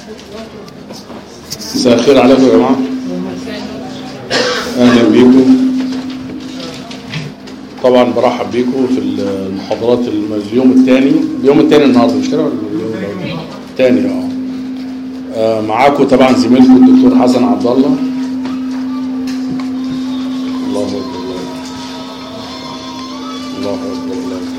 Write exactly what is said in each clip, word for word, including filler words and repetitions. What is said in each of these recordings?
مساء الخير عليكم يا جماعة. أهلا بيكم. طبعا برحب بيكم في المحاضرات اليوم الثاني، اليوم الثاني النهارده مش كده ولا اليوم الثاني؟ اه معاكم طبعا زميلكم الدكتور حسن عبد الله. الله اكبر الله اكبر الله اكبر.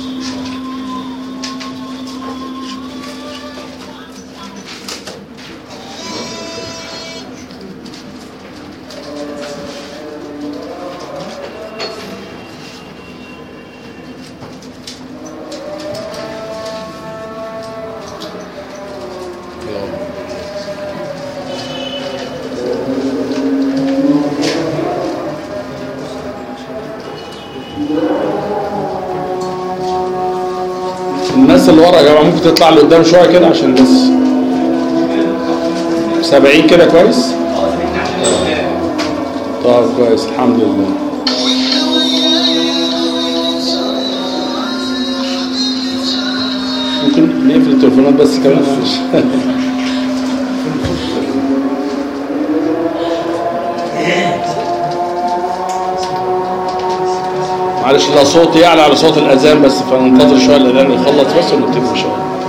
الناس اللي ورا يا جماعه ممكن تطلع لقدام شويه كده عشان بس سبعين كده كويس. طيب كويس الحمد لله. ممكن نقفل التليفونات بس كمان معلش لا صوت يعلى على صوت الاذان بس، فننتظر شويه الاذان يخلص بس ونبتدي ان شاء الله.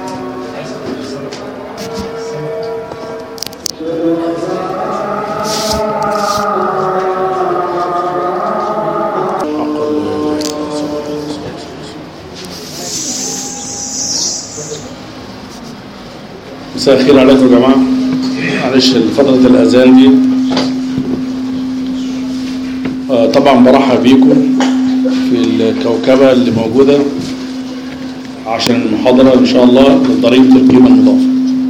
مساء الخير عليكم يا جماعه. معلش فتره الاذان دي آه طبعا برحب بيكم في الكوكبه اللي موجوده عشان المحاضره ان شاء الله لضريبه القيمه المضافه.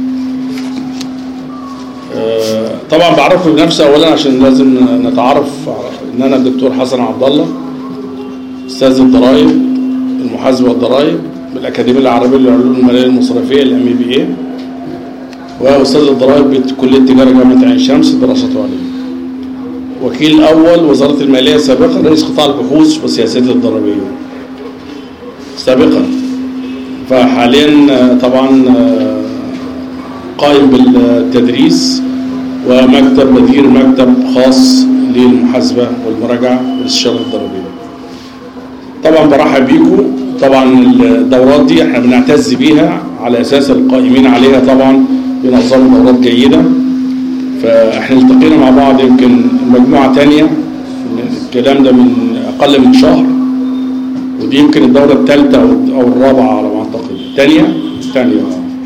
آه طبعا بعرفكم بنفسي اولا عشان لازم نتعرف ان انا الدكتور حسن عبد الله، استاذ الضرائب المحاسبه والضرائب بالاكاديميه العربيه للعلوم الماليه المصرفيه الام بي اي، واستاذ الضرائب بكليه تجاره جامعه عين شمس دراسه عليا، وكيل اول وزاره الماليه سابقا، رئيس قطاع البحوث والسياسات الضريبيه سابقا، فحاليا طبعا قائم بالتدريس ومكتب مدير مكتب خاص للمحاسبه والمراجعه والاستشاره الضريبيه. طبعا برحب بيكم. طبعا الدورات دي احنا بنعتز بيها على اساس القائمين عليها طبعا بينظموا دورات جيده، فاحنا التقينا مع بعض يمكن مجموعه ثانيه الكلام ده من اقل من شهر، ودي يمكن الدوره الثالثه او الرابعه على ما اعتقد. الثانيه الثانيه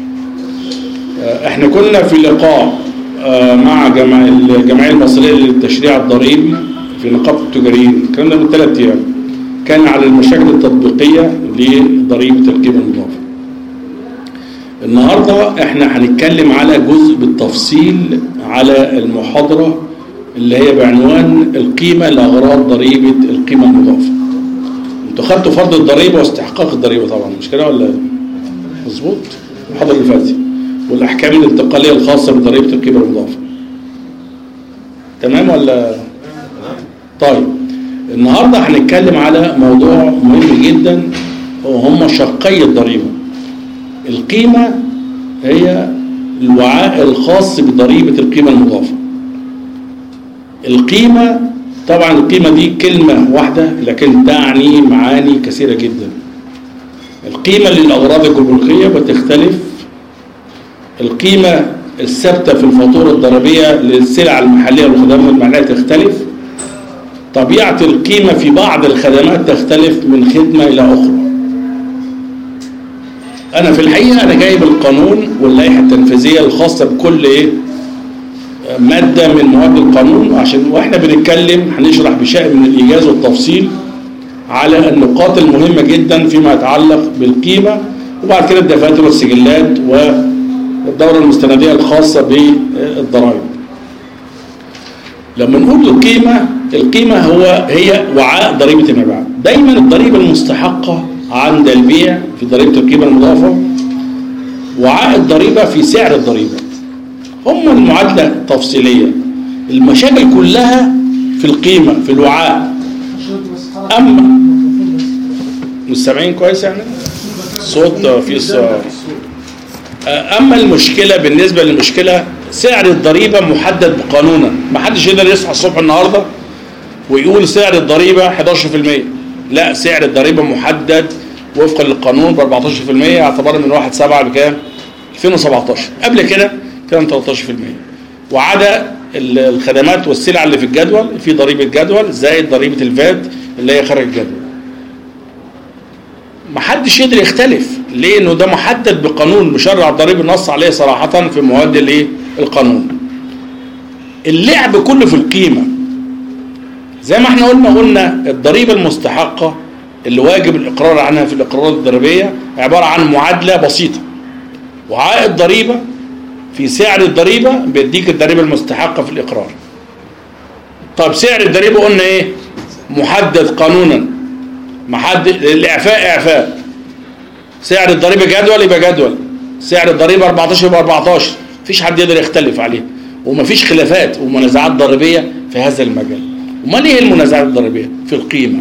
احنا كنا في لقاء مع الجمعيه المصريه للتشريع الضريبي في نقابه التجاريين، الكلام ده من ثلاث ايام، كان على المشاكل التطبيقيه لضريبه القيمه المضافه. النهارده احنا هنتكلم على جزء بالتفصيل على المحاضره اللي هي بعنوان القيمه لاغراض ضريبه القيمه المضافه. انتوا خدتوا فرض الضريبه واستحقاق الضريبه طبعا مش كده ولا مظبوط؟ المحاضره اللي فاتت والاحكام الانتقاليه الخاصه بضريبه القيمه المضافه. تمام ولا؟ طيب النهارده هنتكلم على موضوع مهم جدا وهم شقي الضريبه. القيمة هي الوعاء الخاص بضريبة القيمة المضافة. القيمة طبعا القيمة دي كلمة واحدة لكن تعني معاني كثيرة جدا. القيمة للأغراض الجمركية بتختلف، القيمة الثابتة في الفاتورة الضريبية للسلع المحلية والخدمات المحلية تختلف، طبيعة القيمة في بعض الخدمات تختلف من خدمة إلى أخرى. أنا في الحقيقة أنا جايب القانون واللائحة التنفيذية الخاصة بكل إيه مادة من مواد القانون، عشان وإحنا بنتكلم هنشرح بشيء من الإيجاز والتفصيل على النقاط المهمة جدا فيما يتعلق بالقيمة، وبعد كده الدفاتر والسجلات والدورة المستندية الخاصة بالضرائب. لما نقول القيمة، القيمة هو هي وعاء ضريبة المبيعات. دايما الضريبة المستحقة عند البيع في ضريبة القيمة المضافة، وعاء الضريبة في سعر الضريبة، هم المعادلة تفصيلية. المشاكل كلها في القيمة في الوعاء. أما مش سامعين كويس يعني؟ صوت في صوت. اما المشكله بالنسبه للمشكله سعر الضريبه محدد قانونا، ما حدش يقدر يصحى الصبح النهارده ويقول سعر الضريبه حداشر في المية، لا، سعر الضريبه محدد وفقا للقانون ب أربعتاشر في المية اعتبارا من واحد سبعة بكام؟ ألفين وسبعتاشر. قبل كده كان تلتاشر في المية، وعدا الخدمات والسلع اللي في الجدول في ضريبه جدول زائد ضريبه الفات اللي هي خارج الجدول. ما حدش يقدر يختلف، ليه؟ انه ده محدد بقانون مشرع الضريبه نص عليه صراحه في مواد الايه؟ القانون. اللعب كله في القيمه. زي ما احنا قلنا قلنا الضريبه المستحقه اللي واجب الاقرار عنها في الاقرارات الضريبيه عباره عن معادله بسيطه. وعاء الضريبه في سعر الضريبه بيديك الضريبه المستحقه في الاقرار. طب سعر الضريبه قلنا ايه؟ محدد قانونا. محدد الاعفاء اعفاء. سعر الضريبه جدول يبقى جدول. سعر الضريبه أربعتاشر يبقى أربعتاشر. مفيش حد يقدر يختلف عليه. ومفيش خلافات ومنازعات ضريبيه في هذا المجال. امال ايه المنازعات الضريبيه؟ في القيمه.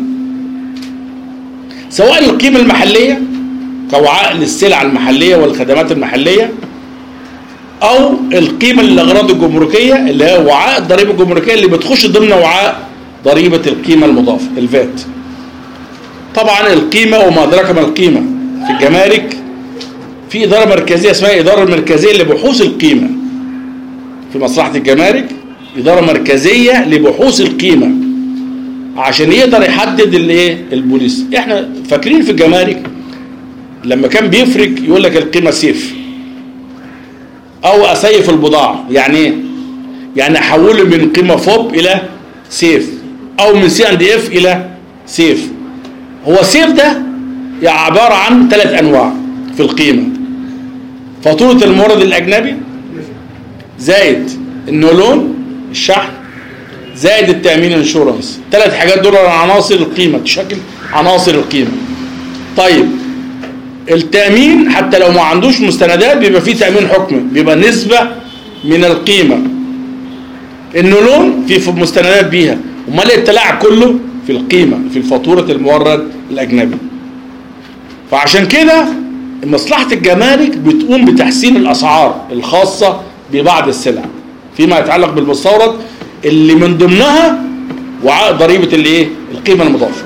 سواء القيمه المحليه كوعاء للسلع المحليه والخدمات المحليه، او القيمه للاغراض الجمركيه اللي هي وعاء الضريبه الجمركيه اللي بتخش ضمن وعاء ضريبه القيمه المضافه الفات. طبعا القيمه وما ادراك ما القيمه في الجمارك في اداره مركزيه اسمها اداره مركزيه لبحوث القيمه. في مصلحه الجمارك اداره مركزيه لبحوث القيمه عشان يقدر يحدد الايه؟ البوليس. احنا فاكرين في الجمارك لما كان بيفرق يقول لك القيمه سيف او اسيف البضاعه. يعني ايه؟ يعني احوله من قيمه فوب الى سيف او من سي اند اف الى سيف. هو سيف ده يعني عباره عن ثلاث انواع في القيمه: فاتوره المورد الاجنبي زائد النولون الشحن زائد التامين الانشورنس. ثلاث حاجات دول عناصر القيمه، تشكل عناصر القيمه. طيب التامين حتى لو ما عندوش مستندات بيبقى فيه تامين حكمي، بيبقى نسبه من القيمه. النولون في مستندات بيها، امال التلاعب كله في القيمه في فاتوره المورد الاجنبي. فعشان كده مصلحه الجمارك بتقوم بتحسين الاسعار الخاصه ببعض السلع فيما يتعلق بالمستورد اللي من ضمنها وعاء ضريبه الايه؟ القيمه المضافه.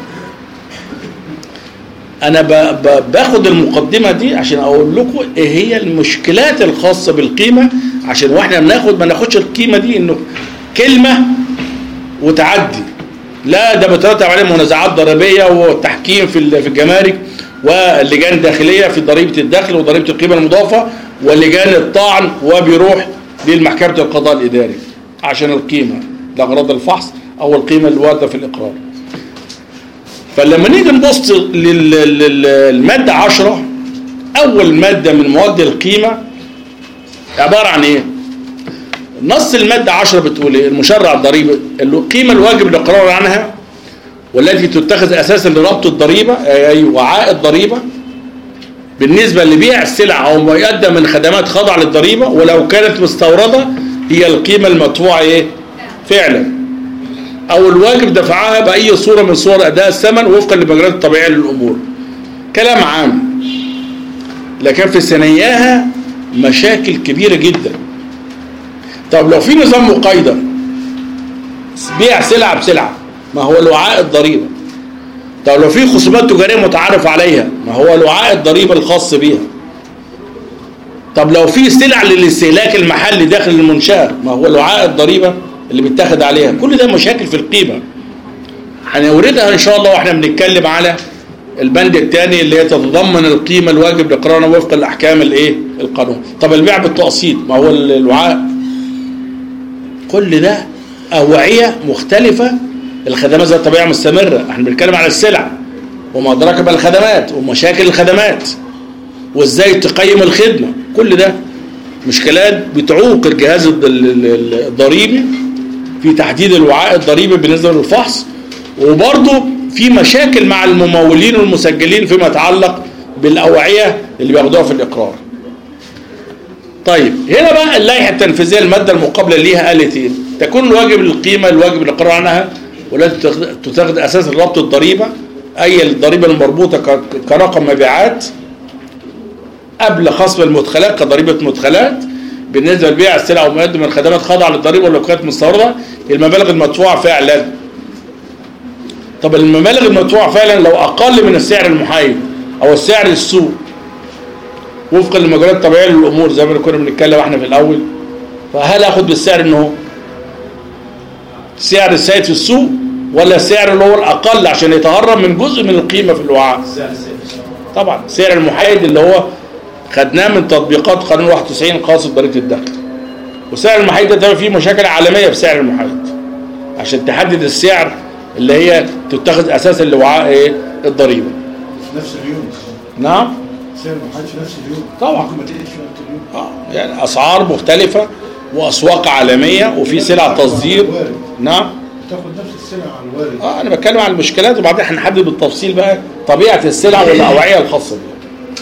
انا باخد المقدمه دي عشان اقول لكم ايه هي المشكلات الخاصه بالقيمه، عشان واحنا بناخد ما ناخدش القيمه دي انه كلمه وتعدي. لا، ده بترتب عليه منازعات ضريبيه والتحكيم في في الجمارك واللجان الداخليه في ضريبه الدخل وضريبه القيمه المضافه ولجان الطعن، وبيروح للمحكمه القضاء الاداري عشان القيمه لاغراض الفحص او القيمه اللي وارده في الاقرار. فلما نيجي نبص للماده عشرة، اول ماده من مواد القيمه عباره عن ايه؟ نص الماده عشرة بتقول ايه؟ المشرع الضريبي القيمه الواجب الاقرار عنها والتي تتخذ اساسا لربط الضريبه اي وعاء الضريبه بالنسبه لبيع السلع او ما يقدم من خدمات خاضعه للضريبه ولو كانت مستورده هي القيمه المدفوعه ايه؟ فعلا او الواجب دفعها باي صوره من صور اداء الثمن وفقا للمجريات الطبيعيه للامور. كلام عام، لكن في ثناياها مشاكل كبيره جدا. طب لو في نظام مقايضه بيع سلعه بسلعه ما هو الوعاء الضريبه. طب لو في خصومات تجاريه متعارف عليها ما هو الوعاء الضريبه الخاص بيها. طب لو في سلع للاستهلاك المحلي داخل المنشاه ما هو الوعاء الضريبه اللي بيتاخد عليها. كل ده مشاكل في القيمه هنوردها ان شاء الله واحنا بنتكلم على البند الثاني اللي هي تتضمن القيمه الواجب لاقرارها وفق الاحكام الايه؟ القانون. طب البيع بالتقسيط ما هو الوعاء. كل ده اوعيه مختلفه. الخدمات ذات طبيعه مستمره، احنا بنتكلم على السلع وما ادراك ما الخدمات ومشاكل الخدمات وازاي تقيم الخدمه. كل ده مشكلات بتعوق الجهاز الضريبي في تحديد الوعاء الضريبي بالنسبه للفحص، وبرضه في مشاكل مع الممولين والمسجلين فيما يتعلق بالاوعيه اللي بياخدوها في الاقرار. طيب هنا بقى اللائحه التنفيذيه الماده المقابله ليها قالت ايه؟ تكون الواجب للقيمه الواجب الاقرار عنها والتي تتخذ اساسا ربط الضريبه اي الضريبه المربوطه كرقم مبيعات قبل خصم المدخلات كضريبه مدخلات بالنسبه لبيع السلع والمواد من الخدمات خاضعه للضريبه واللي كانت مستورده المبالغ المدفوعه فعلا. طب المبالغ المدفوعه فعلا لو اقل من السعر المحايد او السعر السوق وفقا للمجالات الطبيعيه للامور زي ما كنا بنتكلم احنا في الاول، فهل اخد بالسعر انه هو السعر السائد في السوق ولا السعر اللي هو الاقل عشان يتهرب من جزء من القيمه في الوعاء؟ طبعا السعر المحايد اللي هو خدناه من تطبيقات قانون واحد وتسعين خاص بضريبه الدخل. وسعر المحايد ده فيه مشاكل عالميه في سعر المحايد عشان تحدد السعر اللي هي تتخذ اساسا لوعاء ايه الضريبه. في نفس اليوم. نعم. سعر المحايد في نفس اليوم. طبعا. ممكن ما تقلش في نفس اليوم. اه يعني اسعار مختلفه واسواق عالميه وفي سلع تصدير. نعم. تاخد نفس السلع على الوارد. اه انا بتكلم عن المشكلات وبعدين هنحدد بالتفصيل بقى طبيعه السلع والاوعيه الخاصه بيها.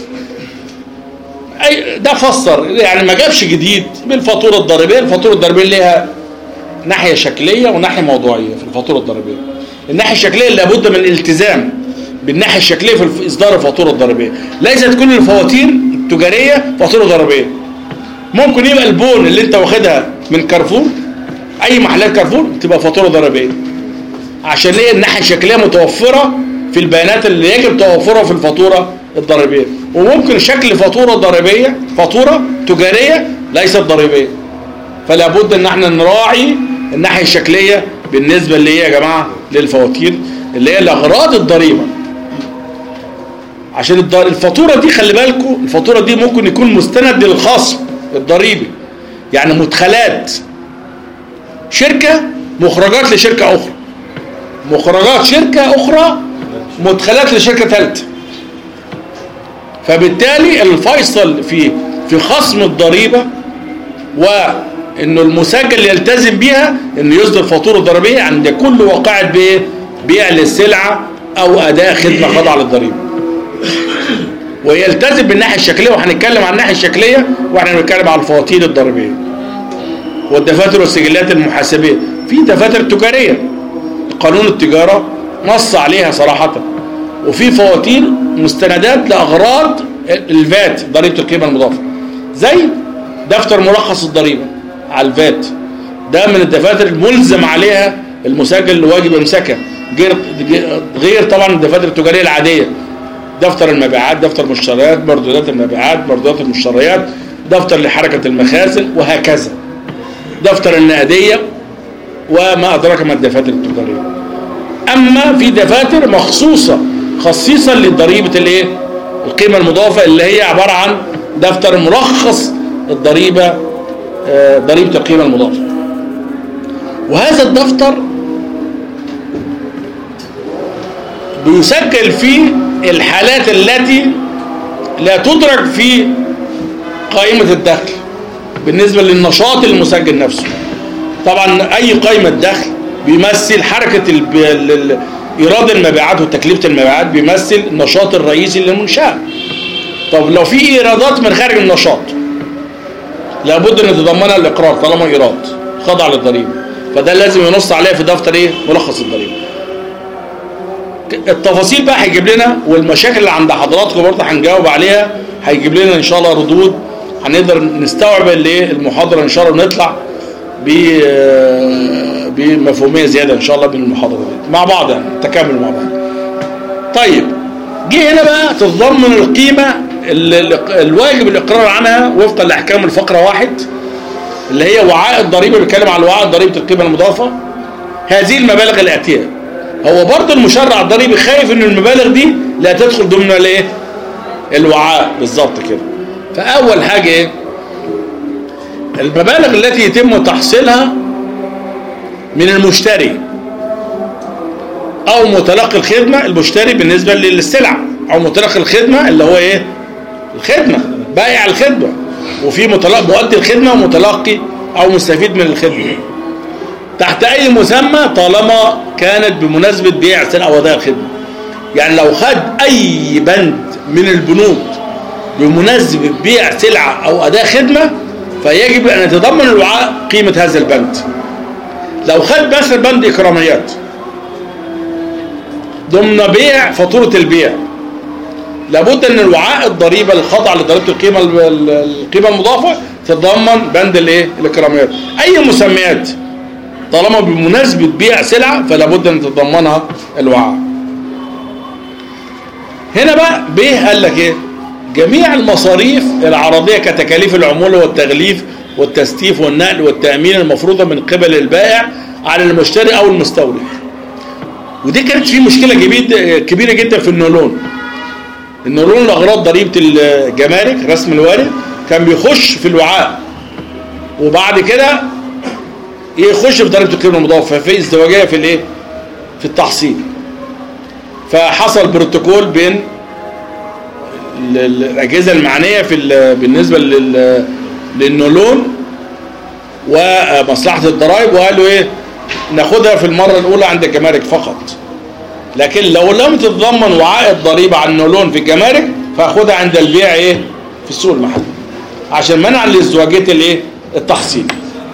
اي ده فسر يعني ما جابش جديد بالفاتوره الضريبيه. الفاتوره الضريبيه ليها ناحيه شكليه وناحيه موضوعيه في الفاتوره الضريبيه. الناحيه الشكليه لابد من الالتزام بالناحيه الشكليه في اصدار الفاتوره الضريبيه. ليست كل الفواتير التجاريه فاتوره ضريبيه. ممكن يبقى البون اللي انت واخدها من كارفور اي محلات كارفور تبقى فاتوره ضريبيه عشان ليه الناحيه الشكليه متوفره في البيانات اللي يجب توفرها في الفاتوره الضريبيه. وممكن شكل فاتوره ضريبيه فاتوره تجاريه ليست ضريبيه. فلا بد ان احنا نراعي الناحيه الشكليه بالنسبه اللي هي يا جماعه للفواتير اللي هي لاغراض الضريبه. عشان الفاتوره دي خلي بالكم الفاتوره دي ممكن يكون مستند للخصم الضريبي. يعني مدخلات شركه مخرجات لشركه اخرى. مخرجات شركه اخرى مدخلات لشركه ثالثه. فبالتالي الفيصل في في خصم الضريبه وانه المسجل يلتزم بيها انه يصدر فاتوره ضريبيه عند كل واقعه بيع للسلعه او اداء خدمه خاضعه للضريبه. ويلتزم بالناحيه الشكليه وهنتكلم عن الناحيه الشكليه واحنا بنتكلم على الفواتير الضريبيه. والدفاتر والسجلات المحاسبيه في دفاتر تجاريه قانون التجاره نص عليها صراحه. وفي فواتير مستندات لاغراض الفات ضريبه القيمه المضافه زي دفتر ملخص الضريبه على الفات. ده من الدفاتر الملزم عليها المسجل اللي واجب يمسكها غير غير طبعا الدفاتر التجاريه العاديه. دفتر المبيعات دفتر المشتريات مردودات المبيعات مردودات المشتريات دفتر لحركه المخازن وهكذا. دفتر النقديه وما ادراك ما الدفاتر التجاريه. اما في دفاتر مخصوصه خصيصا لضريبه الايه القيمه المضافه اللي هي عباره عن دفتر ملخص الضريبه ضريبه القيمه المضافه. وهذا الدفتر بيسجل فيه الحالات التي لا تدرج في قائمه الدخل بالنسبه للنشاط المسجل نفسه. طبعا اي قائمه دخل بيمثل حركه ايراد المبيعات وتكلفه المبيعات بيمثل النشاط الرئيسي للمنشاه. طب لو في ايرادات من خارج النشاط لابد ان يتضمنها الاقرار طالما ايراد خاضع للضريبه. فده لازم ينص عليها في دفتر ايه ملخص الضريبه. التفاصيل بقى هيجيب لنا والمشاكل اللي عند حضراتكم برضه هنجاوب عليها. هيجيب لنا ان شاء الله ردود هنقدر نستوعب الايه المحاضره ان شاء الله ونطلع بمفهوميه زياده ان شاء الله من المحاضره دي مع بعض يعني تكامل مع بعض. طيب جه هنا بقى تتضمن القيمه الواجب الاقرار عنها وفقا لاحكام الفقره واحد اللي هي وعاء الضريبه. بيتكلم على وعاء ضريبه القيمه المضافه. هذه المبالغ الاتيه هو برضه المشرع الضريبي خايف ان المبالغ دي لا تدخل ضمن الايه الوعاء بالظبط كده. فاول حاجه ايه المبالغ التي يتم تحصيلها من المشتري او متلقي الخدمه. المشتري بالنسبه للسلع او متلقي الخدمه اللي هو ايه الخدمه بائع الخدمه. وفي متلقي مؤدي الخدمه ومتلقي او مستفيد من الخدمه تحت اي مسمى طالما كانت بمناسبه بيع سلع او اداء الخدمه. يعني لو خد اي بند من البنود بمناسبه بيع سلعه او اداء خدمه فيجب ان يتضمن الوعاء قيمه هذا البند. لو خد بس بند اكراميات ضمن بيع فاتوره البيع لابد ان الوعاء الضريبه الخاضع لضريبه القيمه القيمه المضافه تتضمن بند الايه الاكراميات. اي مسميات طالما بمناسبه بيع سلعه فلا بد ان تتضمنها الوعاء. هنا بقى ب قال لك ايه؟ جميع المصاريف العرضيه كتكاليف العموله والتغليف والتستيف والنقل والتامين المفروضه من قبل البائع على المشتري او المستورد. ودي كانت في مشكله كبيره جدا في النولون. النولون لاغراض ضريبه الجمارك رسم الوارد كان بيخش في الوعاء وبعد كده يخش في ضريبه القيمه المضافه، ففي ازدواجيه في الايه؟ في التحصيل. فحصل بروتوكول بين الاجهزه المعنيه في بالنسبه للنولون ومصلحه الضرائب، وقالوا ايه؟ ناخدها في المره الاولى عند الجمارك فقط، لكن لو لم تتضمن وعاء الضريبه على النولون في الجمارك فاخدها عند البيع ايه؟ في السوق المحلي، عشان منع لازدواجيه الايه؟ التحصيل.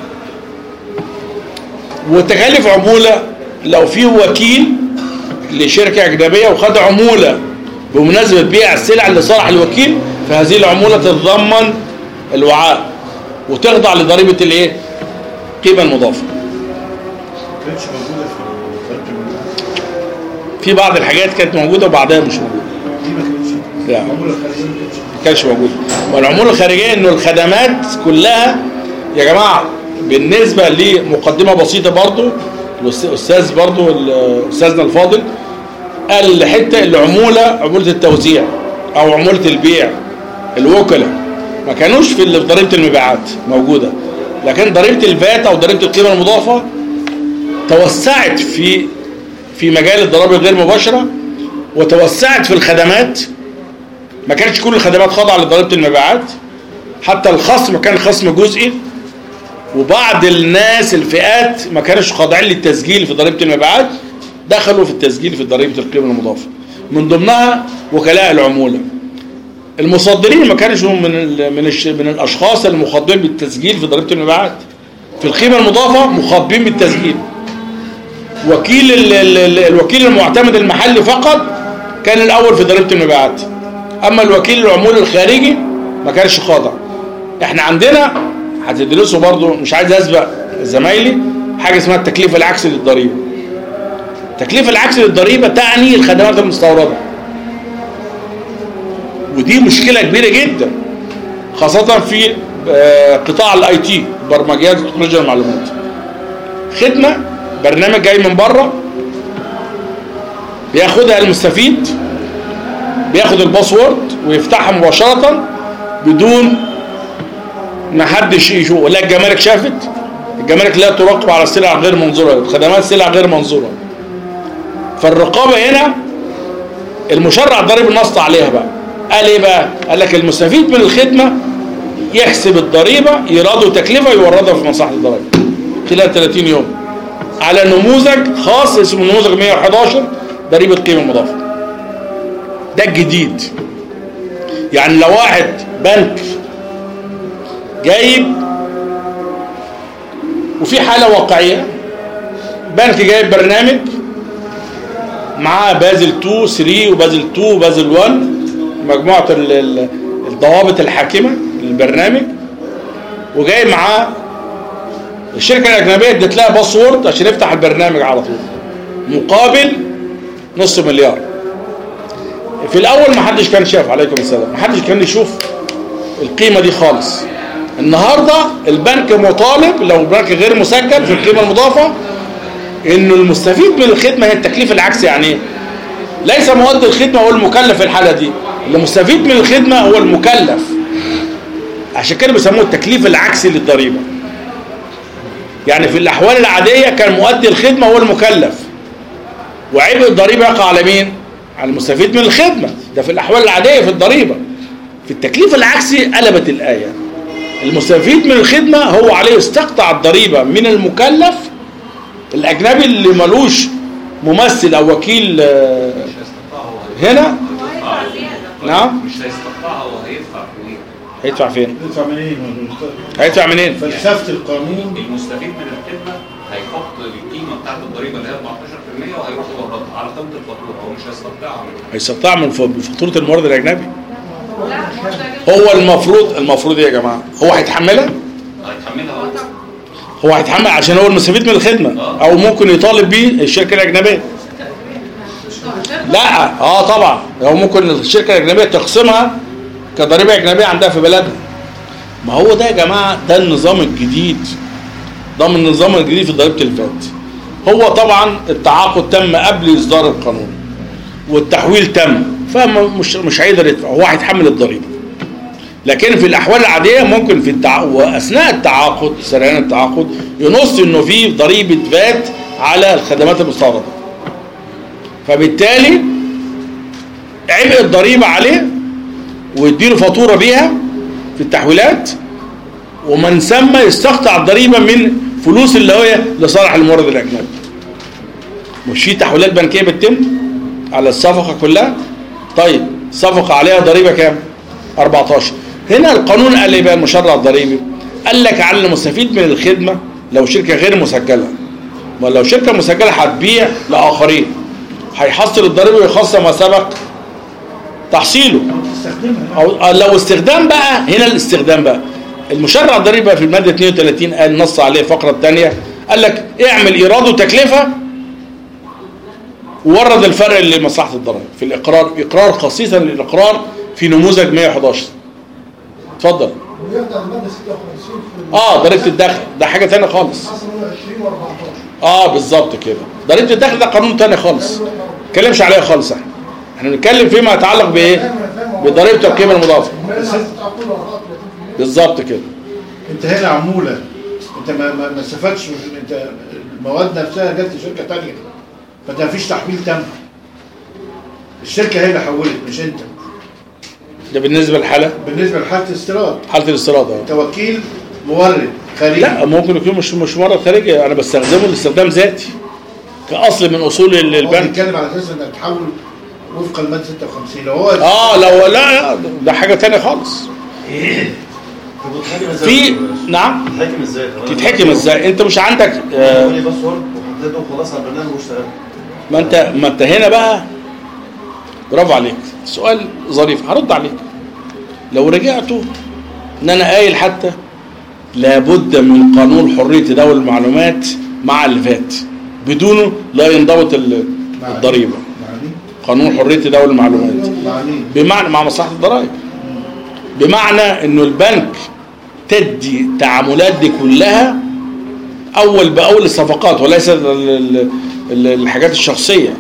وتكاليف عموله لو في وكيل لشركه اجنبيه وخد عموله بمناسبه بيع السلع اللي صالح الوكيل، فهذه العموله تتضمن الوعاء وتخضع لضريبه الايه؟ القيمه المضافه. ما كانتش موجوده في ضريبه في بعض الحاجات كانت موجوده وبعضها مش موجوده. دي ما كانتش. لا العموله الخارجيه ما كانش موجوده. والعموله الخارجيه انه الخدمات كلها يا جماعه بالنسبه لمقدمه بسيطه برضو الاستاذ برضو استاذنا الفاضل قال حته العموله عموله التوزيع او عموله البيع الوكلاء ما كانوش في ضريبه المبيعات موجوده، لكن ضريبه الفات او ضريبه القيمه المضافه توسعت في في مجال الضرائب الغير مباشره وتوسعت في الخدمات. ما كانش كل الخدمات خاضعه لضريبه المبيعات، حتى الخصم كان خصم جزئي، وبعض الناس الفئات ما كانوش خاضعين للتسجيل في ضريبه المبيعات دخلوا في التسجيل في ضريبه القيمه المضافه، من ضمنها وكلاء العموله. المصدرين ما كانش من من من الاشخاص المخاطبين بالتسجيل في ضريبه المبيعات. في القيمه المضافه مخاطبين بالتسجيل. وكيل ال ال الوكيل المعتمد المحلي فقط كان الاول في ضريبه المبيعات، اما الوكيل العمولي الخارجي ما كانش خاضع. احنا عندنا هتدرسوا برضو، مش عايز اسبق زمايلي، حاجه اسمها التكليف العكسي للضريبه. التكليف العكسي للضريبه تعني الخدمات المستورده، ودي مشكله كبيره جدا خاصه في قطاع الاي تي برمجيات وتكنولوجيا المعلومات. خدمه برنامج جاي من بره بياخدها المستفيد، بياخد الباسورد ويفتحها مباشره بدون ما حدش يشوف، لا الجمارك شافت، الجمارك لا تراقب على السلع غير منظوره، خدمات سلع غير منظوره. فالرقابه هنا المشرع الضريبي النص عليها بقى، قال ايه بقى؟ قال لك المستفيد من الخدمه يحسب الضريبه ايراده تكلفه يوردها في مصلحه الضرائب خلال ثلاثين يوم على نموذج خاص اسمه نموذج مئة وأحد عشر ضريبه قيمه مضافه. ده الجديد. يعني لو واحد بنك جايب، وفي حاله واقعيه، بنك جايب برنامج معاه بازل اتنين تلاتة وبازل اتنين وبازل واحد، مجموعه الضوابط الحاكمه للبرنامج، وجاي معاه الشركه الاجنبيه ادت لها باسورد عشان يفتح البرنامج على طول مقابل نص مليار. في الاول ما حدش كان شاف، عليكم السلام، ما حدش كان يشوف القيمه دي خالص. النهارده البنك مطالب لو البنك غير مسجل في القيمه المضافه انه المستفيد من الخدمه هي التكليف العكسي. يعني ايه؟ ليس مؤدي الخدمه هو المكلف في الحاله دي، اللي مستفيد من الخدمه هو المكلف. عشان كده بيسموه التكليف العكسي للضريبه. يعني في الاحوال العاديه كان مؤدي الخدمه هو المكلف، وعبء الضريبه يقع على مين؟ على المستفيد من الخدمه. ده في الاحوال العاديه في الضريبه. في التكليف العكسي قلبت الايه، المستفيد من الخدمه هو عليه يستقطع الضريبه من المكلف الاجنبي اللي ملوش ممثل او وكيل هنا. نعم مش هيستقطعها وهيدفع فين؟ هيدفع فين؟ يدفع منين؟ هيدفع منين؟ فلسفه القانون المستفيد من الخدمه هيحط القيمه بتاعت الضريبه اللي هي أربعتاشر بالمية وهيروح يوردها على قيمه الفاتوره، هو مش هيستقطعها منه. هيستقطعها من فاتوره المورد الاجنبي. هو المفروض المفروض ايه يا جماعه؟ هو هيتحملها؟ هيتحملها هو. هو هيتحمل عشان هو المستفيد من الخدمه، او ممكن يطالب بيه الشركه الاجنبيه. لا اه طبعا هو ممكن الشركه الاجنبيه تقسمها كضريبه اجنبيه عندها في بلدها. ما هو ده يا جماعه ده النظام الجديد، ده من النظام الجديد في ضريبه الفات. هو طبعا التعاقد تم قبل اصدار القانون والتحويل تم، فمش مش هيقدر يدفع، هو هيتحمل الضريبه. لكن في الاحوال العاديه ممكن في التع... واثناء التعاقد سريان التعاقد ينص انه في ضريبه فات على الخدمات المستورده، فبالتالي عبء الضريبه عليه ويديله فاتوره بيها في التحويلات، ومن ثم يستقطع الضريبه من فلوس اللي هي لصالح المورد الاجنبي. مش في تحويلات بنكيه بتتم على الصفقه كلها؟ طيب صفقه عليها ضريبه كام؟ أربعتاشر. هنا القانون قال ايه بقى المشرع الضريبي؟ قال لك على المستفيد من الخدمه لو شركه غير مسجله، ولو شركه مسجله هتبيع لاخرين هيحصل الضريبه ويخصم ما سبق تحصيله. او لو استخدام بقى، هنا الاستخدام بقى المشرع الضريبي في الماده اتنين وتلاتين قال نص عليه الفقره الثانيه، قال لك اعمل ايراد وتكلفه وورد الفرق لمصلحه الضرائب في الاقرار، اقرار خصيصا للاقرار في نموذج مية وحداشر. اتفضل. ويخضع الماده ستة وخمسين في اه ضريبه الدخل ده حاجه ثانيه خالص. عشرين وأربعتاشر. اه بالظبط كده. ضريبه الدخل ده قانون ثاني خالص، ما نتكلمش عليها خالص. احنا احنا بنتكلم فيما يتعلق بايه؟ بضريبه القيمه المضافه. بالظبط كده. انت هنا عموله، انت ما ما, ما استفدتش، انت المواد نفسها جت لشركه ثانيه، فانت ما فيش تحويل تم. الشركه هي اللي حولت مش انت. ده بالنسبه للحاله؟ بالنسبه لحاله الاستيراد. حاله الاستيراد اه. توكيل مورد خارجي. لا ممكن يكون مش مش مورد خارجي، انا بستخدمه لاستخدام ذاتي كاصل من اصول البنك. هو بيتكلم على اساس انك تحول وفق الماده ستة وخمسين. لو هو اه لو لا ده حاجه ثانيه خالص. في نعم تتحكم ازاي؟ تتحكم ازاي؟ انت مش عندك آه لي باسورد وحطيته وخلاص على البرنامج واشتغل. ما انت ما انت هنا بقى برافو عليك، سؤال ظريف هرد عليك. لو رجعتوا ان انا قايل حتى لابد من قانون حريه تداول المعلومات مع الفات، بدونه لا ينضبط الضريبه. قانون حريه تداول المعلومات بمعنى مع مصلحه الضرائب، بمعنى انه البنك تدي التعاملات دي كلها اول باول الصفقات وليس الحاجات الشخصيه،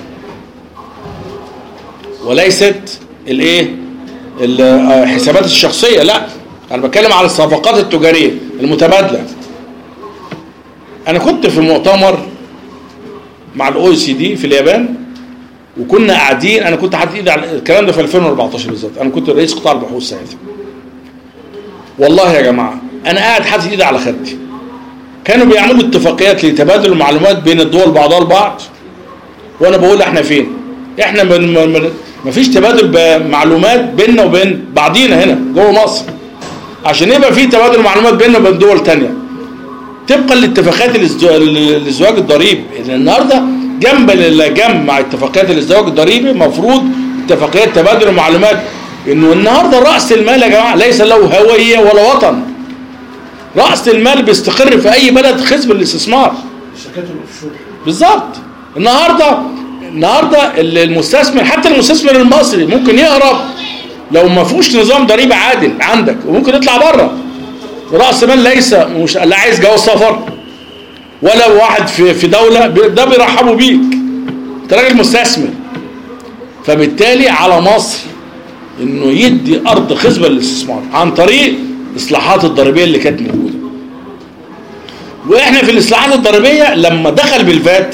وليست الايه الحسابات الشخصيه. لا انا بتكلم على الصفقات التجاريه المتبادله. انا كنت في مؤتمر مع الاو سي دي في اليابان، وكنا قاعدين، انا كنت حاطط ايدي على الكلام ده في ألفين وأربعتاشر بالظبط، انا كنت رئيس قطاع البحوث ساعتها. والله يا جماعه انا قاعد حاطط ايدي على خدي، كانوا بيعملوا اتفاقيات لتبادل المعلومات بين الدول بعضها البعض، وانا بقول احنا فين؟ احنا ما فيش تبادل معلومات بيننا وبين بعضينا هنا جوه مصر، عشان يبقى في تبادل معلومات بيننا وبين دول ثانيه طبقا لاتفاقات الازدواج الضريبي. النهارده جنب جنب مع اتفاقيات الازدواج الضريبي مفروض اتفاقيات تبادل المعلومات، انه النهارده راس المال يا جماعه ليس له هويه ولا وطن. راس المال بيستقر في اي بلد خصب الاستثمار. الشركات الاوفشور بالظبط. النهارده النهارده المستثمر، حتى المستثمر المصري ممكن يهرب لو ما فيهوش نظام ضريبي عادل عندك، وممكن يطلع بره. راس مال ليس مش لا عايز جواز سفر ولا واحد في في دوله ده بيرحبوا بيك، انت راجل مستثمر. فبالتالي على مصر انه يدي ارض خصبه للاستثمار عن طريق الاصلاحات الضريبيه اللي كانت موجوده. واحنا في الاصلاحات الضريبيه لما دخل بالفات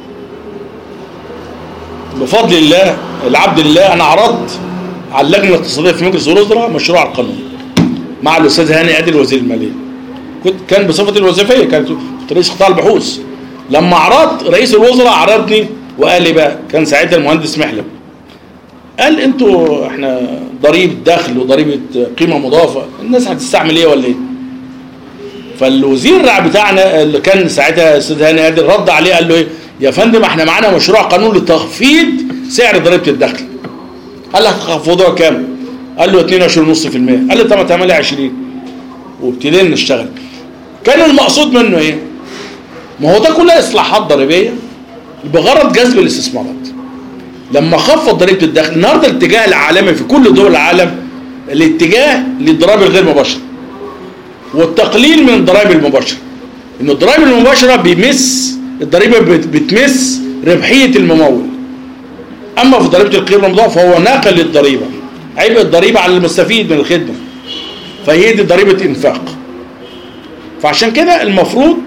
بفضل الله العبد الله، انا عرضت على اللجنه الاقتصاديه في مجلس الوزراء مشروع القانون مع الاستاذ هاني عادل وزير الماليه، كنت كان بصفتي الوظيفيه، كنت رئيس قطاع البحوث. لما عرضت رئيس الوزراء عرضني وقال لي بقى، كان ساعتها المهندس محلب، قال انتوا احنا ضريبه دخل وضريبه قيمه مضافه الناس هتستعمل ايه ولا ايه؟ فالوزير بتاعنا اللي كان ساعتها الاستاذ هاني قادر رد عليه قال له ايه يا فندم احنا معانا مشروع قانون لتخفيض سعر ضريبه الدخل. قال له هتخفضوها كام؟ قال له اتنين وعشرين فاصلة خمسة بالمية. قال له طب ما تعملها عشرين. وابتدينا نشتغل. كان المقصود منه ايه؟ ما هو ده كلها اصلاحات ضريبيه بغرض جذب الاستثمارات. لما خفض ضريبه الدخل، النهارده الاتجاه العالمي في كل دول العالم الاتجاه للضرائب الغير مباشره والتقليل من الضرائب المباشره. ان الضرائب المباشره بيمس الضريبه بتمس ربحيه الممول. اما في ضريبه القيمه المضافه فهو ناقل للضريبه، عبء الضريبه على المستفيد من الخدمه، فهي دي ضريبه انفاق. فعشان كده المفروض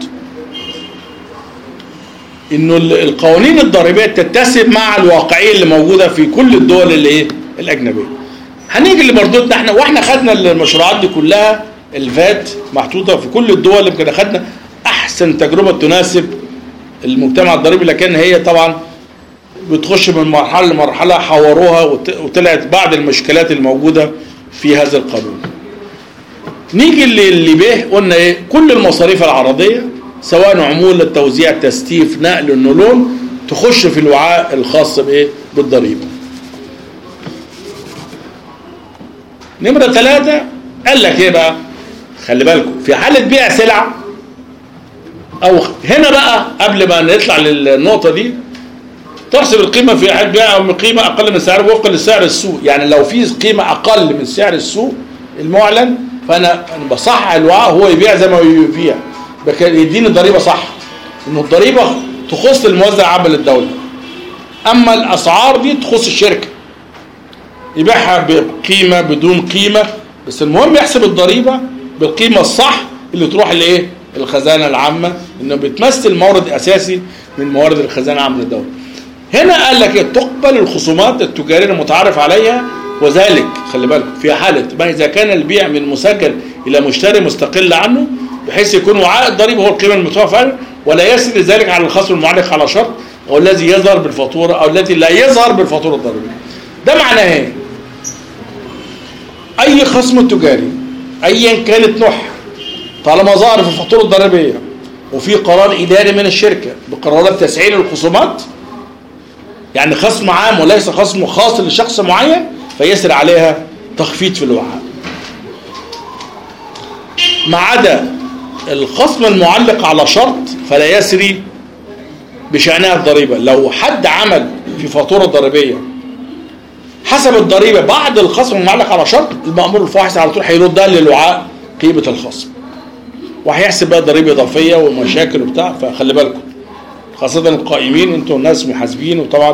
انه القوانين الضريبيه تتسق مع الواقعيه اللي موجوده في كل الدول اللي ايه الاجنبيه. هنيجي لمردودنا احنا، واحنا خدنا المشروعات دي كلها الفات محطوطه في كل الدول. يمكن خدنا احسن تجربه تناسب المجتمع الضريبي، لكن هي طبعا بتخش من مرحله لمرحله، حوروها وطلعت بعض المشكلات الموجوده في هذا القانون. نيجي اللي به قلنا ايه؟ كل المصاريف العرضيه سواء عموله، توزيع، تستيف، نقل، النولون تخش في الوعاء الخاص بايه؟ بالضريبه. نمره ثلاثه قال لك ايه بقى؟ خلي بالكم في حاله بيع سلع او هنا بقى قبل ما نطلع للنقطه دي تحسب القيمه في حال بيع او قيمه اقل من سعر وفقا لسعر السوق. يعني لو في قيمه اقل من سعر السوق المعلن فانا بصحح الوعاء، هو يبيع زي ما يبيع يديني الضريبه صح، انه الضريبه تخص الموزع العام للدوله. اما الاسعار دي تخص الشركه يبيعها بقيمه بدون قيمه، بس المهم يحسب الضريبه بالقيمه الصح اللي تروح لايه؟ الخزانه العامه، انه بتمثل مورد اساسي من موارد الخزانه العامه للدوله. هنا قال لك ايه؟ تقبل الخصومات التجاريه المتعارف عليها، وذلك خلي بالكم في حاله ما اذا كان البيع من مسجل الى مشتري مستقل عنه، بحيث يكون وعاء الضريبه هو القيمه المتوافقه عليه، ولا يسري ذلك على الخصم المعلق على شرط او الذي يظهر بالفاتوره او الذي لا يظهر بالفاتوره الضريبيه. ده معناه ايه؟ اي خصم تجاري ايا كانت نوعها طالما ظهر في الفاتوره الضريبيه وفي قرار اداري من الشركه بقرارات تسعير الخصومات، يعني خصم عام وليس خصم خاص لشخص معين، فيسري عليها تخفيض في الوعاء. ما عدا الخصم المعلق على شرط فلا يسري بشأنها الضريبه. لو حد عمل في فاتوره ضريبيه حسب الضريبه بعد الخصم المعلق على شرط، المأمور الفاحص على طول هيردها للوعاء قيمه الخصم، وهيحسب بقى ضريبه اضافيه ومشاكل وبتاع. فخلي بالكم خاصه القائمين، انتوا ناس محاسبين وطبعا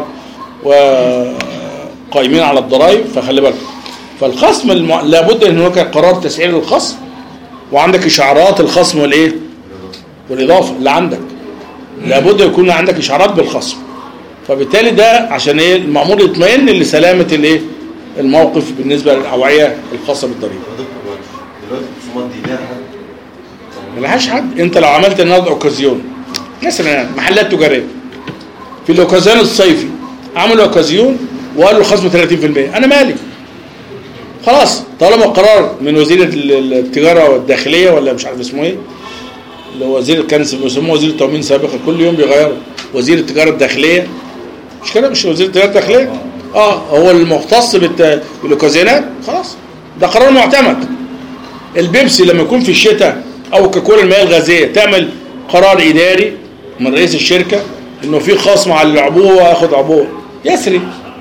وقائمين على الضرائب، فخلي بالكم. فالخصم الم... لابد ان هناك قرار تسعير الخصم، وعندك اشعارات الخصم والايه والاضافه اللي عندك، لابد يكون عندك اشعارات بالخصم. فبالتالي ده عشان ايه؟ المأمور يطمئن لسلامه الايه الموقف بالنسبه للاوعيه الخاصه بالضريبه. دلوقتي الخصومات دي ليها حد؟ ملهاش حد. انت لو عملت النهارده اوكازيون مثلا، يعني محلات تجاريه في الاوكازيون الصيفي عملوا اوكازيون وقالوا الخصم ثلاثين بالمية، انا مالي؟ خلاص طالما قرار من وزير التجاره والداخليه ولا مش عارف اسمه ايه، اللي هو وزير كان بيسموه وزير التموين سابقا، كل يوم بيغيروا وزير التجاره الداخليه، مش كده؟ مش وزير التجاره الداخليه؟ اه هو المختص بالاوكازيونات، خلاص ده قرار معتمد. البيبسي لما يكون في الشتاء او كوكولا المياه الغازيه تعمل قرار اداري من رئيس الشركه انه في خصم على العبوه وياخد عبوه، يسري.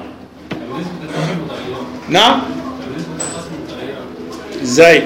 نعم؟ ازاي؟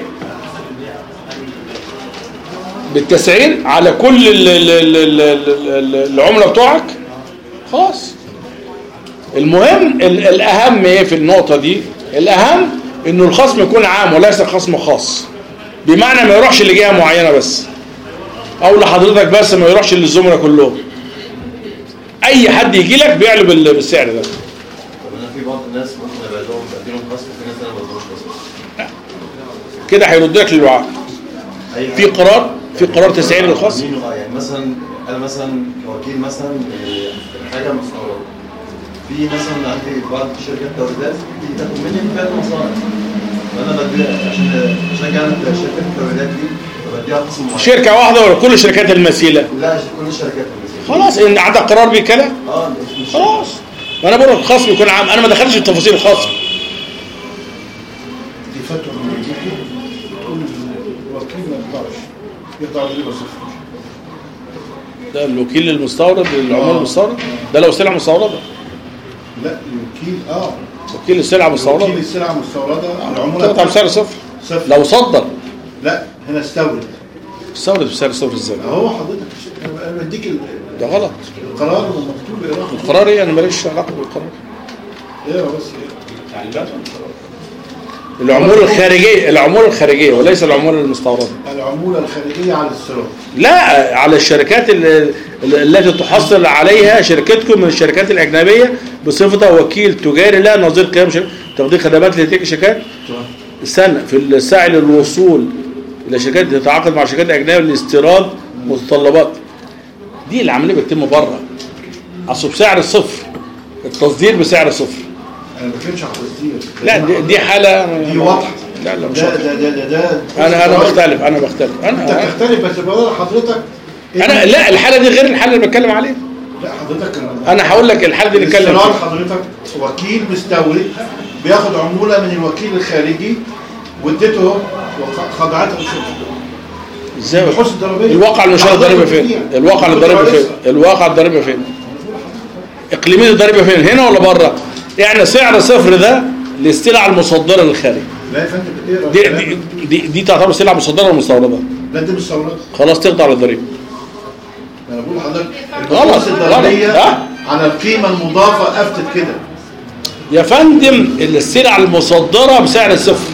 بالتسعير على كل ال ال ال ال العمله بتوعك، خلاص. المهم الاهم ايه في النقطه دي؟ الاهم انه الخصم يكون عام وليس خصم خاص، بمعنى ما يروحش لجهه معينه بس او لحضرتك بس، ما يروحش للزملاء كلهم. اي حد يجي لك بيع له بالسعر ده. طب انا في بعض الناس ممكن ابقى لهم اديلهم خصم، وفي ناس انا ما بديلهمش خصم. كده هيردك للوعاء. في قرار في قرار تسعير الخصم. يعني مثلا انا مثلا كوكيل مثلا حاجه مستورده، في مثلا عندي بعض شركات توريدات بتيجي تاخد مني فئات مصانع، فانا بدي عشان اشجع شركات التوريدات دي بديها قسم معين. شركه واحده ولا كل الشركات المثيله؟ لا كل الشركات المثيلة. خلاص ان عندك قرار بيه كده اه مش مش خلاص. وانا بقول الخصم يكون عام، انا ما دخلتش في تفاصيل الخصم. دي فتوى من الوكيل تقول الوكيل ما يقدرش يقدر ضريبه صفر. ده الوكيل المستورد للعموله المستورد ده لو سلعه مستورده. لا الوكيل اه وكيل السلعه مستورده وكيل السلعه المستورده العموله تقطع بسعر صفر. صفر. لو صدر لا هنا استورد. استورد بسعر صفر ازاي؟ هو حضرتك انا بديك ال- ده غلط. القرار ومكتوب اقراه. القرار ايه؟ انا ماليش علاقه بالقرار. اقرا بس اقرا. العموله الخارجيه، العموله الخارجيه وليس العموله المستورده. العموله الخارجيه على الاستيراد. لا، على الشركات ال- ال- التي تحصل عليها شركتكم من الشركات الاجنبيه بصفتها وكيل تجاري لا نظير قيام شركه تقديم خدمات لتلك الشركات. استنى، في السعي للوصول الى شركات تتعاقد مع شركات اجنبيه لاستيراد متطلبات دي العمليه بتتم بره. اصل بسعر الصفر، التصدير بسعر صفر. انا ما بتكلمش على التصدير. لا دي, دي حاله دي واضحه. لا لا مش ده واضحة. ده ده ده, ده انا انا بختلف انا بختلف انت انا بتختلف بس بقول لحضرتك انا لا، الحاله دي غير الحاله اللي بتكلم عليها. لا حضرتك انا هقول لك الحاله دي نتكلم الاستيراد فيها. حضرتك وكيل مستورد بياخد عموله من الوكيل الخارجي واديته خضعته ازاي؟ البحوث الضريبيه. الواقع المشاهد الضريبه فين؟ الواقع الضريبه فين؟ الواقع الضريبه فين؟ اقليميه الضريبه فين؟ هنا ولا بره؟ يعني سعر صفر ده للسلع المصدره للخارج. لا فانت بتقرا دي دي دي, دي تعتبر سلعه مصدره ولا مستورده؟ لا دي مستورده. خلاص تخضع للضريبه. انا بقول لحضرتك غلط، البحوث الضريبيه غلط. ها؟ على القيمه المضافه افتت كده. يا فندم السلع المصدره بسعر صفر.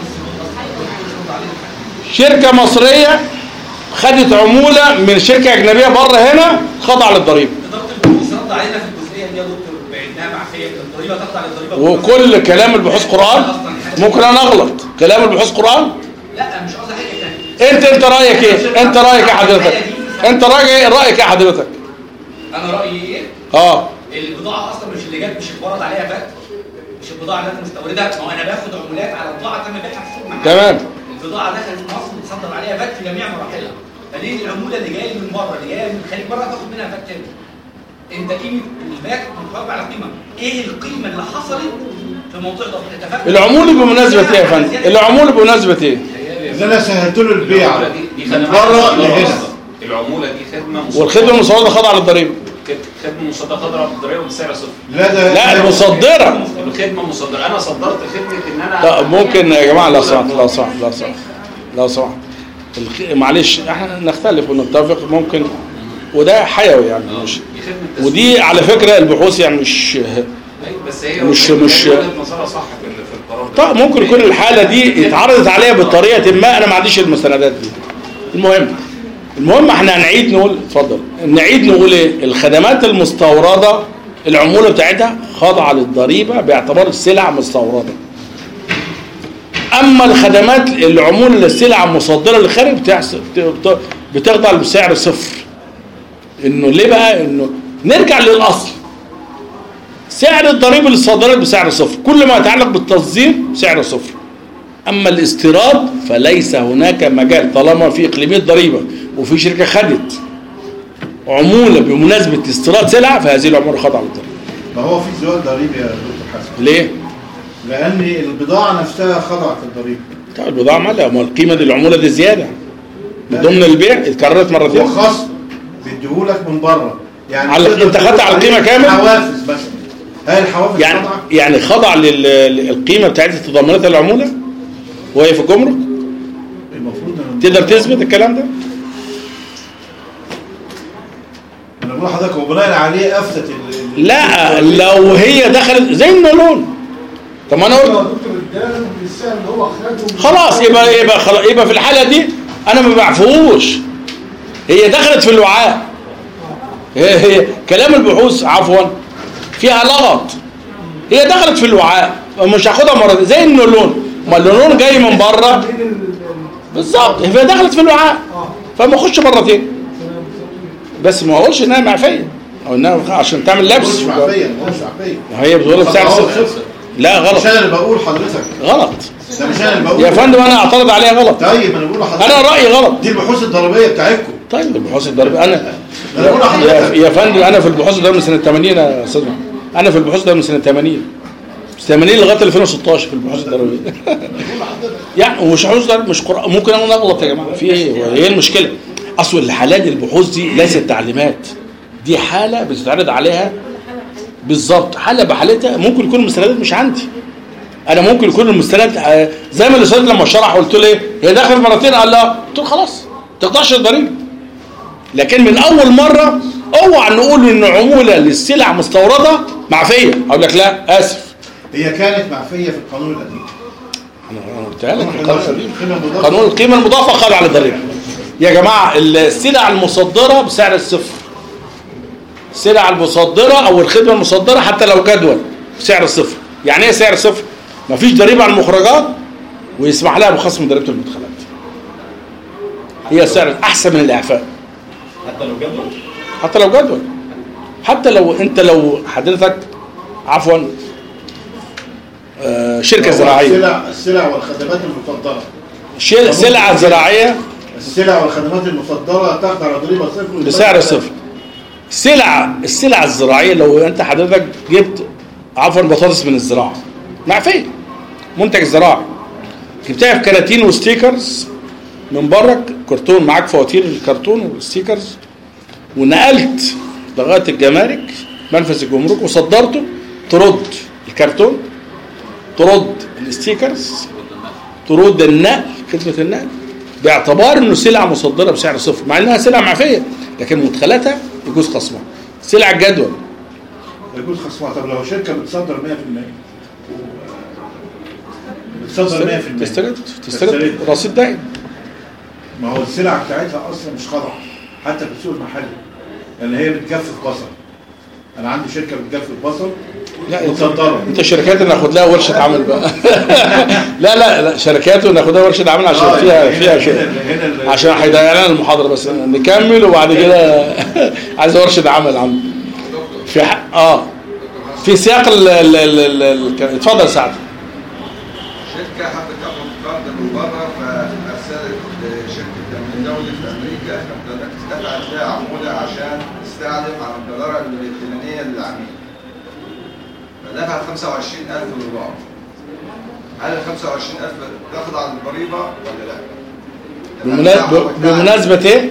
شركه مصريه خدت عموله من شركه اجنبيه بره هنا خضع للضريبه. اداره البحوث رد علينا في الجزئيه دي يا دكتور بانها معفيه من الضريبه تخضع للضريبه. وكل كلام البحوث قران. ممكن انا اغلط. كلام البحوث قران. لا مش قصدي حاجه ثانيه. انت انت رايك ايه؟ انت رايك ايه حضرتك؟ انت رايك ايه؟ رايك ايه حضرتك؟ انا رايي ايه؟ اه البضاعه اصلا مش اللي جت مش اتفرض عليها فات. مش البضاعه اللي انا مستوردها، ما هو انا باخد عمولات على بضاعه تم بيعها في السوق محلي. تمام. البضاعه دخلت مصر بتصدر عليها فات في جميع مراحلها. فليه العموله اللي جايه من بره اللي جايه من الخارج بره تاخد منها فات تاني؟ انت قيمه الفات متفق على قيمه، ايه القيمه اللي حصلت في موضوع ده؟ اتفقنا. العموله بمناسبه ايه يا فندم؟ العموله بمناسبه ايه؟ ان انا سهلت له البيع من بره لهنا. العموله دي خدمه مصدره. والخدمه المصدره خاضعه للضريبه. خدمه مصدره خضراء بالضريبه بسعر صفر. لا ده لا المصدره. الخدمه مصدره، انا صدرت خدمه ان انا طب ممكن يا جماعه لا سمحت لا سمحت لا سمحت لا سمحت الخ... معلش احنا نختلف ونتفق ممكن، وده حيوي يعني مش دي خدمه ودي على فكره البحوث يعني مش بس هي مش مش وجهة نظرها صح في في القرار ده. طب ممكن يكون الحاله دي اتعرضت عليها بطريقه ما، انا ما عنديش المستندات دي. المهم المهم احنا هنعيد نقول اتفضل نعيد نقول ايه؟ الخدمات المستورده العموله بتاعتها خاضعه للضريبه باعتبار السلع مستورده. اما الخدمات العموله للسلع المصدره للخارج بتحصل بتخضع بسعر صفر. انه ليه بقى؟ انه نرجع للاصل. سعر الضريبه للصادرات بسعر صفر، كل ما يتعلق بالتصدير سعر صفر. اما الاستيراد فليس هناك مجال طالما في اقليميه ضريبه وفي شركه خدت عموله بمناسبه استيراد سلعه فهذه العموله خاضعه للضريبه. ما هو في زوال ضريبي يا دكتور حسن. ليه؟ لان البضاعه نفسها خضعت الضريبه. طيب البضاعه مالها؟ ما القيمه دي العموله دي زياده من ضمن البيع اتكررت مرتين. هو خصم بيديهولك من بره يعني على انت خدت على القيمه كامل؟ حوافز مثلا. هل الحوافز يعني خاضعه؟ يعني خضع للقيمه بتاعتها تضمنتها العموله وهي في الجمرك؟ المفروض ان تقدر تثبت الكلام ده؟ انا بقول لحضرتك هو بناء عليه افتت ال- لا لو هي دخلت زي النولون. طب ما انا قلت دكتور اداله بالسعر اللي هو خده. خلاص يبقى يبقى خلاص يبقى في الحاله دي انا ما بعفوش. هي دخلت في الوعاء. هي, هي كلام البحوث عفوا فيها لغط. هي دخلت في الوعاء مش هاخدها مره زي النولون. ما النولون جاي من بره بالظبط، هي دخلت في الوعاء فما اخش مرتين. بس ما اقولش انها معفيه او انها عشان تعمل لبس. مش معفيه مش معفيه. هي بتقول بسعر صفر. لا غلط. مش انا اللي بقول حضرتك. غلط. ده مش انا اللي بقول يا فندم انا اعترض عليها غلط. طيب انا بقول لحضرتك انا رايي غلط. دي البحوث الضريبيه بتاعتكم. طيب البحوث الضريبيه انا أنا بقول لحضرتك. يا, يا فندم انا في البحوث الضريبيه من سنه ثمانين يا استاذ محمد. انا في البحوث الضريبيه من سنه ثمانين ثمانين لغايه ألفين وستاشر في البحوث الضريبيه. يعني ومش بحوث ضريبيه مش قرآن. ممكن انا اغلط يا جماعه في ايه؟ ايه المشكله؟ اصل الحالات البحوث دي ليست تعليمات، دي حاله بتتعرض عليها بالظبط حاله بحالتها. ممكن يكون المستندات مش عندي انا، ممكن يكون المستند زي ما الاستاذ لما شرح قلت له ايه هي داخل مرتين قال لا، قلت له خلاص ما تقطعش الضريبه. لكن من اول مره اوعى نقول ان عموله للسلع مستورده معفيه، اقول لك لا اسف. هي كانت معفيه في القانون القديم. انا قلتها لك في القانون القديم، قانون القيمه المضافه خاضع على الضريبه. يا جماعه السلع المصدره بسعر الصفر، السلع المصدره او الخدمه المصدره حتى لو جدول بسعر الصفر. يعني ايه سعر صفر؟ مفيش ضريبه على المخرجات ويسمح لها بخصم ضريبه المدخلات. هي السعر احسن من الاعفاء حتى لو جدول، حتى لو جدول، حتى لو انت لو حضرتك عفوا آه شركه زراعيه. السلع السلع والخدمات المصدره. سلعه زراعيه السلع والخدمات المصدره تخضع على ضريبه صفر بسعر صفر. السلع السلع الزراعيه لو انت حضرتك جبت عفوا بطاطس من الزراعه معفيه، منتج زراعي جبتها في كراتين وستيكرز من بره كرتون، معاك فواتير الكرتون والستيكرز، ونقلت لغايه الجمارك منفذ الجمرك وصدرته، ترد الكرتون، ترد الستيكرز، ترد النقل، خدمه النقل، باعتبار انه سلعه مصدره بسعر صفر، مع انها سلعه معفيه لكن مدخلاتها يجوز خصمها. سلع الجدول يجوز خصمها. طب لو شركه بتصدر مية في المية بتصدر مية في المية تسترد تسترد رصيد دائم. ما هو السلع بتاعتها اصلا مش خاضعه حتى في السوق المحلي، لان هي بتجفف بصل. انا عندي شركه بتجفف بصل لا متصدره. انت شركات ناخد لها ورشه عمل بقى. لا لا لا شركات وناخد لها ورشه عمل عشان آه فيها هنا فيها شيء، عشان هيضيع لنا المحاضره بس نكمل وبعد كده عايز ورشه عمل عم في حق اه في سياق ال ال ال ال اتفضل سعد. شركه حابه تاخد قرض من بره فارسلت شركه تامين دولي في امريكا دفعت فيها عموله عشان تستعلم عن الجداره الائتمانيه للعميل، فدفعت خمسة وعشرين ألف دولار. هل ال خمسة وعشرين ألف تخضع للضريبه ولا لا؟ بمناسبه ايه؟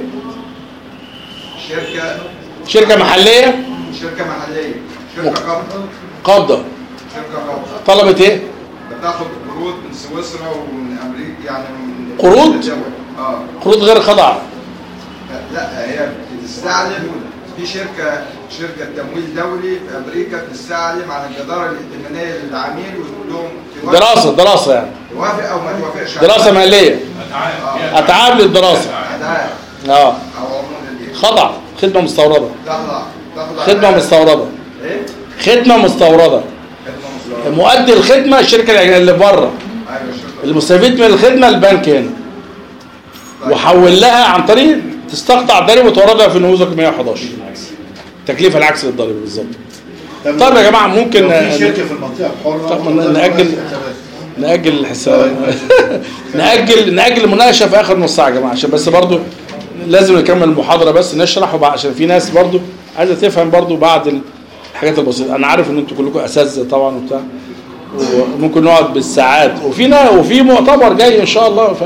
شركه شركه محليه شركه محليه شركه قابضه قابضه شركه قابضه طلبت ايه؟ بتاخد قروض من سويسرا ومن امريكا، يعني من قروض؟ اه قروض غير خاضعه. لا هي بتستعلم في شركه شركه تمويل دولي في امريكا بتستعلم عن الجداره الائتمانيه للعميل وتقول لهم دراسه دراسه يعني توافق او ما توافقش، دراسه ماليه، آه. اتعاب للدراسه اتعاب اه او عموله دي خضع خدمه مستورده، تخضع تخضع خدمه مستورده، ايه خدمه مستورده، خدمه مستورده، مؤدي الخدمه الشركه اللي بره، ايوه الشركه المستفيد من الخدمه البنك هنا، وحول لها عن طريق تستقطع ضريبه وتوردها في نموذج مية وحداشر، تكليف العكس للضريبه بالظبط. طب يا جماعه ممكن في شركه في المنطقه الحره. طب ناجل ناجل الحساب ناجل ناجل المناقشه في اخر نص ساعه يا جماعه، عشان بس برضو لازم نكمل المحاضره بس نشرح، وبعد عشان في ناس برضو عايزه تفهم برضو بعض الحاجات البسيطه. انا عارف ان انتوا كلكم اساتذه طبعا وبتاع، وممكن نقعد بالساعات، وفينا وفي مؤتمر جاي ان شاء الله. ف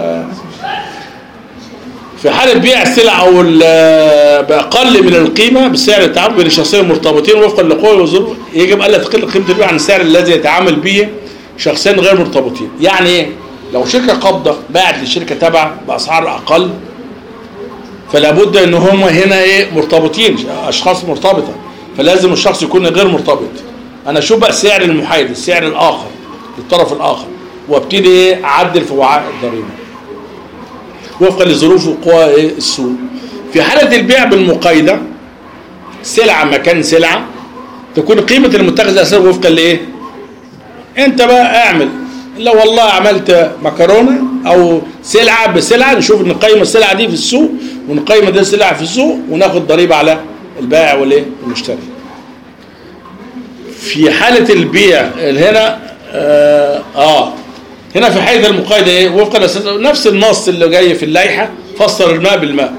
في حالة بيع السلع أو بأقل من القيمة بالسعر التعامل بين الشخصين المرتبطين وفقا لقوى والظروف، يجب ألا تقل قيمة البيع عن السعر الذي يتعامل به شخصين غير مرتبطين. يعني إيه؟ لو شركة قابضة باعت للشركة تبع بأسعار أقل، فلا بد إن هم هنا إيه مرتبطين، أشخاص مرتبطة، فلازم الشخص يكون غير مرتبط. أنا شو بقى السعر المحايد، السعر الآخر للطرف الآخر، وابتدي إيه أعدل في وعاء الضريبة وفقا لظروف وقوى السوق. في حالة البيع بالمقايضة سلعة مكان سلعة تكون قيمة المتخذ أساسا وفقا لإيه؟ أنت بقى اعمل، لو والله عملت مكرونة أو سلعة بسلعة، نشوف نقيم السلعة دي في السوق ونقيم دي السلعة في السوق وناخد ضريبة على البائع والإيه؟ المشتري. في حالة البيع هنا آه, آه هنا في حيث المقايضه ايه؟ وفقا نفس النص اللي جاي في اللائحه، فسر الماء بالماء.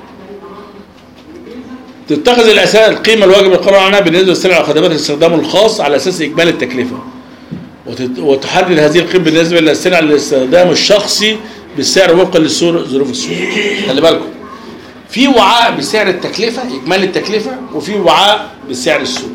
تتخذ الاساس القيمه الواجب القرار عنها بالنسبه للسلع والخدمات الاستخدام الخاص على اساس اجمالي التكلفه، وتحدد هذه القيمه بالنسبه للسلع الاستخدام الشخصي بالسعر وفقا لظروف السوق. خلي بالكم في وعاء بسعر التكلفه اجمالي التكلفه، وفي وعاء بسعر السوق.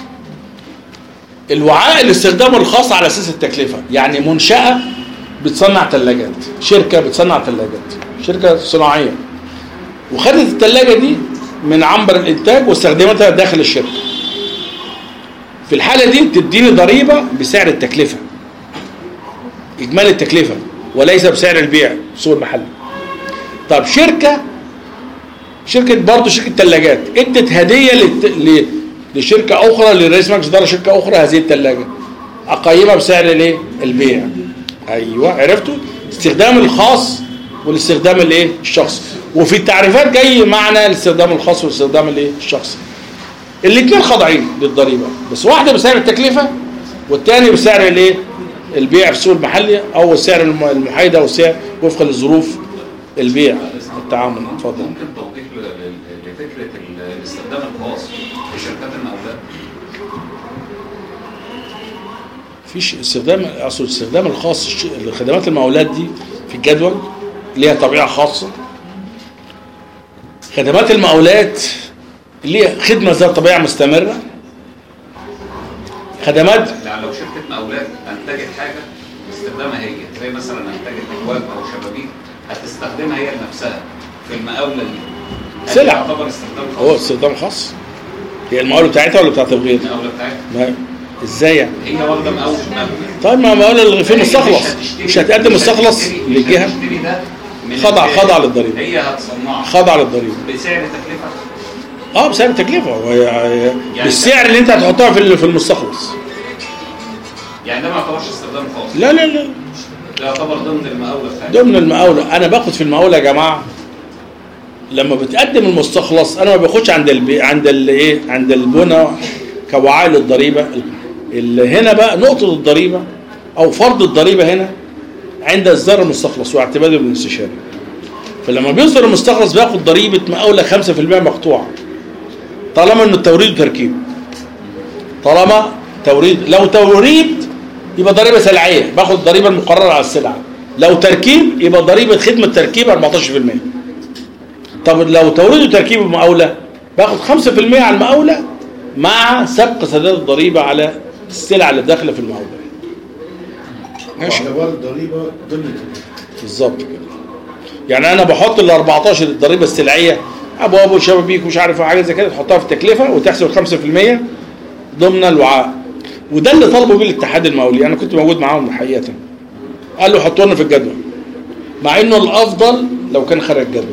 الوعاء الاستخدام الخاص على اساس التكلفه، يعني منشاه بتصنع ثلاجات، شركه بتصنع ثلاجات، شركه صناعيه، وخدت الثلاجه دي من عنبر الانتاج واستخدمتها داخل الشركه. في الحاله دي تديني ضريبه بسعر التكلفه اجمالي التكلفه، وليس بسعر البيع في السوق المحلي. طب شركه شركه برضه شركه ثلاجات ادت هديه للت... لشركه اخرى، لرئيس مجلس اداره شركه اخرى هذه الثلاجه، اقيمها بسعر الايه؟ البيع. ايوه عرفتوا؟ استخدام الخاص والاستخدام الايه؟ الشخصي. وفي التعريفات جاي معنى الاستخدام الخاص والاستخدام الايه؟ الشخصي. الاثنين خاضعين للضريبه، بس واحده بسعر التكلفه والثاني بسعر الايه؟ البيع في السوق المحلي، او السعر المحايده، او السعر وفقا لظروف البيع التعامل. اتفضل. ممكن توضيح لفكره الاستخدام الخاص في شركات المقاولات؟ فيش استخدام، اصل الاستخدام الخاص لخدمات المقاولات دي في الجدول ليها طبيعه خاصه. خدمات المقاولات ليها خدمه ذات طبيعه مستمره. خدمات يعني لو شركه مقاولات انتجت حاجه باستخدامها هي، زي مثلا انتجت اكواب او شبابيك، هتستخدمها هي لنفسها في المقاوله دي، سلع، يعتبر استخدام خاص. هو استخدام خاص. هي المقاوله بتاعتها ولا بتاعت الغير؟ المقاوله بتاعتها. ما ازاي يعني؟ هي واخده مقاول مبنى. طيب ما مقاوله في مستخلص، مش هتقدم مستخلص للجهه؟ خضع خضع للضريبه. هي هتصنعها خضع للضريبه بسعر تكلفه. اه بسعر التكلفه، بالسعر اللي انت هتحطها في في المستخلص. يعني ده ما يعتبرش استخدام خاص؟ لا لا لا، ده يعتبر ضمن المقاوله بتاعتك. ضمن المقاوله. انا باخد في المقاوله يا جماعه لما بتقدم المستخلص، انا ما باخدش عند البي... عند الايه عند البنى كوعاء للضريبه. اللي هنا بقى نقطه الضريبه او فرض الضريبه هنا عند اصدار المستخلص واعتماده بالاستشاري. فلما بيصدر المستخلص بياخد ضريبه مقاوله خمسة في المية مقطوعه، طالما انه توريد وتركيب. طالما توريد، لو توريد يبقى ضريبه سلعيه، باخد الضريبه المقرره على السلعه. لو تركيب يبقى ضريبه خدمه تركيب أربعتاشر في المية. طب لو توريد وتركيب المقاوله باخد خمسة في المية على المقاوله مع سبق سداد الضريبه على السلع اللي داخله في المقاوله. ماشي. اعتبار الضريبه ضمن بالظبط كده. يعني انا بحط ال أربعتاشر الضريبه السلعيه، ابواب وشبابيك ومش عارف حاجه زي كده، تحطها في التكلفه وتحسب خمسة في المية ضمن الوعاء. وده اللي طلبوا بيه الاتحاد المقاولي، انا كنت موجود معاهم حقيقه. قال له حطوا لنا في الجدول، مع انه الافضل لو كان خرج الجدول.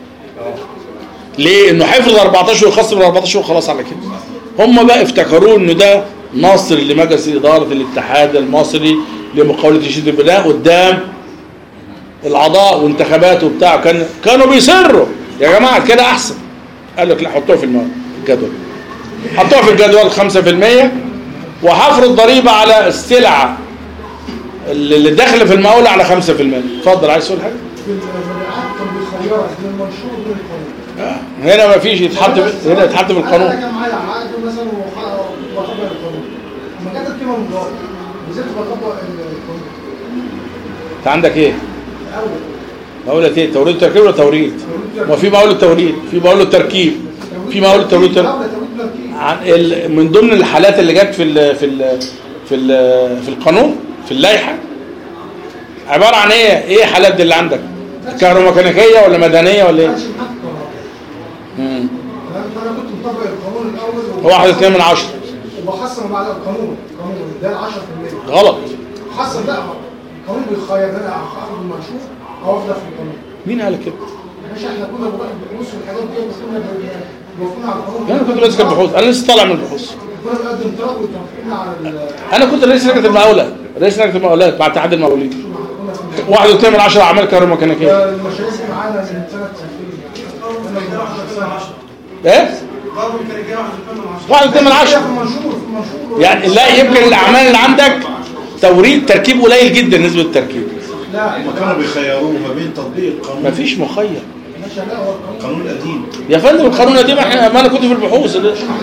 ليه؟ انه هيفرض أربعتاشر ويخصم ال أربعتاشر وخلاص على كده. هم بقى افتكروا انه ده نصر لمجلس اداره الاتحاد المصري لمقاوله تشديد البناء قدام الأعضاء وانتخابات وبتاع، كان كانوا بيصروا يا جماعه كده احسن. قال لك لا، حطوها في الجدول. حطوها في الجدول خمسة في المية، وهفرض ضريبه على السلعه اللي داخله في المقاوله على خمسة في المية. اتفضل، عايز تقول حاجه؟ في المبيعات كان بيخيرك بين المنشور وبين القانون. آه. هنا ما فيش يتحط هنا يتحط في القانون. انا كان معايا عقد مثلا وبطبق القانون، لما جت القيمه المضافه نزلت بطبق القانون. انت عندك ايه؟ الاول مقاولة ايه؟ توريد وتركيب ولا توريد؟ ما في مقاولة توريد، في مقاولة تركيب، في مقاولة توريد وتركيب. من ضمن الحالات اللي جت في ال في ال في ال في القانون في اللائحة عبارة عن ايه؟ ايه حالات دي اللي عندك؟ كهروميكانيكية ولا مدنية ولا ايه؟ امم انا كنت مطبق القانون الاول واحد اثنين من عشرة وبخصم بعد القانون، القانون ده عشرة في المية. غلط. حصل لا، القانون بيخير انا اخد المنشور او افضل في القانون. مين قال كده؟ مش احنا كنا بنروح البحوث والحاجات دي وكنا بنوقفنا على القانون. انا كنت رئيس البحوث، انا لسه طالع من البحوث. كنا بنقدم طلب وتوافقنا على انا كنت رئيس لجنه المقاولات، رئيس لجنه المقاولات مع اتحاد المقاولين. واحد واثنين من عشرة اعمال كهروميكانيكيه. المشاريع دي معانا من سنه ألفين. ايه؟ واحد واثنين من عشرة. يعني لا، يمكن الاعمال اللي عندك توريد تركيب قليل جدا نسبه التركيب. لا هم كانوا بيخيروه ما بين تطبيق القانون. مفيش مخير. القانون القديم يا فندم القانون القديم احنا ما انا كنت في البحوث.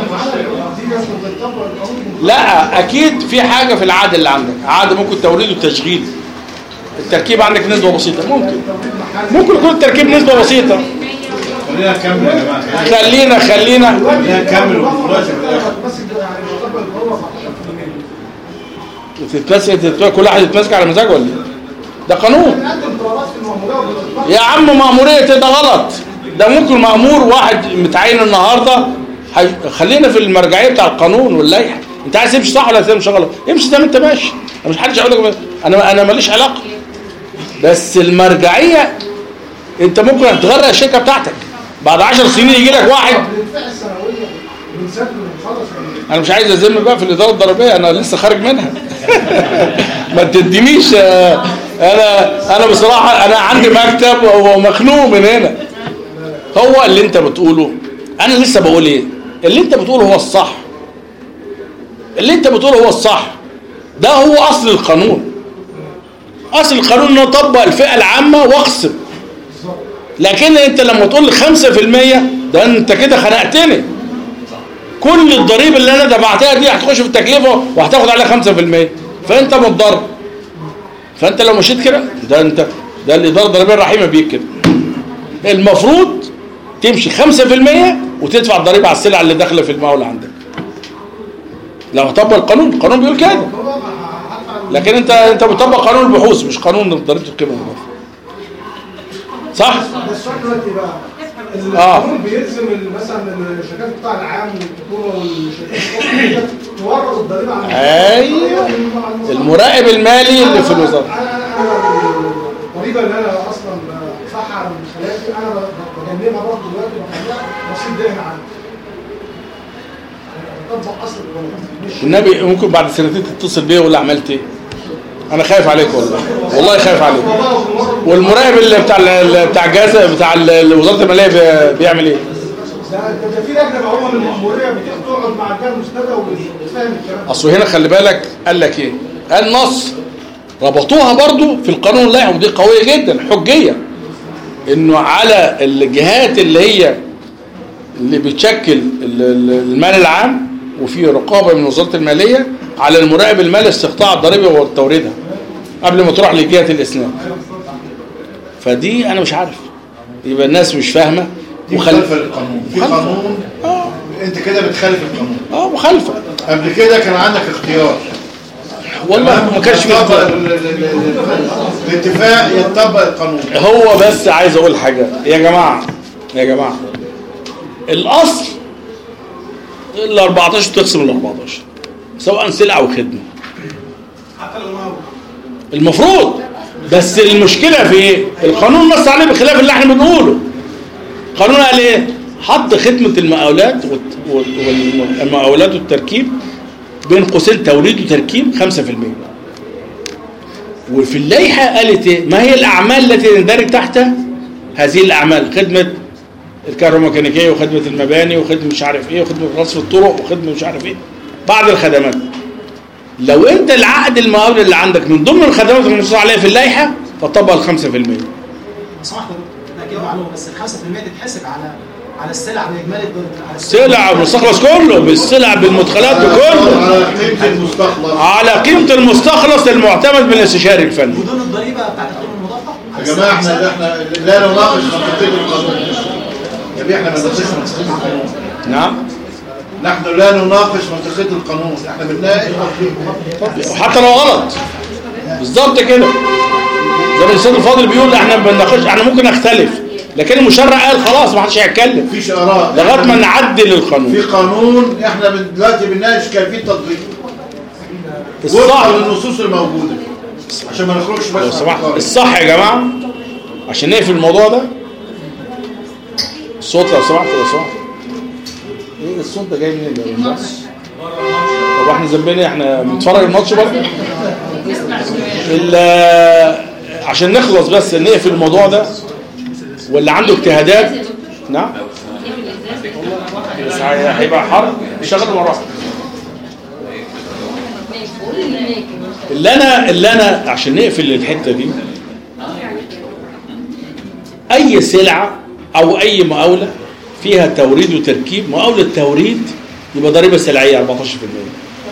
لا اكيد في حاجه في العاده اللي عندك، عاده ممكن توريد وتشغيل. التركيب عندك نسبه بسيطه، ممكن ممكن يكون التركيب نسبه بسيطه. خلينا نكمل يا جماعه. خلينا خلينا خلينا نكمل ونخلص في الاخر. تتمسك كل واحد يتمسك على مزاجه ولا ايه؟ ده قانون يا عم. مأمورية ده غلط. ده ممكن مأمور واحد متعين النهارده. خلينا في المرجعيه بتاع القانون واللائحه. انت عايز تمشي صح ولا تمشي غلط؟ امشي زي ما انت ماشي. مش حدش هيقول لك انا انا ماليش علاقه. بس المرجعيه انت ممكن تغرق الشركه بتاعتك بعد عشر سنين يجي لك واحد. انا مش عايز ازم بقى في الاداره الضريبيه، انا لسه خارج منها. ما تدينيش. انا انا بصراحه انا عندي مكتب ومخنوق من هنا. هو اللي انت بتقوله انا لسه بقول ايه؟ اللي انت بتقوله هو الصح. اللي انت بتقوله هو الصح. ده هو اصل القانون. اصل القانون انه يطبق الفئه العامه واقسم. لكن انت لما تقول لي خمسة في المية ده انت كده خنقتني. كل الضريبه اللي انا دفعتها دي هتخش في التكلفه وهتاخد عليها خمسة في المية، فانت متضرر. فانت لو مشيت كده ده انت ده الاداره الضريبيه الرحيمه بيك كده. المفروض تمشي خمسة في المية وتدفع الضريبه على السلع اللي داخله في المقاول عندك. لو هطبق القانون، القانون بيقول كده. لكن انت انت بتطبق قانون البحوث مش قانون ضريبه القيمه المضافه. صح؟ السؤال دلوقتي بقى القانون بيلزم مثلا الشركات القطاع العام والحكومه والشركات تورد الضريبه على ايوه المراقب المالي اللي في الوزاره. الضريبه اللي انا اصلا بدفعها على المدخلات انا بجنبها برضه دلوقتي بخليها رصيد دائم عندي. بطبق اصل النبي ممكن بعد سنتين تتصل بيا ولا عملت ايه؟ انا خايف عليك والله، والله خايف عليك. والمراقب اللي بتاع بتاع الجهاز بتاع وزاره الماليه بيعمل ايه؟ ده في لجنه معومه من المأموريه بتقعد مع الجهه المستندة وبتفهم الكلام. اصل هنا خلي بالك قال لك ايه؟ قال نص ربطوها برضو في القانون اللائحي ودي قويه جدا حجيه. انه على الجهات اللي هي اللي بتشكل المال العام وفي رقابه من وزاره الماليه على المراقب المالي استقطاع الضريبه وتوريدها قبل ما تروح لجهه الاسناد. فدي انا مش عارف، يبقى الناس مش فاهمه. مخالفه للقانون. في قانون اه انت كده بتخالف القانون. اه مخالفه. قبل كده كان عندك اختيار. والله ما كانش في اختيار. الاتفاق يتطبق القانون. هو بس عايز اقول حاجه يا جماعه يا جماعه الاصل ال أربعتاشر تقسم ال أربعتاشر سواء سلعه وخدمه. حتى لو ما هو المفروض. بس المشكله في ايه؟ القانون نص عليه بخلاف اللي احنا بنقوله. القانون قال ايه؟ حط خدمه المقاولات والمقاولات والتركيب بين قوسين توريد وتركيب خمسة في المية. وفي اللائحه قالت ايه؟ ما هي الاعمال التي تندرج تحتها هذه الاعمال؟ خدمه الكهروميكانيكيه وخدمه المباني وخدمه مش عارف ايه وخدمه رصف الطرق وخدمه مش عارف ايه. بعض الخدمات. لو انت العقد المقاول اللي عندك من ضمن الخدمات المنصوص عليها في اللائحه فطبق ال خمسة في المية. سمحت ده كده معلومه بس ال خمسة في المية تتحسب على على السلع باجمالي على السلع المستخلص كله بالسلع بالمدخلات بكله على قيمه المستخلص على قيمه المستخلص المعتمد من الاستشاري الفني بدون الضريبه بتاعت القيمه المضافه. يا جماعه احنا احنا لا نناقش منطقيه القانون. يا بيه احنا ما بنناقش منطقيه القانون. نعم نحن لا نناقش منطقيه القانون، احنا بنناقش وحتى لو غلط بالظبط كده. زي ما الاستاذ الفاضل بيقول احنا ما بنناقش، احنا ممكن نختلف لكن المشرع قال خلاص ما حدش هيتكلم. مفيش اراء لغايه ما نعدل القانون. في قانون احنا دلوقتي بنناقش كيفيه تطبيقه الصح وفقا للنصوص الموجوده عشان ما نخرجش بس. لو سمحت الصح يا جماعه عشان نقفل الموضوع ده. الصوت لو سمحت لو سمحت. ايه الصوت ده جاي منين ده؟ طب احنا ذنبنا احنا بنتفرج الماتش برضه؟ عشان نخلص بس نقفل الموضوع ده. واللي عنده اجتهادات نعم بس هيبقى حرب شغل مره واحده. اللي انا اللي انا عشان نقفل الحته دي، اي سلعه او اي مقاوله فيها توريد وتركيب، مقاوله توريد يبقى ضريبه سلعيه أربعتاشر بالمية.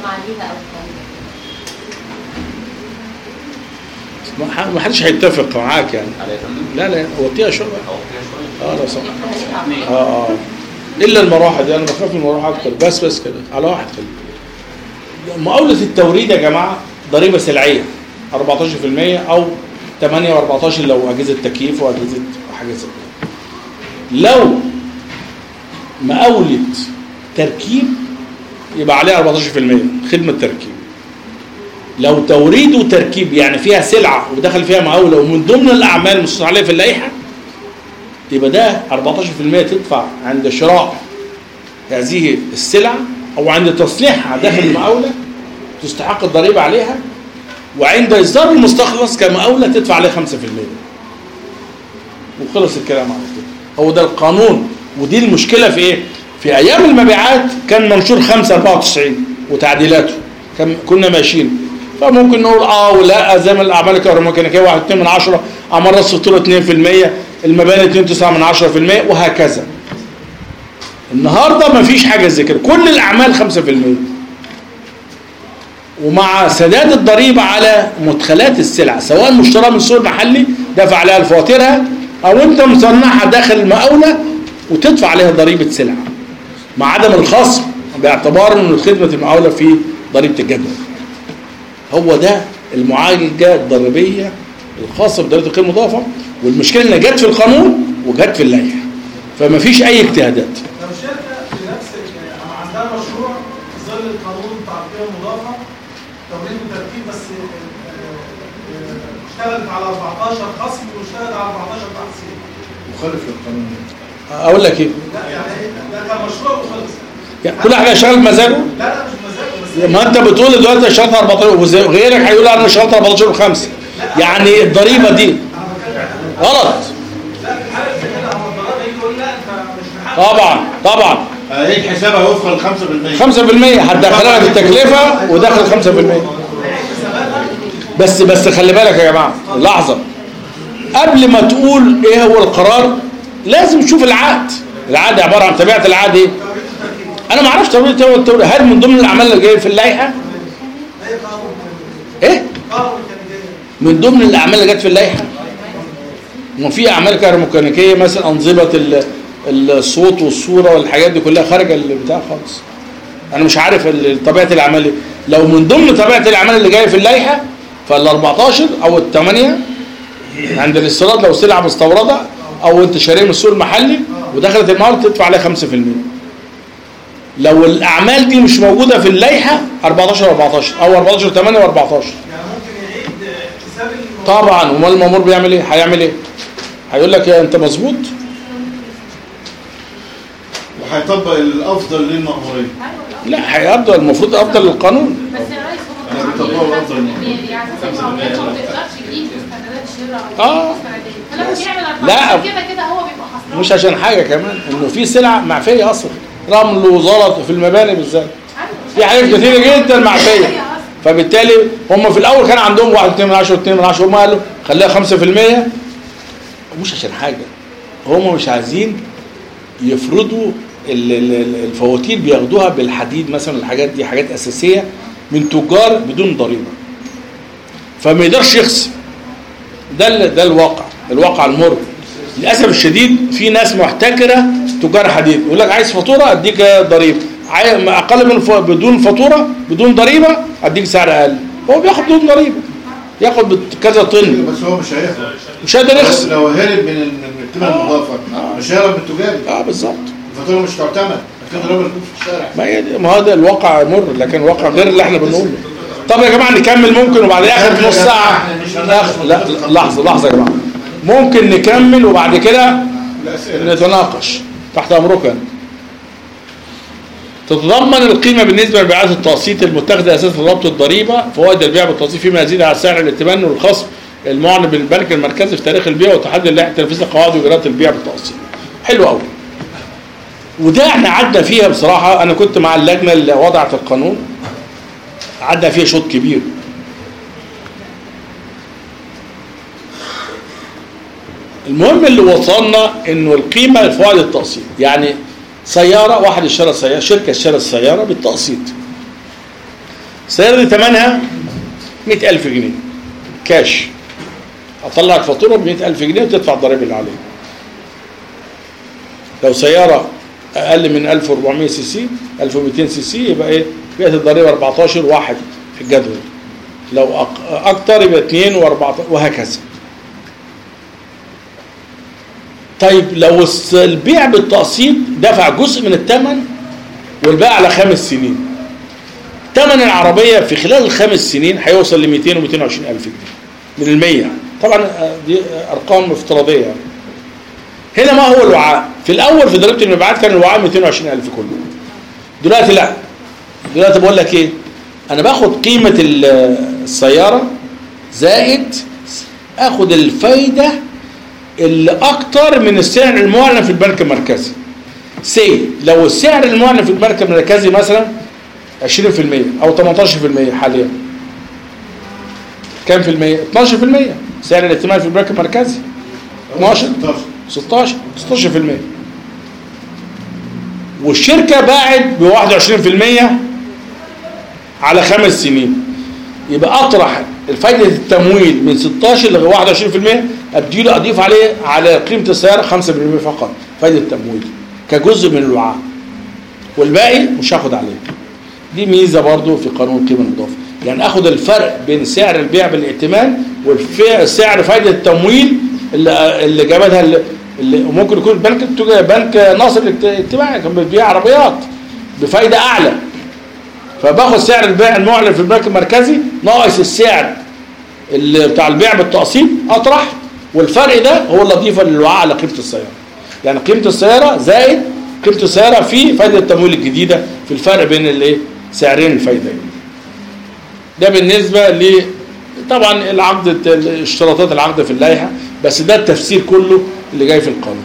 ما حدش هيتفق معاك يعني. لا لا وطيها شويه. اه لو سمحت. اه اه الا المروحه دي، انا بخاف من المروحه اكتر. بس بس كده على واحد خلي. مقاوله التوريد يا جماعه ضريبه سلعيه أربعتاشر بالمية او ثمانية وأربعتاشر لو اجهزه تكييف واجهزه حاجه زي كده. لو مقاوله تركيب يبقى عليها أربعتاشر بالمية خدمه تركيب. لو توريد وتركيب يعني فيها سلعه ودخل فيها مقاوله ومن ضمن الاعمال المنصوص عليها في اللائحه، يبقى ده أربعتاشر بالمية تدفع عند شراء هذه السلع او عند تصنيعها داخل المقاوله تستحق الضريبه عليها، وعند اصدار المستخلص كمقاوله تدفع عليه خمسة بالمية. وخلص الكلام على كده. هو ده القانون. ودي المشكله في ايه؟ في ايام المبيعات كان منشور خمسة أربعة وتسعين وتعديلاته كان كنا ماشيين، فممكن نقول اه ولا زي ما الاعمال الكهروميكانيكيه واحد فاصلة اثنين من عشرة، اعمال راس فاتوره اثنين بالمية، المباني اثنين فاصلة تسعة من عشرة بالمية وهكذا. النهارده ما فيش حاجه زي كده، كل الاعمال خمسة بالمية. ومع سداد الضريبه على مدخلات السلع سواء مشتراه من السوق المحلي دفع عليها الفواتيرها او انت مصنعها داخل المقاوله وتدفع عليها ضريبه سلع مع عدم الخصم باعتبار ان خدمه المقاوله في ضريبه الجدول. هو ده المعالجه الضريبيه الخاصه بضريبه القيمه المضافه، والمشكله انها جت في القانون وجت في اللائحه، فما فيش اي اجتهادات. لو شركه في نفس عندها مشروع في ظل القانون بتاع القيمه المضافه توريد وتركيب، بس اشتغلت على أربعتاشر خصم واشتغلت على أربعتاشر تحصيل مخالف للقانون. اقول لك ايه؟ لا يعني ده كان مشروع وخلص. يعني كل حاجه شغال بمزاجه؟ لا لا مش مزاجه بس. ما انت بتقول دلوقتي اشتغلت أربعتاشر وغيرك هيقول انا اشتغلت أربعتاشر وخمسة، يعني الضريبه دي غلط. لا في حاله كده هو الضريبه يجي يقول لا انت مش محاسب. طبعا طبعا هيك حسابها وفق ال خمسة بالمية. خمسة بالمية هتدخلها في التكلفه وداخل خمسة بالمية. بس بس خلي بالك يا جماعه لحظه، قبل ما تقول ايه هو القرار لازم تشوف العقد. العقد عباره عن طبيعه العقد ايه؟ انا ما اعرفش طبيعه هل من ضمن الاعمال اللي جايه في اللائحه؟ ايه؟ من ضمن الاعمال اللي جت في اللائحه. ما في اعمال كهروميكانيكيه مثلا انظمه الصوت والصوره والحاجات دي كلها خارجه البتاع خالص. انا مش عارف طبيعه الاعمال ايه. لو من ضمن طبيعه الاعمال اللي جايه في اللائحه فال أربعتاشر او الثمانية عند الاستيراد لو سلعه مستورده او انت شاريه من السوق المحلي ودخلت المعرض تدفع عليها خمسة بالمية. لو الاعمال دي مش موجوده في اللائحه أربعتاشر أربعتاشر او أربعتاشر ثمانية و14. يعني ممكن يعيد حساب طبعا. امال المامور بيعمل ايه؟ هيعمل ايه؟ هيقول لك انت مظبوط وهيطبق الافضل للمأمورين. لا هيفضل المفروض افضل للقانون. بس يا ريس انا بيطبقوا الافضل يعني اساسا ما بتقدرش تجيب مستندات شراء او اه فلما بيعمل لا كده كده هو بيبقى خسران. مش عشان حاجه كمان انه في سلع معفيه اصلا، رمل وزلط في المباني بالذات في حاجات كتيره جدا معفيه، فبالتالي هم في الاول كان عندهم واحد اثنين من عشرة واثنين من عشرة، هم قالوا خليها خمسة بالمية. مش عشان حاجه، هم مش عايزين يفرضوا الفواتير بياخدوها بالحديد مثلا، الحاجات دي حاجات اساسيه من تجار بدون ضريبه، فما يقدرش يخصم. ده ده الواقع، الواقع المر للاسف الشديد. في ناس محتكره تجار حديد يقول لك عايز فاتوره اديك ضريبه، اقل من ف... بدون فاتوره بدون ضريبه اديك سعر اقل. هو بياخد بدون ضريبه، ياخد كذا طن، بس هو مش هياخد، مش قادر يخصم. لو هرب من القيمه المضافه مش هيهرب من التجاري. اه بالظبط. الفاتوره مش تعتمد، في ضريبه في الشارع. ما هي ما هو ده الواقع مر، لكن الواقع غير اللي احنا بنقوله. طب يا جماعه نكمل ممكن وبعد اخر نص ساعه لا لحظه لحظه يا جماعه ممكن نكمل وبعد كده نتناقش تحت امركم. تتضمن القيمه بالنسبه لبيعات التقسيط المتخذه اساسا لضبط الضريبه فوائد البيع بالتقسيط فيما يزيد على سعر الائتمان والخصم المعلن بالبنك المركزي في تاريخ البيع وتحدد اللائحه تنفيذ قواعد واجراءات البيع بالتقسيط. حلو قوي. وده احنا عدنا فيها بصراحه، انا كنت مع اللجنه اللي وضعت القانون، عدى فيها شوط كبير المهم اللي وصلنا انه القيمه الفوائد التقسيط، يعني سياره واحد اشترى سياره، شركه اشترت السياره بالتقسيط، السياره دي ثمنها مئة ألف جنيه كاش، اطلع لك فاتوره ب مئة ألف جنيه وتدفع الضرائب اللي عليها. لو سياره اقل من ألف وأربعمائة سي سي ألف ومئتين سي سي يبقى ايه؟ فئه الضريبه أربعتاشر واحد في الجدول، لو اكتر يبقى اثنين وأربعتاشر وهكذا. طيب لو البيع بالتقسيط دفع جزء من الثمن والباقي على خمس سنين، ثمن العربيه في خلال الخمس سنين هيوصل ل مئتين و مئتين وعشرين ألف جنيه من المية، طبعا دي ارقام افتراضيه يعني. هنا ما هو الوعاء؟ في الاول في ضريبه المبيعات كان الوعاء مئتين وعشرين ألف كله، دلوقتي لا، دلوقتي بقول لك ايه؟ انا باخد قيمه السياره زائد اخد الفايده اللي اكتر من السعر المعلن في البنك المركزي. سي لو السعر المعلن في البنك المركزي مثلا عشرين في المية او ثمانية عشر في المية حاليا، كام في المية؟ اثناشر في المية سعر الائتمان في البنك المركزي، اثناشر ستاشر ستاشر في المية، والشركه باعت ب واحد وعشرين في المية على خمس سنين، يبقى اطرح الفائده التمويل من ستاشر ل واحد وعشرين في المية ابدي له اضيف عليه على قيمه السياره خمسة بالمية فقط فائده التمويل كجزء من الوعاء، والباقي مش هاخد عليه. دي ميزه برضو في قانون القيمه المضافه، يعني اخد الفرق بين سعر البيع بالائتمان وسعر فائده التمويل اللي اللي جابتها اللي ممكن يكون بنك بنك ناصر الاجتماعي كان بيبيع عربيات بفائده اعلى، فباخد سعر البيع المعلن في البنك المركزي ناقص السعر اللي بتاع البيع بالتقسيط اطرح، والفرق ده هو اللي اضيفه للوعاء على قيمه السياره. يعني قيمه السياره زائد قيمه السياره في فائده التمويل الجديده في الفرق بين الايه؟ سعرين الفائده. ده بالنسبه ل طبعا العقد اشتراطات العقد في اللائحه، بس ده التفسير كله اللي جاي في القانون.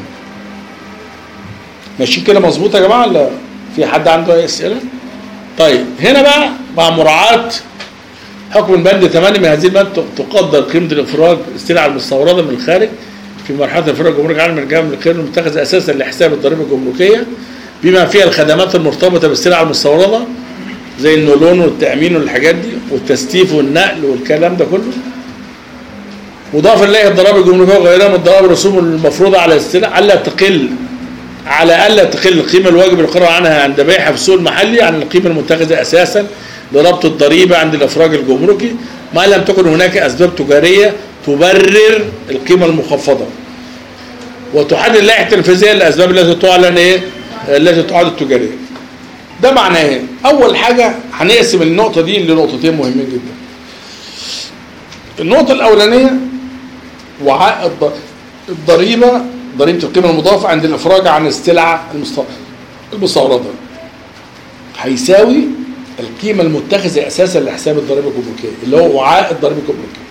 ماشي كده مظبوط يا جماعه ولا في حد عنده اي اسئله؟ طيب هنا بقى مع مراعاه حكم البند ثمانية من هذه البند تقدر قيمه الافراج السلع المستورده من الخارج في مرحله الافراج الجمركي عن من جانب القيمه المتخذه اساسا لحساب الضريبه الجمركيه بما فيها الخدمات المرتبطه بالسلع المستورده زي النولون والتامين والحاجات دي والتستيف والنقل والكلام ده كله، مضاف اليه الضرائب الجمركيه وغيرها من الضرائب الرسوم المفروضه على السلع الا تقل على الا تقل القيمه الواجب القرار عنها عند بيعها في السوق المحلي عن القيمه المتخذه اساسا لربط الضريبه عند الافراج الجمركي ما لم تكن هناك اسباب تجاريه تبرر القيمه المخفضه، وتحدد اللائحه التنفيذيه للاسباب التي تعلن ايه؟ التي تعد التجاريه. ده معناه ايه؟ اول حاجه هنقسم النقطه دي لنقطتين مهمين جدا. النقطه الاولانيه وعاء الضريبه، ضريبه القيمه المضافه عند الافراج عن السلعه المستورده هيساوي القيمه المتخذه اساسا لحساب الضريبه الجمركيه اللي هو وعاء الضريبه الجمركيه.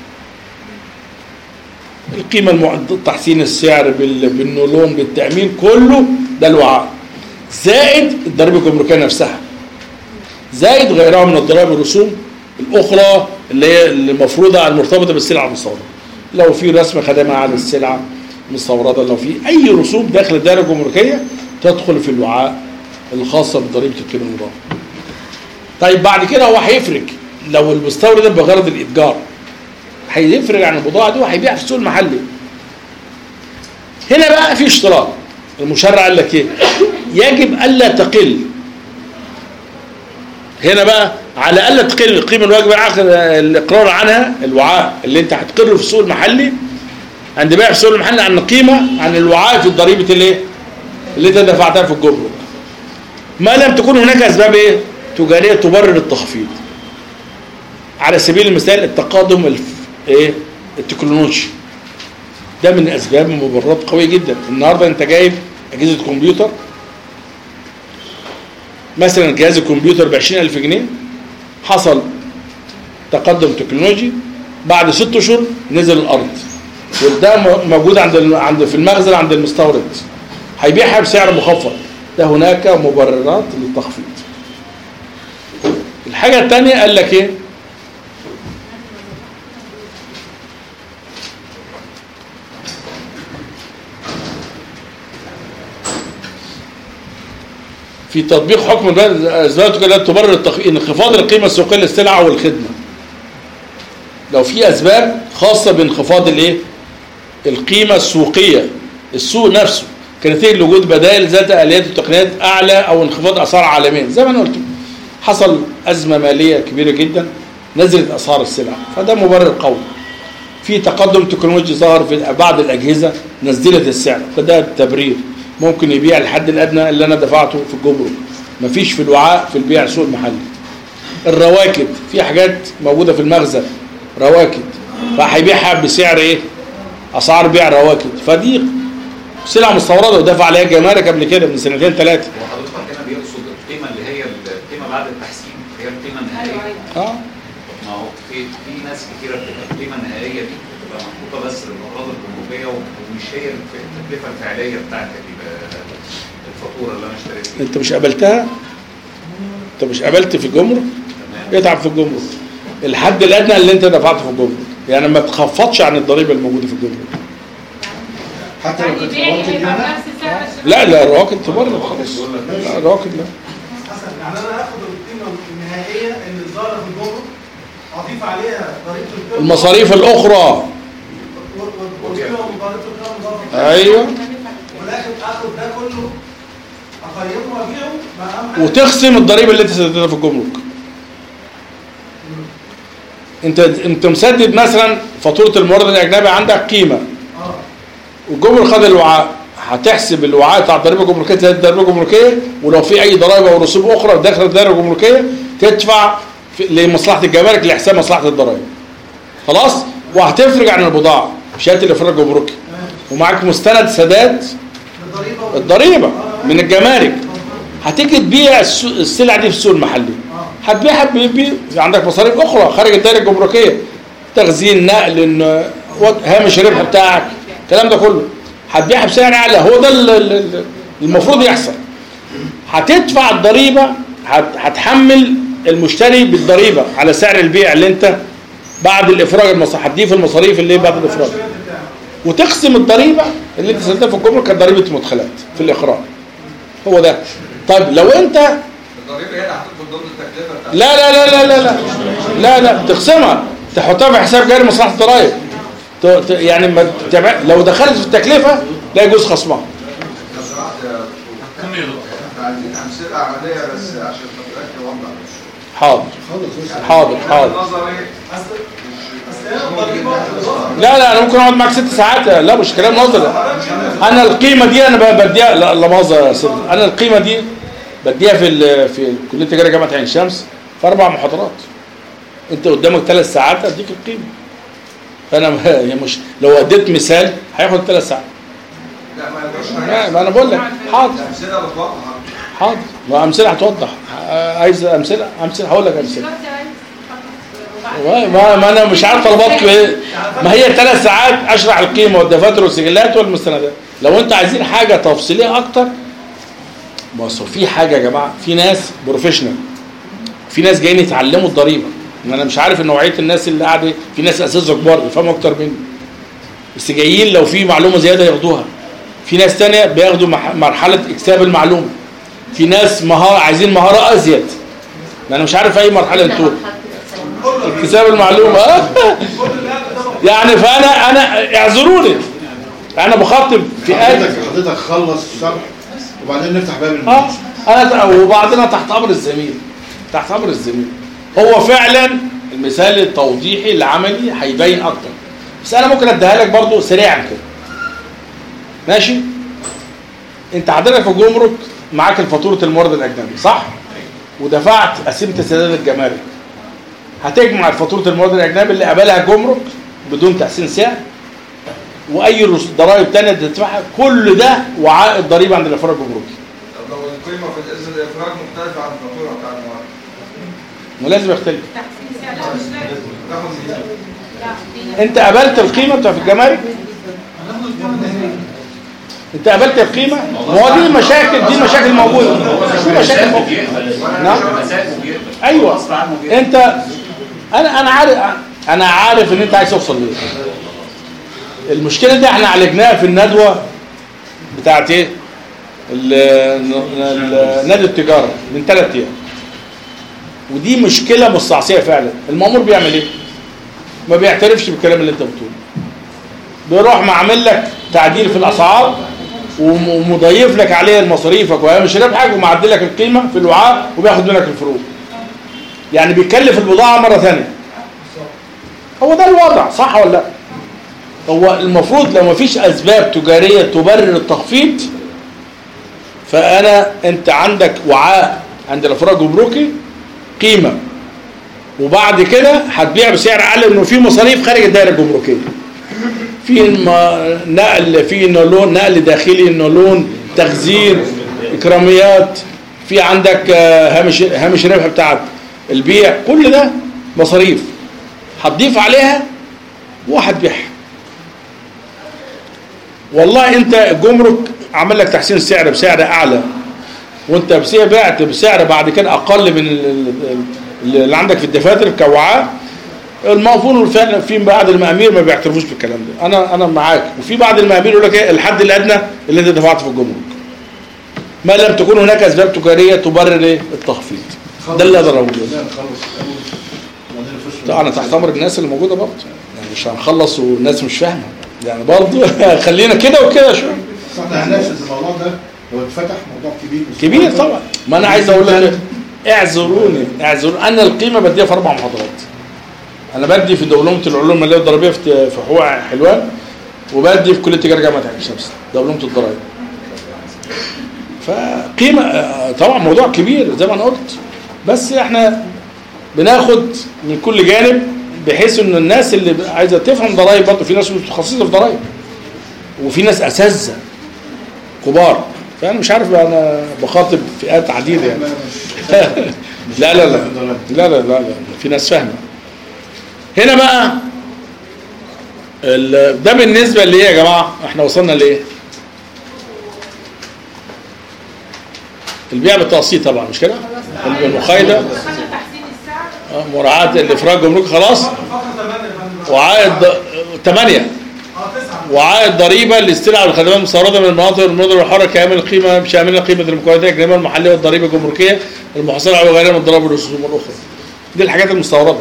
القيمه المعدله تحسين السعر بالنولون بالتامين كله ده الوعاء، زائد الضريبه الجمركيه نفسها، زائد غيرها من الضرائب الرسوم الاخرى اللي هي المفروضه المرتبطه بالسلع المستورده. لو في رسم خدمه على السلعه المستورده، لو في اي رسوم داخل الدائره الجمركيه تدخل في الوعاء الخاصه بضريبه القيمه المضافه. طيب بعد كده هو هيفرق لو المستورد ده بغرض الاتجار هيفرق عن البضاعه دي وهيبيع في السوق المحلي. هنا بقى في اشتراط، المشرع قال لك ايه؟ يجب الا تقل، هنا بقى على الا تقل القيمه الواجبه الاقرار عنها الوعاء اللي انت هتقره في السوق المحلي عند بيع في السوق المحلي عن القيمه عن الوعاء في ضريبه الايه؟ اللي انت دفعتها في الجمرك. ما لم تكن هناك اسباب ايه؟ تجاريه تبرر التخفيض. على سبيل المثال التقادم الف... ايه؟ التكنولوجي. ده من اسباب مبررات قويه جدا. النهارده انت جايب اجهزه كمبيوتر مثلا جهاز الكمبيوتر ب عشرين ألف جنيه، حصل تقدم تكنولوجي بعد ست اشهر نزل الارض، وده موجود عند عند في المخزن عند المستورد هيبيعها بسعر مخفض. ده هناك مبررات للتخفيض. الحاجه الثانيه قال لك ايه؟ في تطبيق حكم الاسباب لا تبرر انخفاض القيمه السوقيه للسلعه او الخدمه. لو في اسباب خاصه بانخفاض الايه؟ القيمه السوقيه، السوق نفسه كنتيجه لوجود بدائل ذات اليات وتقنيات اعلى او انخفاض اسعار عالميا، زي ما انا قلت حصل ازمه ماليه كبيره جدا نزلت اسعار السلع، فده مبرر قوي. في تقدم تكنولوجي ظهر في بعض الاجهزه نزلت السعر، فده تبرير. ممكن يبيع الحد الادنى اللي انا دفعته في الجمرك، مفيش في الوعاء في البيع سوق المحلي. الرواكد في حاجات موجوده في المخزن رواكد، فهيبيعها بسعر ايه؟ اسعار بيع رواكد، فدي سلعه مستورده ودفع عليها جمارك قبل كده من سنتين ثلاثه. هو حضرتك هنا بيقصد القيمه اللي هي القيمه بعد التحسين، هي القيمه النهائيه. اه ما هو في في ناس كتيره بتبقى القيمه النهائيه دي بتبقى محطوطه بس للاغراض الجمركيه ومش هي التكلفه الفعليه بتاعت الفاتوره اللي انا اشتريت فيها. انت مش قابلتها؟ انت مش قابلت في الجمرك؟ اتعب في الجمرك. الحد الادنى اللي انت دفعته في الجمرك، يعني ما تخفضش عن الضريبه الموجوده في الجمرك. حتى لو كنت لا لا الرواكد تبرر خالص. لا الرواكد لا. حسن يعني انا هاخد القيمه النهائيه اللي ظاهره في الجمرك اضيف عليها ضريبه القيمه المصاريف الاخرى. والقيمه وضريبه القيمه ايوه. ولكن اخد ده كله اقيمه وابيعه مع وتقسم الضريبه اللي انت سددتها في الجمرك. انت انت مسدد مثلا فاتوره المورد الاجنبي عندك قيمه. اه والجمرك خد الوعاء، هتحسب الوعاء بتاع الضريبه الجمركيه زي الضريبه الجمركيه، ولو في اي ضرائب او رسوم اخرى داخل الدائره الجمركيه تدفع لمصلحه الجمارك لحساب مصلحه الضرائب. خلاص؟ وهتفرج عن البضاعه شهاده الافراج الجمركي. ومعاك مستند سداد الضريبه من الجمارك. هتيجي تبيع السلعه دي في السوق المحلي. هتبيعها بي عندك مصاريف اخرى خارج الدائره الجمركيه، تخزين، نقل، هامش الربح بتاعك، الكلام ده كله هتبيعها بسعر اعلى. هو ده المفروض يحصل. هتدفع الضريبه، هتحمل المشتري بالضريبه على سعر البيع اللي انت بعد الافراج المصاريف، هتضيف المصاريف اللي بعد الافراج، وتقسم الضريبه اللي انت سددتها في الجمرك كضريبه مدخلات في الاخراج. هو ده. طيب لو انت الضريبه هنا هتدخل ضمن التكلفه بتاعتك. لا لا لا لا لا لا لا تقسمها، تحطها في حساب جاري مصلحه الضرائب. يعني ما تبع... لو دخلت في التكلفه لا يجوز خصمها. لو سمحت يا دكتور احنا عايزين امثله عمليه بس عشان حضرتك توضح. حاضر حاضر حاضر. نظري لا لا انا ممكن اقعد معاك ست ساعات. لا مش كلام نظري. انا القيمه دي انا بديها، لا لا مؤاخذه يا سيدي، انا القيمه دي بديها في في كليه التجاره جامعه عين شمس في اربع محاضرات. انت قدامك ثلاث ساعات اديك القيمه. فانا مش لو اديت مثال هياخد ثلاث ساعات. لا ما يقدرش. ما انا بقول لك حاضر. امثله بتوضح. حاضر. ما امثله هتوضح. عايز امثله امثله هقول لك امثله. ما, ما انا مش عارف طلباتكم ايه. ما هي ثلاث ساعات اشرح القيمه والدفاتر والسجلات والمستندات. لو انت عايزين حاجه تفصيليه اكتر، بص في حاجه يا جماعه، في ناس بروفيشنال، في ناس جايين يتعلموا الضريبه. انا مش عارف نوعيه الناس اللي قاعده، في ناس اساتذه كبار يفهموا اكتر مني، بس جايين لو في معلومه زياده ياخدوها. في ناس ثانيه بياخدوا مرحله اكتساب المعلومه. في ناس مهاره عايزين مهاره ازيد. انا مش عارف اي مرحله انتوا اكتساب المعلومه. يعني فانا انا اعذروني، انا بخاطب في حضرتك حضرتك خلص الشرح وبعدين نفتح باب اه انا وبعدين تحت امر الزميل، تحت امر الزميل. هو فعلا المثال التوضيحي العملي هيبين اكتر، بس انا ممكن اديها لك برضو سريعا كده. ماشي؟ انت حضرتك في الجمرك معاك الفاتوره المورد الاجنبي صح؟ ودفعت قسيمه سداد الجمارك. هتجمع فاتوره المورد الاجنبي اللي قبلها الجمرك بدون تحسين سعر، واي ضرائب ثانيه تدفعها، كل ده وعاء الضريبه عند الافراج الجمركي. طب لو القيمه في الاذن الافراج مختلفه عن الفاتوره بتاع المورد. ما لازم يختلف. تحسين سعر لا مش لازم. تاخد ميزان. انت قبلت القيمه بتاع في الجمارك؟ انت قبلت القيمه؟ ما هو دي مشاكل، دي مشاكل موجوده. دي مشاكل موجوده. نعم. ايوه. انت انا انا عارف انا عارف ان انت عايز توصل ليه. المشكله دي احنا عالجناها في الندوه بتاعت ايه؟ نادي التجاره من ثلاث ايام، ودي مشكله مستعصيه فعلا. المأمور بيعمل ايه؟ ما بيعترفش بالكلام اللي انت بتقوله، بيروح معمل لك تعديل في الاسعار ومضيف لك عليه مصاريفك وهامش ربحك ومعدل لك القيمه في الوعاء وبياخد منك الفروق. يعني بيكلف البضاعه مره ثانيه. هو ده الوضع صح ولا لا؟ هو المفروض لو ما فيش اسباب تجاريه تبرر التخفيض، فانا انت عندك وعاء عند الافراج الجمركي قيمه، وبعد كده هتبيع بسعر اعلى انه في مصاريف خارج الدائره الجمركيه، في نقل، في نقلون نقل داخلي، نقلون تخزين، اكراميات، في عندك هامش هامش ربح بتاع البيع، كل ده مصاريف هتضيف عليها وهتبيعها. والله انت الجمرك عمل لك تحسين سعر بسعر اعلى، وانت بسعر بعت بسعر بعد كده اقل من اللي عندك في الدفاتر كوعاء، المفروض فعلا في بعض المأمير ما بيعترفوش بالكلام ده. انا انا معاك، وفي بعض المأمير يقول لك ايه الحد الادنى اللي انت دفعته في الجمرك ما لم تكون هناك اسباب تجاريه تبرر ايه التخفيض. ده اللي اقدر اقوله. انا تحت امر الناس اللي موجوده برضه، يعني مش هنخلص والناس مش فاهمه يعني، برضه خلينا كده وكده شويه. احنا هنناقش الموضوع ده، هو اتفتح موضوع كبير كبير طبعا. ما انا عايز اقول لك اعذروني اعذروني انا القيمه بديها في اربع محاضرات. انا بدي في دبلومه العلوم الماليه والضريبيه في في حقوق حلوان، وبدي في كليه تجاره جامعه عين شمس دبلومه الضرائب. فقيمه طبعا موضوع كبير زي ما انا قلت، بس احنا بناخد من كل جانب بحيث ان الناس اللي عايزه تفهم ضرائب، برضه في ناس متخصصه في ضرائب وفي ناس اساتذه كبار، فانا مش عارف انا بخاطب فئات عديده يعني. لا لا لا لا لا لا في ناس فاهمه. هنا بقى ده بالنسبه لايه يا جماعه؟ احنا وصلنا لايه؟ البيع بالتقسيط طبعا مش كده؟ المقايضه، مراعاه الافراج الجمركي خلاص، وعائد ثمانية، وعائد ضريبه للاستيلاء والخدمات المستورده من المناطق والمدن الحره كامل القيمه شامله قيمه المكونات الاجنبيه المحليه والضريبه الجمركيه المحصله على غيرها من الضرائب والرسوم الاخرى. دي الحاجات المستورده.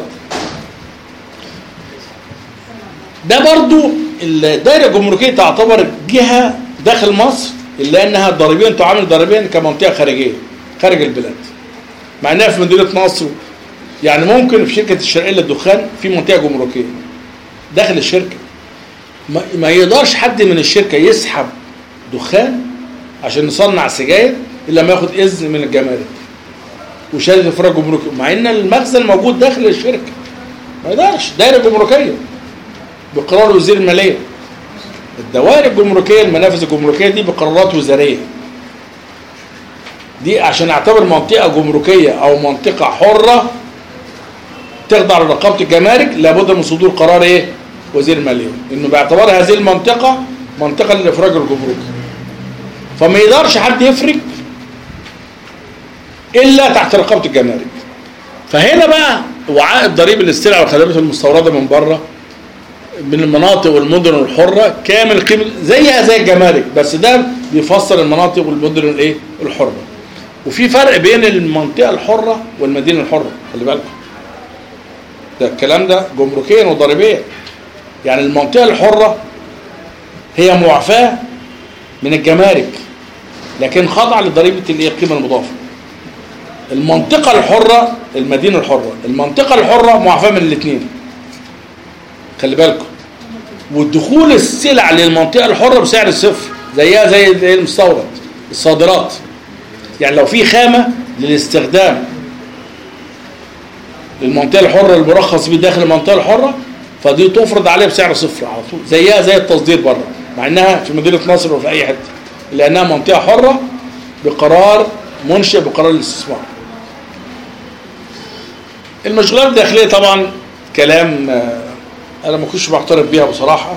ده برضو الدائره الجمركيه تعتبر جهه داخل مصر الا انها ضريبيا تعامل ضريبيا كمنطقه خارجيه خارج البلاد، مع انها في مدينه نصر. يعني ممكن في شركه الشرقيه للدخان في منطقه جمركيه داخل الشركه، ما يقدرش حد من الشركه يسحب دخان عشان نصنع سجاير الا لما ياخد اذن من الجمارك وشهاده افراج جمركي، مع ان المخزن موجود داخل الشركه. ما يقدرش، دائره جمركيه بقرار وزير الماليه. الدوائر الجمركيه المنافذ الجمركيه دي بقرارات وزاريه، دي عشان اعتبر منطقه جمركيه او منطقه حره تخضع لرقابه الجمارك لابد من صدور قرار ايه؟ وزير الماليه، انه باعتبار هذه المنطقه منطقه للافراج الجمركي. فما يقدرش حد يفرج الا تحت رقابه الجمارك. فهنا بقى وعاء الضريبه للسلع والخدمات المستورده من بره من المناطق والمدن الحره كامل قيمه زيها زي الجمارك، بس ده بيفسر المناطق والمدن الايه؟ الحره. وفي فرق بين المنطقه الحره والمدينه الحره، خلي بالكم. ده الكلام ده جمركيا وضريبيا. يعني المنطقه الحره هي معفاه من الجمارك لكن خاضعه لضريبه الايه؟ القيمه المضافه. المنطقه الحره المدينه الحره، المنطقه الحره معفاه من الاثنين. خلي بالكم. والدخول السلع للمنطقه الحره بسعر الصفر زيها زي المستورد الصادرات. يعني لو في خامه للاستخدام للمنطقه الحره المرخص بيه داخل المنطقه الحره فدي تفرض عليها بسعر صفر على طول زيها زي التصدير بره، مع انها في مدينه نصر وفي اي حته لانها منطقه حره بقرار منشئ بقرار الاستثمار. المشغولات الداخليه طبعا كلام انا ما كنتش بعترف بيها بصراحه.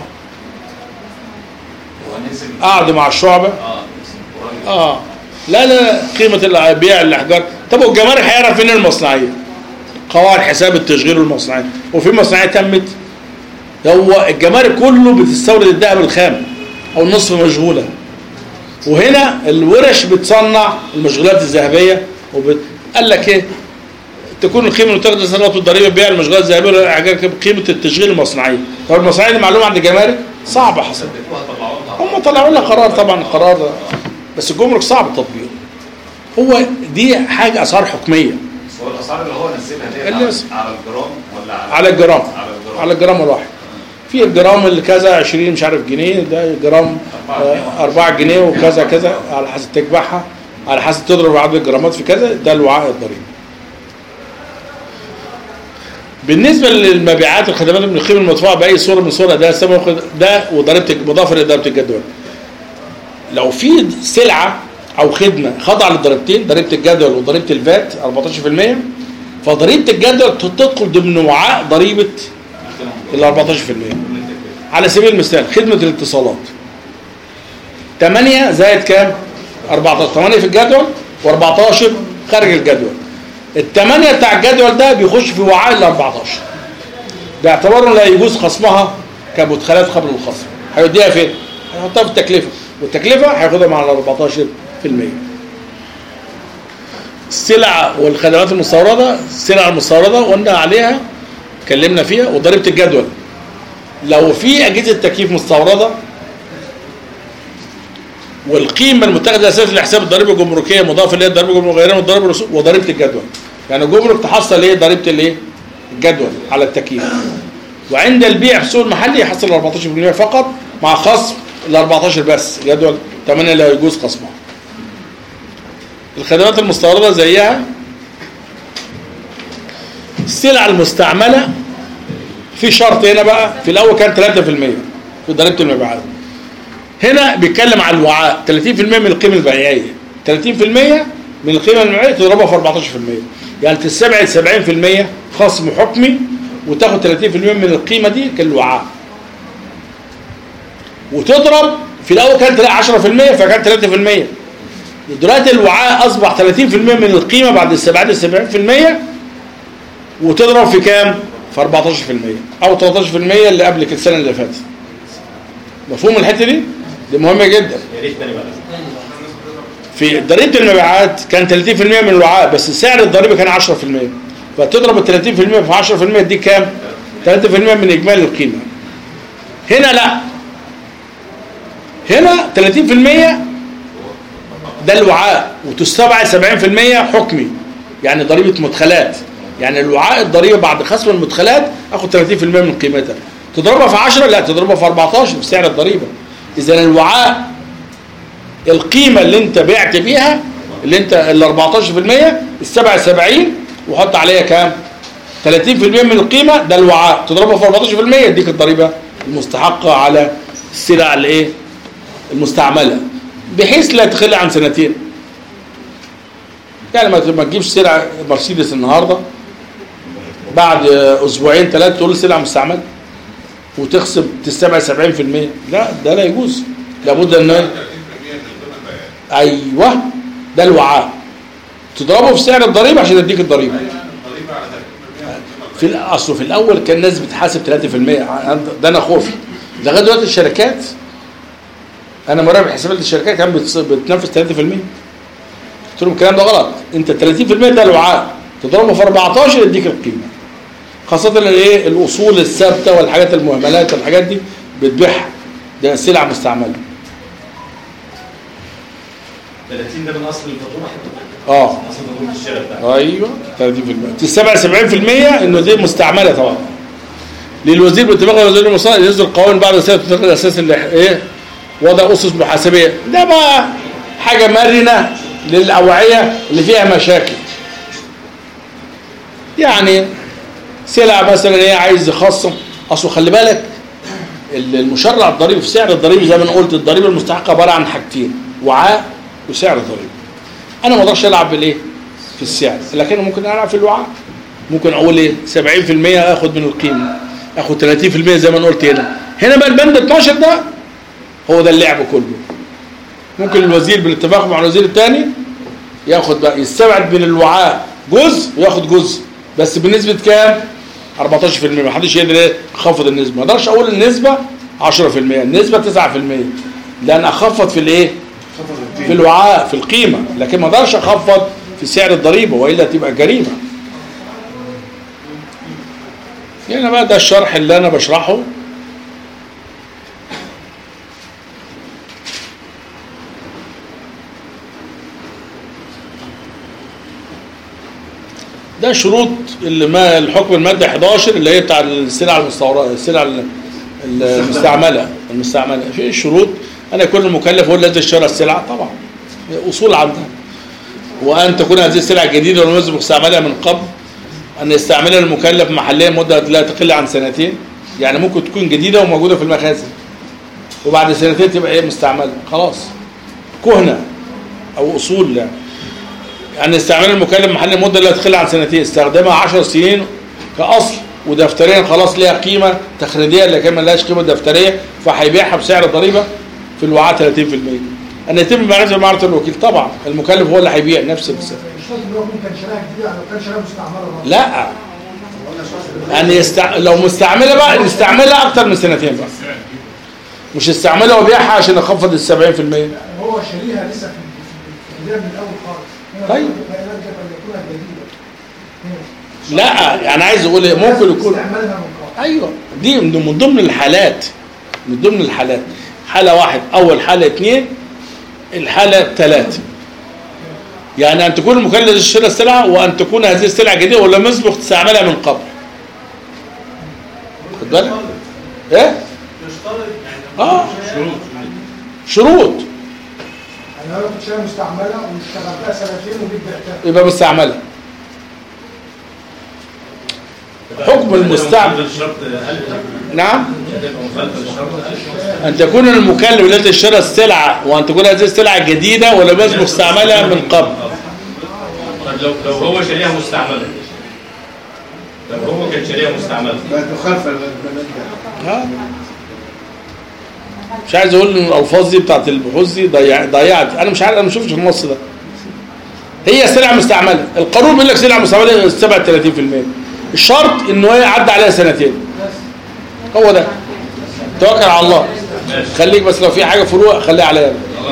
قعد مع الشعبه اه لا لا قيمه بيع الاحجار. طب والجمارك هيعرف فين المصنعيه؟ قواعد حساب التشغيل والمصنعيه، وفي مصنعيه تمت. هو الجمارك كله بتستورد الذهب الخام او النصف مشغوله. وهنا الورش بتصنع المشغولات الذهبيه وبت... قال لك ايه تكون القيمه المتخذه للصادرات والضريبه بيع المشغولات الذهبيه ولا قيمه التشغيل المصنعيه. طب المصنعيه دي معلومه عند الجمارك صعبه حصل. هم طلعوا لنا قرار طبعا قرار بس الجمرك صعب تطبيقه. هو دي حاجه اسعار حكميه. هو الاسعار اللي هو نزلها دي اللي على بس. على الجرام ولا على على الجرام على الجرام على الجرام الواحد. في الجرام اللي كذا عشرين مش عارف جنيه ده جرام أربعة جنيه وكذا كذا على حسب تكبعها على حسب تضرب عدد الجرامات في كذا ده الوعاء الضريبي. بالنسبه للمبيعات والخدمات من القيمه المدفوعه باي صوره من صورها ده سبب ده وضريبه مضافه لضريبه الجدول. لو في سلعه او خدمه خاضعه للضريبتين ضريبه الجدول وضريبه الفات أربعتاشر بالمية فضريبه الجدول تدخل ضمن وعاء ضريبه ال أربعتاشر بالمية. على سبيل المثال خدمه الاتصالات ثمانية زائد كام؟ أربعتاشر. ثمانية في الجدول وأربعتاشر خارج الجدول. الثمانية بتاع الجدول ده بيخش في وعاء ال أربعتاشر باعتباره لا يجوز خصمها كمدخلات قبل الخصم. هيوديها فين؟ هيحطها في التكلفه والتكلفه هياخدها مع ال أربعتاشر بالمية. السلع والخدمات المستورده السلع المستورده قلنا عليها اتكلمنا فيها وضريبه الجدول. لو في اجهزه تكييف مستورده والقيمه المتخذه اساسا لحساب الضريبه الجمركيه مضافه اليها الضريبه الجمركيه غير الضريبه الرسوم وضريبه الجدول. يعني الجمرك تحصل ايه ضريبه الايه؟ الجدول على التكييف. وعند البيع في السوق المحلي يحصل أربعتاشر بالمية فقط مع خصم ال أربعتاشر بس جدول ثمانية لا يجوز خصمها. الخدمات المستورده زيها السلع المستعمله في شرط هنا بقى في الاول كان ثلاثة بالمية في ضريبه المبيعات. هنا بيتكلم على الوعاء ثلاثين بالمية من القيمه البيعيه ثلاثين بالمية من القيمه المبيعيه تضربها في أربعتاشر بالمية يعني تستبعد سبعين بالمية خصم حكمي وتاخد ثلاثين بالمية من القيمه دي كالوعاء وتضرب في الاول كان عشرة بالمية فكان ثلاثة بالمية. دلوقتي الوعاء اصبح ثلاثين بالمية من القيمه بعد استبعاد سبعين بالمية وتضرب في كام؟ في أربعتاشر بالمية او ثلاثة عشر بالمية اللي قبل السنه اللي فاتت. مفهوم الحته دي؟ دي مهمه جدا. يا ريت تاني بقى. في ضريبه المبيعات كان ثلاثين بالمية من الوعاء بس سعر الضريبه كان عشرة بالمية فتضرب ال ثلاثين بالمية في عشرة بالمية دي كام؟ ثلاثة بالمية من اجمالي القيمه. هنا لا هنا ثلاثين بالمية ده الوعاء وتستبعد سبعين بالمية حكمي يعني ضريبه مدخلات. يعني الوعاء الضريبه بعد خصم المدخلات اخد ثلاثين بالمية من قيمتها تضربها في عشرة لا تضربها في أربعتاشر بسعر الضريبه. اذا الوعاء القيمه اللي انت بعت بيها اللي انت ال أربعتاشر بالمية السبعة سبعين وحط عليها كام؟ ثلاثين بالمية من القيمه ده الوعاء تضربها في أربعتاشر بالمية يديك الضريبه المستحقه على السلع الايه؟ المستعمله بحيث لا تقل عن سنتين. يعني ما تجيبش سلعه مرسيدس النهارده بعد اسبوعين ثلاثه تقول سلعه مستعمله وتخصم تستبعد سبعين بالمية لا ده لا يجوز. لابد ان ايوه ده الوعاء تضربه في سعر الضريبه عشان يديك الضريبه. في الاصل في الاول كان الناس بتحاسب ثلاثة بالمية ده انا خوفي. لغايه دلوقتي الشركات انا مراقب حسابات الشركات كانت بتنفذ ثلاثة بالمية. قلت لهم الكلام ده غلط. انت ثلاثين بالمية ده الوعاء تضربه في أربعتاشر يديك القيمه. خاصه الايه الاصول الثابته والحاجات المهملات والحاجات دي بتبيعها ده سلعه مستعمله. ثلاثين ده من اصل الفاتوره حضرتك؟ اه اصل فاتوره الشراء بتاعتك. ايوه ثلاثين بالمية تستبعد سبعين بالمية انه دي مستعمله طبعا. للوزير باتفاق وزير المصالح ينزل القوانين بعد سنه تتخذ الاساس اللي ايه وضع اسس محاسبيه. ده بقى حاجه مرنه للاوعيه اللي فيها مشاكل. يعني سلعه مثلا ايه عايز يخصم اصله خلي بالك المشرع الضريبي في سعر الضريبي زي ما انا قلت الضريبه المستحقه عباره عن حاجتين وعاء وسعر الضريبه. انا ما اقدرش العب بالايه؟ في السعر لكن ممكن العب في الوعاء. ممكن اقول ايه سبعين بالمية اخد من القيمه اخد ثلاثين بالمية زي ما انا قلت هنا. هنا بقى البند اتناشر ده هو ده اللعب كله. ممكن الوزير بالاتفاق مع الوزير الثاني ياخد بقى يستبعد من الوعاء جزء وياخد جزء بس بنسبه كام؟ أربعتاشر بالمية. ما حدش يقدر ايه يخفض النسبه. ما اقدرش اقول النسبه عشرة بالمية النسبه تسعة بالمية لان اخفض في الايه؟ في الوعاء في القيمه، لكن ما اقدرش اخفض في سعر الضريبه والا تبقى جريمه. هنا بقى ده الشرح اللي انا بشرحه. ده شروط اللي ما الحكم الماده احداشر اللي هي بتاع السلع المستورده، السلع المستعمله المستعمله في شروط ان يكون المكلف هو الذي اشترى السلعه، طبعا اصول عندها، وان تكون هذه السلع جديده ولم مستعمله من قبل، ان يستعملها المكلف محليا مده لا تقل عن سنتين، يعني ممكن تكون جديده وموجوده في المخازن وبعد سنتين تبقى ايه مستعمله خلاص كهنه او اصول، يعني يعني يستعملها المكلف محليا مده لا تقل عن سنتين، استخدمها عشر سنين كاصل ودفتريا خلاص ليها قيمه تخريجيه لكن ما لهاش قيمه دفتريه، فهيبيعها بسعر ضريبه في الوعاء ثلاثين بالمئة. ان يتم معرفه معرض الوكيل، طبعا المكلف هو اللي هيبيع نفس السعر. مش شرط ان هو يكون كان شراها جديده لو كان شراها مستعمله. لا يعني يستع... لو مستعمله بقى نستعملها اكتر من سنتين بقى، مش استعملها وبيعها عشان اخفض ال سبعين بالمئة. هو شاريها لسه في البدايه من الاول خالص. طيب لا يعني عايز اقول ايه ممكن يكون ايوه دي من ضمن الحالات، من ضمن الحالات حاله واحد، اول حاله اثنين، الحاله ثلاثه، يعني ان تكون المكلف اشترى السلعه وان تكون هذه السلعه جديده ولم يسبق استعمالها من قبل. خد بالك ايه اه شروط يعني لو كنت شاريها مستعمله واشتغلتها سنتين وجيت بعتها يبقى مستعمله. حكم المستعمل نعم أن تكون المكلف الذي اشترى السلعة وأن تكون هذه السلعة جديدة ولم يسبق استعمالها من قبل. طب لو لو هو شاريها مستعملة، لو هو كان شاريها مستعملة بقت مخالفة ها مش عايز اقول ان الالفاظ دي بتاعت البحوث دي ضيعت، انا مش عارف، انا ما شفتش النص ده. هي سلعة مستعملة، القانون بيقول لك سلعة مستعملة سبعة وثلاثين بالمئة، الشرط انه هي عدى عليها سنتين، هو ده. توكل على الله، خليك بس لو في حاجه فروق خليها عليا.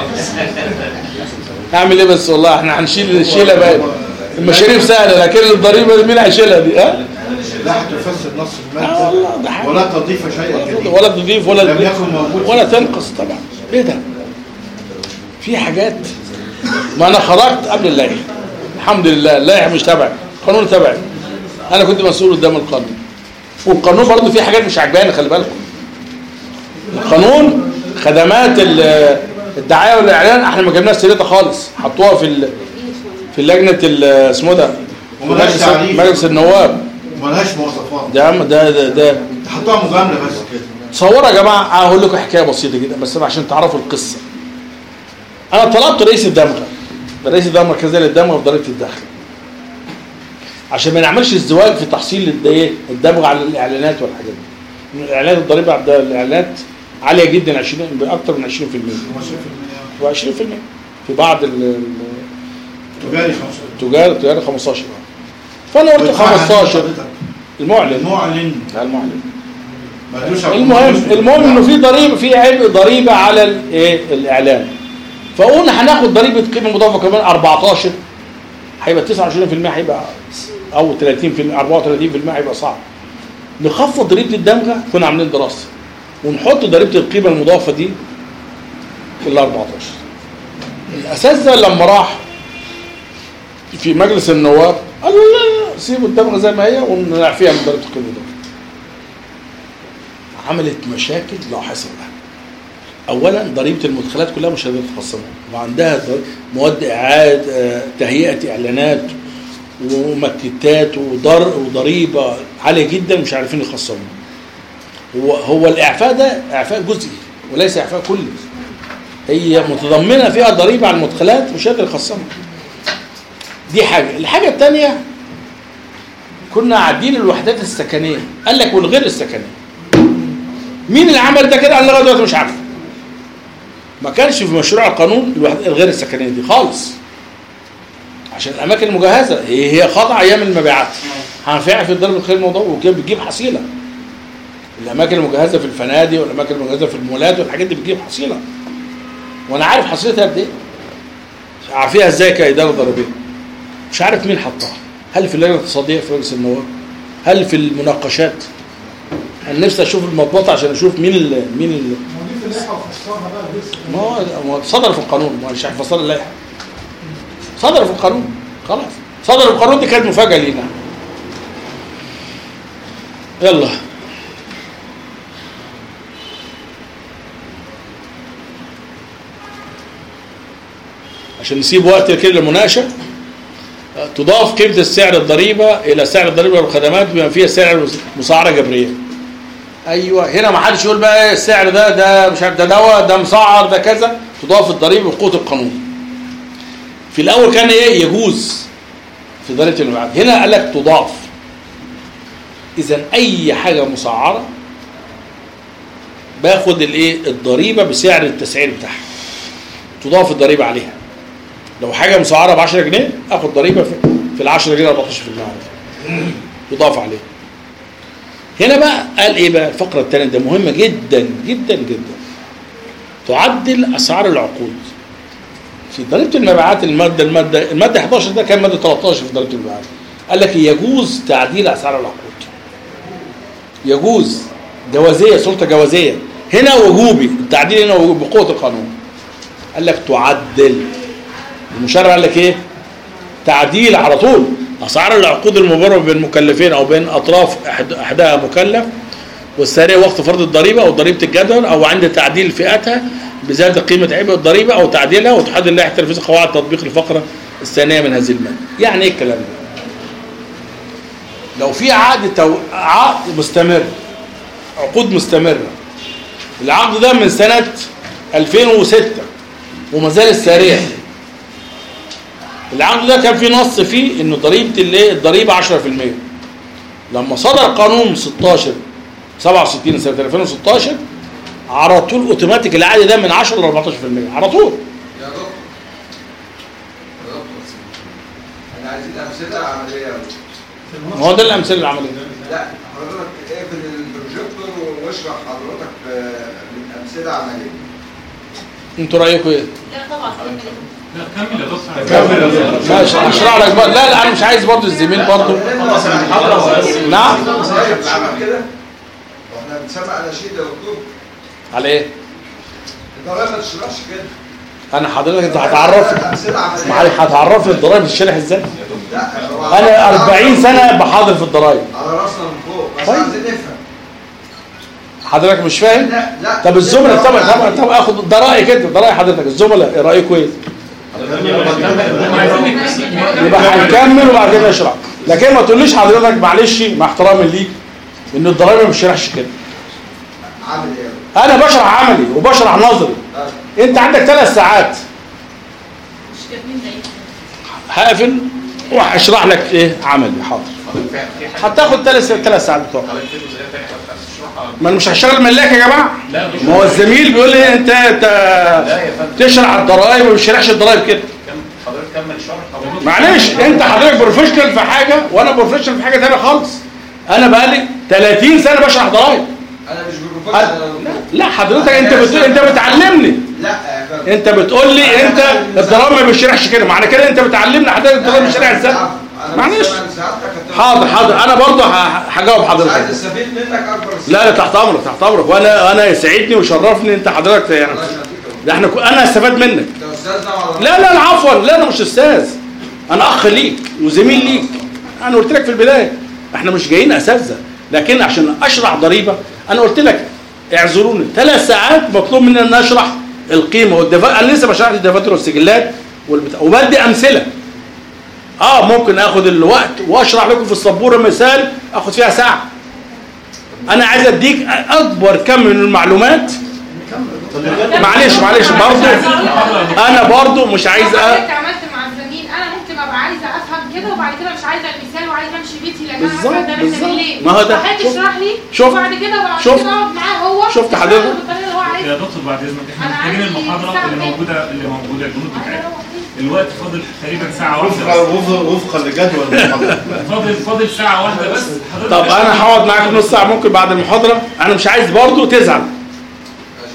هعمل ايه بس والله احنا هنشيل الشيله بقى، المشاريع سهله لكن الضريبه مين هيشيلها دي؟ ها لا هتفسد نص الماده ولا تضيف شيئا جديد ولا تضيف ولا لم يكن موجود ولا تنقص طبعا. ايه ده؟ في حاجات ما انا خرجت قبل اللائحه الحمد لله، اللائحه مش تبعي، القانون تبعي، انا كنت مسؤول قدام القانون، والقانون برضه في حاجات مش عجباني خلي بالكم. القانون خدمات الدعايه والاعلان احنا ما جبناش سيرتها خالص، حطوها في في لجنه اسمه ده مجلس النواب، ملهاش مواصفات. ده ده ده, ده. حطوها مجامله بس كده. تصوروا يا جماعه هقول لكم حكايه بسيطه جدا بس عشان تعرفوا القصه. انا طلبت رئيس الدمغه، رئيس الدمغه المركزيه للدمغه وضريبه الدخل، عشان ما نعملش ازدواج في تحصيل الدمغه على الاعلانات والحاجات دي. الاعلانات الضريبه على الاعلانات عاليه جدا، عشرين باكثر من عشرين بالمئة وعشرين بالمئة في بعض التجاري التجاري التجاري خمستاشر. فانا قلت خمستاشر. المعلن المعلن المعلن المهم المهم انه في ضريبه، في عبء ضريبه على الايه الاعلان، فقلنا هناخد ضريبه قيمه مضافه كمان أربعتاشر، هيبقى تسعة وعشرين بالمئة، هيبقى او ثلاثين بالمئة أربعة وثلاثين بالمئة، هيبقى صعب. نخفض ضريبه الدمغه، كنا عاملين دراسه ونحط ضريبه القيمه المضافه دي في ال أربعتاشر. الاساتذه لما راح في مجلس النواب قالوا لا سيبوا الدمغه زي ما هي ونعفيها من ضريبه القيمه المضافه. عملت مشاكل لا حصر لها. اولا ضريبه المدخلات كلها مش هتقدر تخصمها، وعندها مواد اعاده تهيئه اعلانات ومكتات وضريبه عاليه جدا مش عارفين يخصموها. هو هو الاعفاء ده اعفاء جزئي وليس اعفاء كلي، هي متضمنه فيها ضريبه على المدخلات مش قادر يخصمها. دي حاجه. الحاجه الثانيه كنا عادين الوحدات السكنيه، قال لك والغير السكنيه. مين اللي عمل ده كده؟ انا لغايه دلوقتي مش عارف. ما كانش في مشروع القانون الوحدات الغير السكنيه دي خالص، عشان الاماكن المجهزه هي هي خاضعه ايام المبيعات، هنفعها في ضرب الخير الموضوع وكده بتجيب حصيله. الاماكن المجهزه في الفنادق والاماكن المجهزه في المولات والحاجات دي بتجيب حصيله. وانا عارف حصيلتها قد ايه، عارفيها ازاي كاداره ضريبيه، مش عارف مين حطها، هل في اللجنه الاقتصاديه في مجلس النواب، هل في المناقشات. انا نفسي اشوف المضبوط عشان اشوف مين ال مين ال ما هو ما هو صدر في القانون، ما مش هيفصل اللائحه، صدر في القانون خلاص، صدر في القانون. دي كانت مفاجاه لينا. يلا عشان نسيب وقت كده للمناقشه. تضاف قيمه السعر الضريبه الى سعر الضريبه والخدمات بما فيها سعر مسعره جبريه. ايوه هنا ما حدش يقول بقى السعر ده ده مش عارف ده دواء ده مسعر ده كذا. تضاف الضريبه بقوه القانون. في الاول كان ايه يجوز في ضريبه المبيعات، هنا قال لك تضاف. اذا اي حاجه مسعره باخد الايه الضريبه بسعر التسعير بتاعها، تضاف الضريبه عليها. لو حاجه مسعره ب عشرة جنيه اخد ضريبه في ال عشرة جنيه أربعتاشر بالمية تضاف عليه. هنا بقى قال ايه بقى الفقره الثانيه، ده مهمه جدا جدا جدا. تعدل اسعار العقود في ضريبه المبيعات. الماده الماده الماده احداشر ده كان ماده تلتاشر في ضريبه المبيعات. قال لك يجوز تعديل اسعار العقود، يجوز جوازيه، سلطه جوازيه. هنا وجوبي، التعديل هنا وجوبي بقوه القانون. قال لك تعدل. المشرع قال لك ايه؟ تعديل على طول اسعار العقود المبرمه بين مكلفين او بين اطراف أحد احدها مكلف والثانيه وقت فرض الضريبه او ضريبه الجدول او عند تعديل فئاتها بزياده قيمه عبء الضريبه او تعديلها، وتحدد اللائحه تنفيذ قواعد تطبيق الفقره الثانيه من هذه الماده. يعني ايه الكلام ده؟ لو في عقد تو... عقد مستمر، عقود مستمره، العقد ده من سنه ألفين وستة وما زال ساريا. العقد ده كان فيه نص فيه ان ضريبه الايه الضريبه عشرة في المية. لما صدر قانون ستاشر سبعة وستين سنه ألفين وستاشر على طول اوتوماتيك العقد ده من عشرة ل أربعتاشر في المية على طول. يا دكتور يا دكتور احنا عايزين امثله عمليه. ما هو ده الامثله العمليه. لا حضرتك اقفل البروجيكتور واشرح حضرتك من امثله عمليه. انتوا رايكم ايه؟ لا طبعا لا كمل يا دكتور. كمل يا دكتور. ماشي هشرح لك بقى. لا لا انا مش عايز برضه الزميل برضه. نعم عمل كده واحنا بنسمع اناشيد يا دكتور. على ايه؟ الضرايب ما تشرحش كده. انا حضرتك انت هتعرفني معلش هتعرفني الضرايب بتشرح ازاي؟ لا انا أربعين سنه بحاضر في الضرايب. على راسنا من فوق بس طيب. عايزين نفهم. حضرتك مش فاهم؟ لا لا طب الزملاء طبعا طبعا طب اخد ضرائي كده ضرائي حضرتك الزملاء ايه رايكم ايه؟ يبقى هنكمل وبعد كده نشرح. لكن ما تقوليش حضرتك معلش مع احترامي ليك ان الضرايب ما بتشرحش كده. عامل ايه؟ انا بشرح عملي وبشرح نظري. انت عندك ثلاث ساعات. مش كاتبين زي هقفل وهشرح لك ايه عملي. حاضر. هتاخد ثلاث ثلاث ساعات بتوعك. ما انا مش هشتغل ملاك يا جماعه. ما هو الزميل بيقول لي انت انت تشرح الضرايب وما بتشرحش الضرايب كده. حضرتك كمل شرح. معلش انت حضرتك بروفيشنال في حاجه وانا بروفيشنال في حاجه ثانيه خالص. انا بقالي ثلاثين سنه بشرح ضرايب. انا مش بروفيشنال. لا حضرتك انت بتقول انت بتعلمني. لا انت بتقول لي انت الضرايب ما بيشرحش كده، معنى كده انت بتعلمني حضرتك الضرايب بيشرح ازاي؟ معلش حاضر حاضر انا برضه هجاوب حضرتك. عايز استفيد منك اكبر. لا لا تحت امرك تحت امرك وانا انا يسعدني ويشرفني انت حضرتك يعني. ده احنا انا استفاد منك. انت استاذنا ولا لا لا عفوا لا انا مش استاذ. انا اخ ليك وزميل ليك. انا قلت لك في البدايه احنا مش جايين اساتذه، لكن عشان اشرح ضريبه انا قلت لك اعذروني ثلاث ساعات مطلوب مني ان اشرح القيمه والدفاتر. انا لسه بشرح الدفاتر والسجلات والبتاع وبدي امثله. اه ممكن اخد الوقت واشرح لكم في السبوره مثال اخد فيها ساعه. انا عايز اديك اكبر كم من المعلومات. معلش معلش برضه انا برضه مش عايز أ... عملت مع الزميل انا ممكن ابقى عايزه افهم كده وبعد كده مش عايزه المثال وعايزه امشي بيتي لان انا عارفه ده محتاجين ليه. ما هو ده حد يشرح لي شوف وبعد كده وبعد شوف كده اقعد معاه هو شفت حضرتك يا دكتور بعد اذنك احنا محتاجين المحاضره اللي موجوده اللي موجوده الجنود بتاعتها. الوقت فاضل تقريبا ساعه واحده وفقا لجدول المحاضره. فاضل فاضل ساعه واحده بس. طب انا هقعد معاك نص ساعه ممكن بعد المحاضره. انا مش عايز برضه تزعل.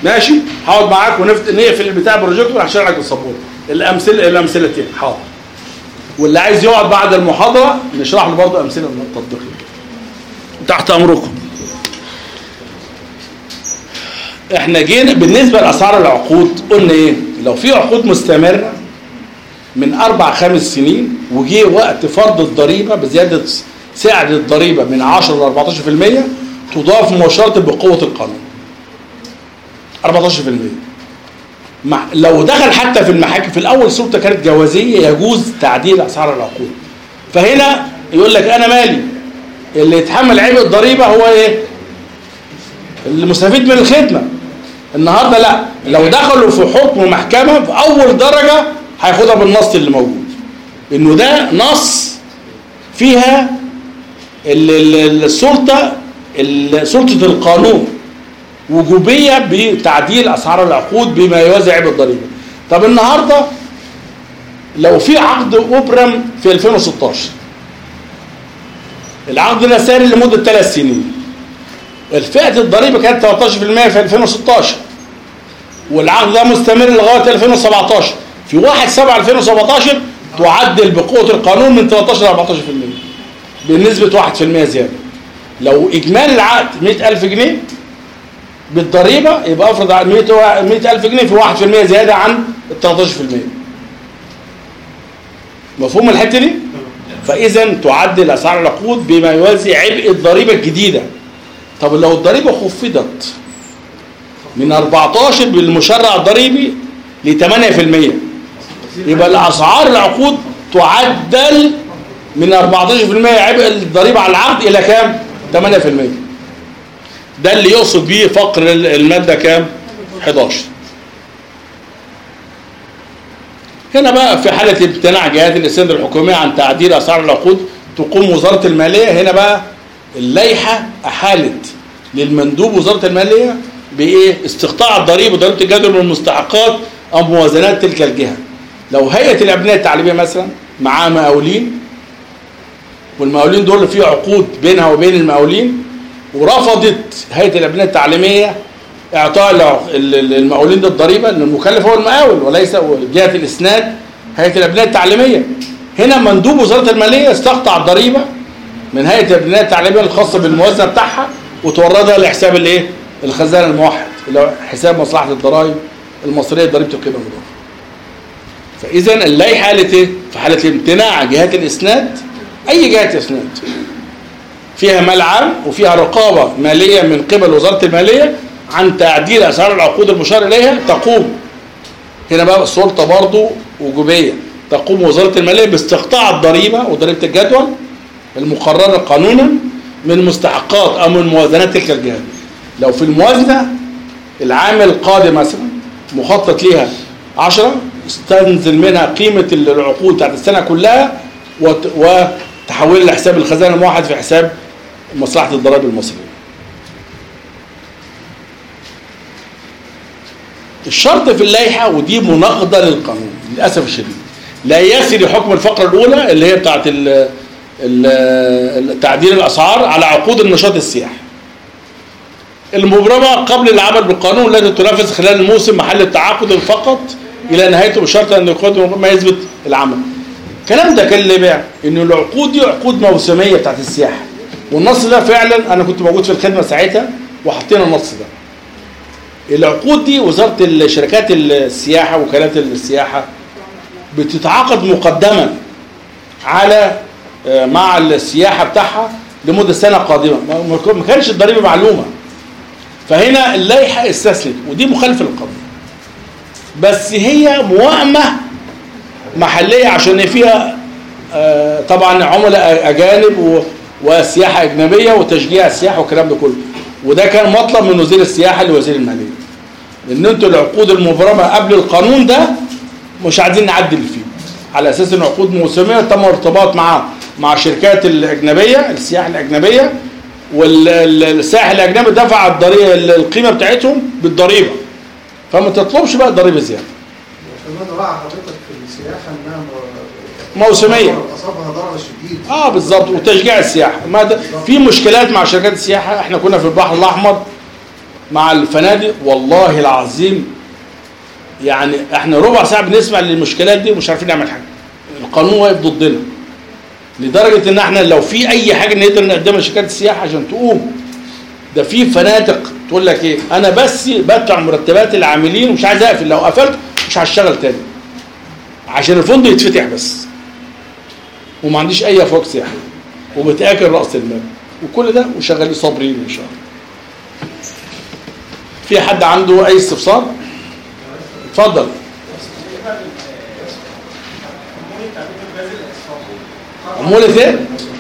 ماشي، هقعد معاك ونقفل البتاع بروجيكتور عشان لك بالسبوره. الامثله الامثلتين حاضر. واللي عايز يقعد بعد المحاضره نشرح له برضه امثله من التطبيق. تحت امركم. احنا جينا بالنسبه لاسعار العقود قلنا ايه؟ لو في عقود مستمره من اربع خمس سنين وجي وقت فرض الضريبه بزياده سعر الضريبه من عشرة ل أربعتاشر في المية تضاف مباشره بقوه القانون. أربعتاشر في المية. لو دخل حتى في المحاكم في الاول سلطه كانت جوازيه يجوز تعديل اسعار العقود. فهنا يقول لك انا مالي، اللي يتحمل عبء الضريبه هو ايه؟ المستفيد من الخدمه. النهارده لا، لو دخلوا في حكم محكمه في اول درجه هياخدها بالنص اللي موجود، انه ده نص فيها السلطه سلطه القانون وجوبيه بتعديل اسعار العقود بما يوازي عبء الضريبه. طب النهارده لو في عقد ابرم في ألفين وستاشر، العقد ده ساري لمده ثلاث سنين، الفئه الضريبه كانت تلتاشر في المية في ألفين وستاشر، والعقد ده مستمر لغايه ألفين وسبعتاشر، في واحد سبعة ألفين وسبعتاشر تعدل بقوه القانون من تلتاشر ل أربعتاشر في المية بنسبه واحد في المية زياده. لو اجمالي العقد مئة ألف جنيه بالضريبه يبقى افرض مئة ألف جنيه في واحد في المية زياده عن ال تلتاشر في المية. مفهوم الحته دي؟ فاذا تعدل اسعار العقود بما يوازي عبء الضريبه الجديده. طب لو الضريبه خفضت من أربعتاشر بالمشرع الضريبي ل ثمانية في المية يبقى الاسعار العقود تعدل من أربعتاشر في المية عبء الضريبه على العقد الى كام؟ ثمانية في المية. ده اللي يقصد بيه فقر الماده كام؟ حداشر. هنا بقى في حاله امتناع جهات الاسناد الحكوميه عن تعديل اسعار العقود تقوم وزاره الماليه. هنا بقى اللائحه احالت للمندوب وزاره الماليه بايه؟ استقطاع الضريبه ضريبه الجدول من المستحقات او موازنات تلك الجهه. لو هيئه الابنيه التعليميه مثلا معاها مقاولين، والمقاولين دول في عقود بينها وبين المقاولين، ورفضت هيئه الابنيه التعليميه اعطاء المقاولين دي الضريبه، لان المكلف هو المقاول وليس جهه الاسناد هيئه الابنيه التعليميه. هنا مندوب وزاره الماليه استقطع الضريبه من هيئه الابنيه التعليميه الخاصه بالموازنه بتاعها وتوردها لحساب الايه؟ الخزانه الموحد اللي هو حساب مصلحه الضرائب المصريه ضريبه القيمه المضافه. فاذا اللائحه قالت ايه؟ في حاله امتناع جهات الاسناد، اي جهه اسناد فيها مال عام وفيها رقابه ماليه من قبل وزاره الماليه عن تعديل اسعار العقود المشار اليها، تقوم هنا بقى السلطه برضه وجوبيه، تقوم وزاره الماليه باستقطاع الضريبه وضريبه الجدول المقرره قانونا من مستحقات او من موازنات تلك الجهات. لو في الموازنه العام القادم مثلا مخطط ليها عشرة، استنزل منها قيمه العقود بتاعت السنه كلها وتحولها لحساب الخزانه الموحد في حساب مصلحه الضرائب المصريه. الشرط في اللائحه، ودي مناقضه للقانون للاسف الشديد، لا يسري حكم الفقره الاولى اللي هي بتاعت تعديل الاسعار على عقود النشاط السياحي المبرمه قبل العمل بالقانون التي تنفذ خلال الموسم محل التعاقد فقط الى نهايته بشرط ان يكون ما يثبت العمل. الكلام ده كان اللي بيع ان العقود دي عقود موسميه بتاعت السياحه، والنص ده فعلا انا كنت موجود في الخدمه ساعتها وحطينا النص ده. العقود دي وزاره الشركات السياحه وكالات السياحه بتتعاقد مقدما على مع السياحه بتاعها لمده سنه قادمه، ما كانش الضريبه معلومه. فهنا اللائحه استسلمت، ودي مخالفه للقانون، بس هي موائمه محليه عشان فيها طبعا عملاء اجانب وسياحه اجنبيه وتشجيع السياحه والكلام ده كله، وده كان مطلب من وزير السياحه لوزير الماليه، ان انتوا العقود المبرمه قبل القانون ده مش عايزين نعدل فيه على اساس ان عقود موسميه تم ارتباط مع مع الشركات الاجنبيه السياحه الاجنبيه، والسائح الاجنبي دفع الضريبه القيمه بتاعتهم بالضريبه، فما تطلبش بقى ضريبه زياده. كمان راعي حضرتك في السياحه انها موسميه اصابها ضرر شديد. اه بالظبط، وتشجيع السياحه. ما في مشكلات مع شركات السياحه، احنا كنا في البحر الاحمر مع الفنادق والله العظيم يعني احنا ربع ساعه بنسمع للمشكلات دي ومش عارفين نعمل حاجه. القانون واقف ضدنا لدرجه ان احنا لو في اي حاجه نقدر نقدمها لشركات السياحه عشان تقوم. ده في فنادق تقول لك ايه، انا بس بدفع مرتبات العاملين ومش عايز اقفل، لو قفلت مش هشتغل تاني عشان الفندق يتفتح بس، وما عنديش اي افواج سياحيه وبتاكل راس المال وكل ده وشغالين صابرين ان شاء الله. في حد عنده اي استفسار؟ اتفضل. عمولة ايه؟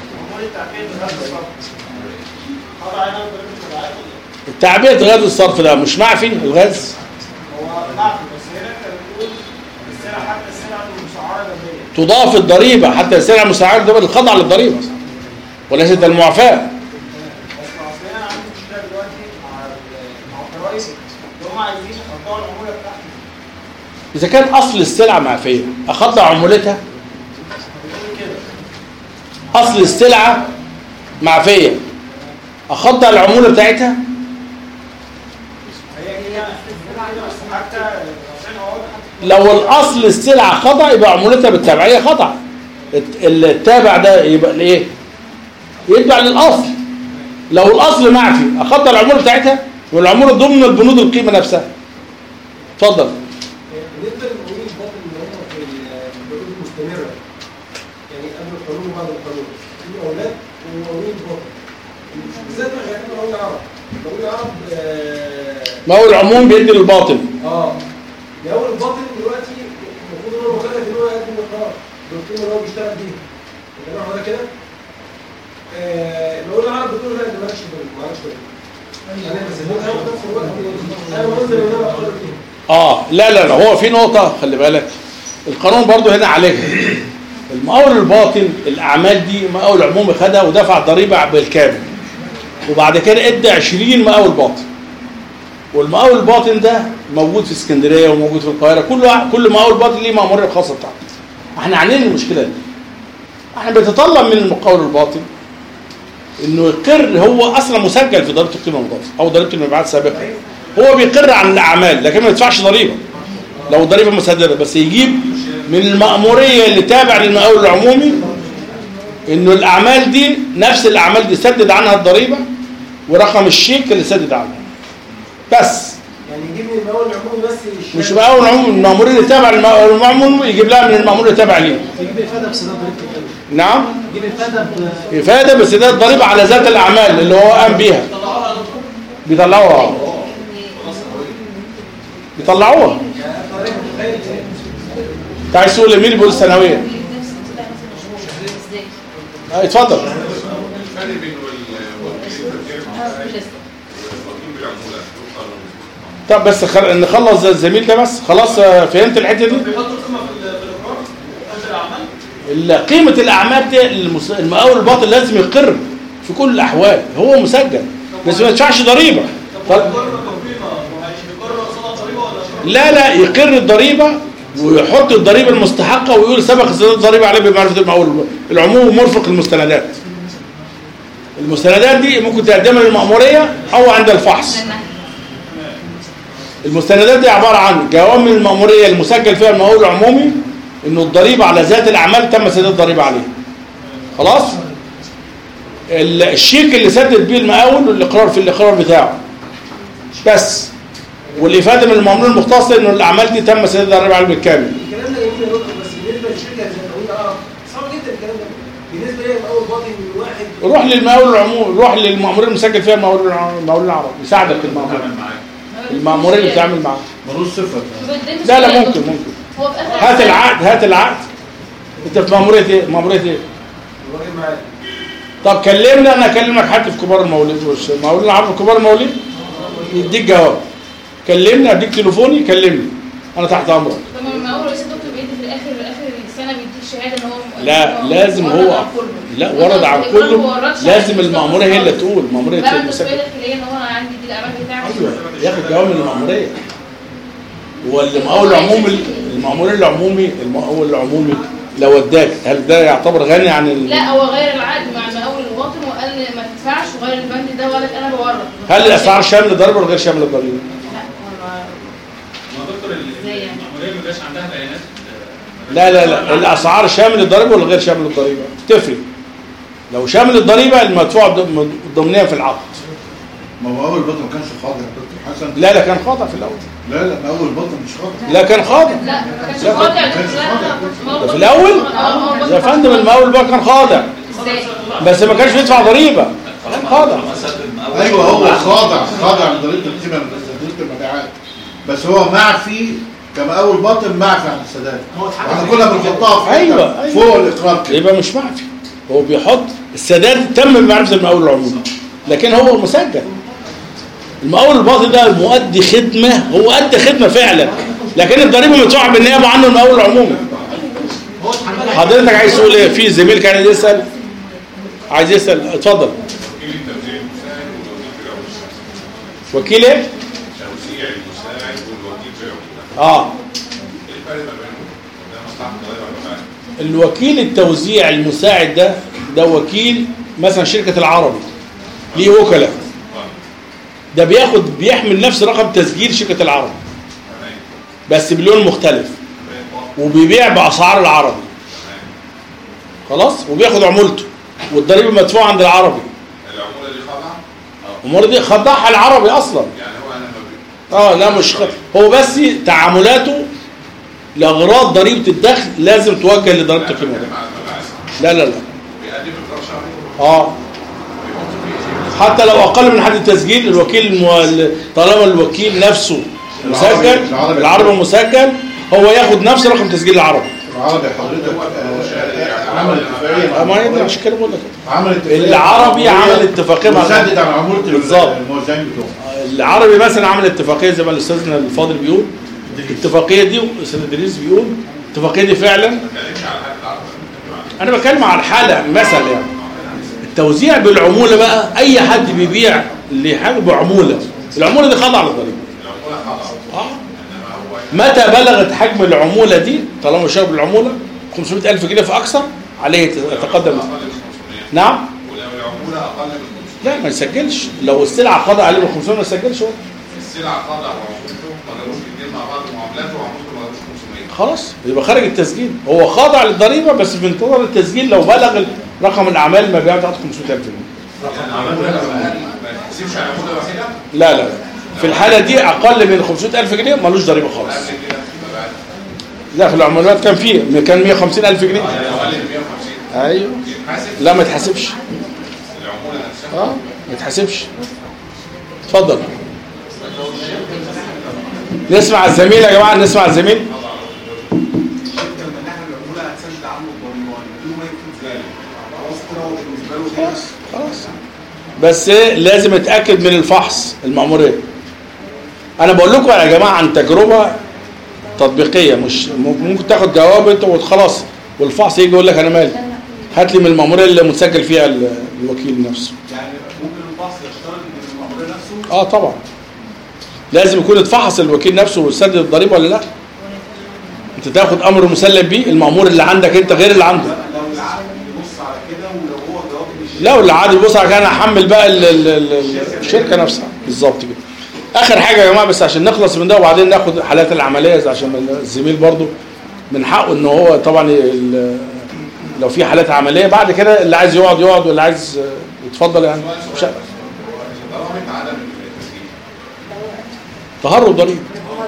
التعبئة غاز الصرف ده مش معفي الغاز؟ هو معفي بس هنا انت بتقول السلع حتى السلع المسعرة دولية. تضاف الضريبة حتى السلع المسعرة ده الخضع للضريبة وليست المعفاة. بس اصل انا عندي مشكلة دلوقتي مع مع الضرايب اللي هم عايزين يخضعوا العمولة بتاعتي. إذا كان أصل السلعة معفية أخضع عمولتها؟ أصل السلعة معفية أخضع العمولة بتاعتها؟ حتى لو الأصل السلعة خضع يبقى عمولتها بالتبعية خضع. التابع ده يبقى لإيه؟ يتبع للأصل. لو الأصل معفي أخضع العمولة بتاعتها والعمولة ضمن البنود القيمة نفسها. اتفضل. بالنسبه للمقاولين الباطن اللي هم في البنود المستمره يعني قبل القانون وبعد القانون في مقاولات ومقاولين باطن بالذات ما شايفين مقاولين عرب مقاولين عرب مقاول العموم بيدي للباطن. اه مقاول الباطن دلوقتي المفروض ان هو مكلف ان هو يقدم اقرار بالقيمه اللي هو بيشتغل بيها. تمام ولا كده؟ مقاولين العرب بتقول لا انت مالكش ضريبه مالكش ضريبه. انا بس هو في نفس الوقت انا منزل ان انا اقرر فيها. اه لا لا لا هو في نقطة خلي بالك القانون برضو هنا عليها. المقاول الباطن الأعمال دي مقاول عمومي خدها ودفع ضريبة بالكامل وبعد كده ادى عشرين مقاول باطن، والمقاول الباطن ده موجود في اسكندرية وموجود في القاهرة. كل كل مقاول باطن ليه مأمورية الخاصة بتاعته. احنا عاملين المشكلة دي. احنا بنتطلب من المقاول الباطن انه يقر، هو اصلا مسجل في ضريبة القيمة المضافة او ضريبة المبيعات السابقة، هو بيقر عن الاعمال لكن ما يدفعش ضريبه لو الضريبه مسدده، بس يجيب من المأموريه اللي تابع للمقاول العمومي انه الاعمال دي نفس الاعمال دي سدد عنها الضريبه ورقم الشيك اللي سدد عنها بس. يعني يجيب من المقاول العمومي بس مش مقاول عمومي، المأموريه اللي تابع للمقاول العمومي يجيب لها من المأموريه اللي تابع ليه. يجيب افاده بسداد ضريبه الكامل. نعم؟ يجيب افاده ب افاده بسداد الضريبه على ذات الاعمال اللي هو قام بيها. بيطلعوها بيطلعوها انت عايز تقول لمين بيقول السنويه؟ اه اتفضل. طب بس خل... نخلص الزميل ده بس خلاص. فهمت الحته دي؟ قيمه الاعمال دي المس... المقاول الباطن لازم يقر في كل الاحوال، هو مسجل بس ما يدفعش ضريبه. طب لا لا يقر الضريبه ويحط الضريبه المستحقه ويقول سبق سداد الضريبه عليه بمعرفه المقاول العموم ومرفق المستندات. المستندات دي ممكن تقدمها للمأموريه او عند الفحص. المستندات دي عباره عن جواب من المأموريه المسجل فيها المقاول العمومي انه الضريبه على ذات الاعمال تم سداد الضريبه عليها. خلاص؟ الشيك اللي سدد بيه المقاول والاقرار في الاقرار بتاعه. بس. والافاده من المأمور المختص انه الاعمال دي تم سداد الضريبه عليها بالكامل. الكلام ده جميل يا دكتور بس بالنسبه للشركه زي المقاولين العرب صعب جدا الكلام ده. بالنسبه للمقاول الباطن واحد روح للمقاول العمومي، روح للمأمور المسجل فيها المقاول المقاولين العرب يساعدك المأمور. المأموريه اللي بتعمل معاك. ملوش صفه. لا لا ممكن ممكن. هات العقد هات العقد. انت في مأموريه ايه؟ مأموريه ايه؟ الراجل معاك. طب كلمني انا اكلمك حد في كبار المواليد المقاولين العرب كبار المواليد يديك جواب. كلمني اديك تليفوني كلمني انا تحت امرك. طب ما المقاول رئيس الدكتور بيدي في الاخر اخر السنه بيديك شهاده ان هو لا لازم هو لا ورد عن كله. لازم المأموريه هي اللي تقول مأموريه المسجل ان هو عندي دي الاعمال بتاعتي. ايوه ياخد جواب من المأموريه. والمقاول العمومي المأمور العمومي المقاول العمومي لو اداك هل ده يعتبر غني عن ال... لا هو غير العقد مع المقاول الباطن وقال ما تدفعش وغير البند ده وقال لك انا بورط هل الاسعار شامله للضريبه ولا غير شامله للضريبه؟ ما دكتور المأمورية ما بيبقاش عندها بيانات. لا لا لا الاسعار شامل للضريبه ولا غير شامل للضريبه؟ تفرق. لو شامل الضريبه المدفوع ضمنيا في العقد. ما هو اول بطن ما كانش خاضع يا دكتور حسن. لا لا كان خاضع في الاول. لا لا ما اول بطن مش خاضع. لا كان خاضع. لا ما كانش خاضع ده في الاول يا فندم المقاول بقى كان خاضع بس ما كانش بيدفع ضريبه كان خاضع. ايوه هو خاضع خاضع لضريبه القيمه ضريبه المبيعات بس هو معفي كمقاول باطن معفي عن السداد. احنا كنا بنحطها في ايوه ايوه فوق الاقرار كده. يبقى مش معفي. هو بيحط السداد تم بمعرفه المقاول العمومي لكن هو مسجل. المقاول الباطن ده مؤدي خدمه هو ادى خدمه فعلا لكن الضريبه مدفوعه بالنيابه عنه المقاول العمومي. حضرتك عايز تقول ايه؟ في زميل كان عايز يسال عايز يسال اتفضل. وكيل ايه؟ توزيع المساعد والوكيل في العموله. اه ايه الفرق ما بينهم؟ ده مصلحه الضريبه ولا معاه؟ الوكيل التوزيع المساعد ده ده وكيل مثلا شركه العربي ليه وكلاء ده بياخد بيحمل نفس رقم تسجيل شركه العربي بس بلون مختلف وبيبيع باسعار العربي خلاص وبياخد عمولته والضريبه مدفوعه عند العربي. العموله دي خاضعه؟ العموله دي خضعها العربي اصلا. يعني هو انا ما اه لا مش خ... هو بس تعاملاته لاغراض ضريبه الدخل لازم توجه لضريبه القيمه. لا لا لا بيقدم اقرار شهري؟ اه حتى لو اقل من حد التسجيل الوكيل المو... طالما الوكيل نفسه مسجل العربي مسجل هو ياخد نفس رقم تسجيل العربي. العربي حضرتك عمل اتفاقيه ما هي عشان كده بقول لك عمل اتفاقيه العربي عمل اتفاقيه مع مسدد على عموله بالظبط الموزعين بتوعه. العربي مثلا عمل اتفاقيه زي ما الاستاذنا الفاضل بيقول الاتفاقيه دي والاستاذ ادريس بيقول الاتفاقيه دي فعلا انا بتكلم على الحاله مثلا يعني التوزيع بالعموله بقى اي حد بيبيع لحاجه بعموله العموله دي خاضعه للضريبه. اه متى بلغت حجم العموله دي طالما شرب العموله خمسمائة ألف جنيه فاكثر عليه يتقدم. نعم ولو العموله اقل من لا ما يسجلش لو السلعه خاضعه عليه ب خمسمائة ما يسجلش هو. السلعه خاضعه وعمولته ما جابوش الاثنين مع بعض معاملاته وعمولته ما جابوش خمسمائة. خلاص يبقى خارج التسجيل هو خاضع للضريبه بس في انتظار التسجيل لو بلغ رقم الاعمال المبيعات بتاعته خمسمائة ألف جنيه. ما تحسبش على عموله واحده؟ لا لا في الحاله دي اقل من خمسمائة ألف جنيه ملوش ضريبه خالص. لا في العمولات كان فيه كان مائة وخمسين ألف جنيه. اقل من مائة وخمسين. ايوه لا ما يتحسبش. العموله نفسها اه ما يتحسبش. اتفضل نسمع الزميل يا جماعه نسمع الزميل. خلاص خلاص بس لازم اتاكد من الفحص المأموريه. انا بقول لكم يا جماعه عن تجربه تطبيقيه مش ممكن تاخد جواب انت وخلاص والفحص يجي يقول لك انا مالي هات لي من المأموريه اللي متسجل فيها الوكيل نفسه. يعني ممكن الفحص يشترط ان المأموريه نفسه اه طبعا لازم يكون اتفحص الوكيل نفسه وسدد الضريبه ولا لا. انت تاخد امر مسلم بيه المأمور اللي عندك انت غير اللي عنده. لو العقد يبص على كده ولو هو جواب مش لا واللي عادي يبص على كده انا هحمل بقى ال ال ال الشركه نفسها بالظبط كده. اخر حاجه يا جماعه بس عشان نخلص من ده وبعدين ناخد حالات العمليه عشان الزميل برضو من حقه ان هو طبعا لو في حالات عمليه بعد كده اللي عايز يقعد يقعد واللي عايز يتفضل يعني مش تهرب ضريبي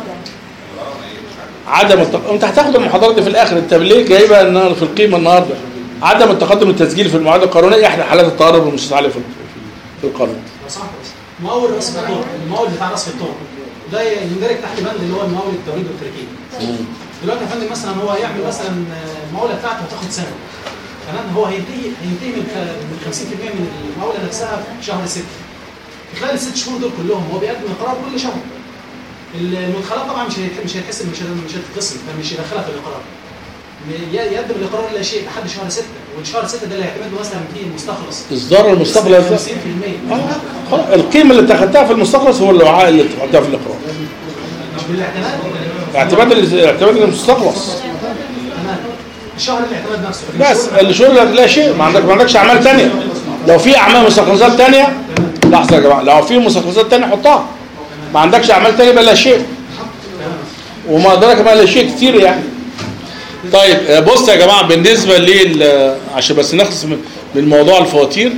عدم التق... انت هتاخد المحاضرات دي في الاخر انت ليه جايبها النهارده في القيمه النهارده عدم التقدم التسجيلي في المواعيد القانونيه احدى حالات التهرب المشترط عليه في في القانون. مقاول راس الطرق المقاول بتاع راس الطرق ده يندرج تحت بند اللي هو المقاول التوريد والتركيب. دلوقتي يا فندم مثلا هو يعمل مثلا المقاوله بتاعته هتاخد سنه تمام هو هينتهي هينتهي من خمسين بالمئة من المقاوله نفسها في شهر ستة. في خلال الست شهور دول كلهم هو بيقدم اقرار كل شهر. المدخلات طبعا مش مش هيتحسب مش مش هتتقسم فمش هيدخلها في الاقرار. يقدم الاقرار لا شيء لحد شهر ستة والشهر ستة ده اللي هيعتمد له مثلا في المستخلص اصدار المستخلص خمسين بالمئة اه القيمه اللي اتخذتها في المستخلص هو الوعاء اللي اتخذتها في الاقرار مش بالاعتماد اعتماد اعتماد المستخلص تمام الشهر اللي اعتمد نفسه بس الشهر لا شيء ما عندك ما عندكش اعمال ثانيه لو في اعمال مستخلصات ثانيه لحظه يا جماعه، لو في مستخلصات ثانيه حطها، ما عندكش اعمال ثانيه يبقى لا شيء، وما ادراك ما لا شيء كتير يعني. طيب بص يا جماعه، بالنسبه لل عشان بس نخلص من موضوع الفواتير،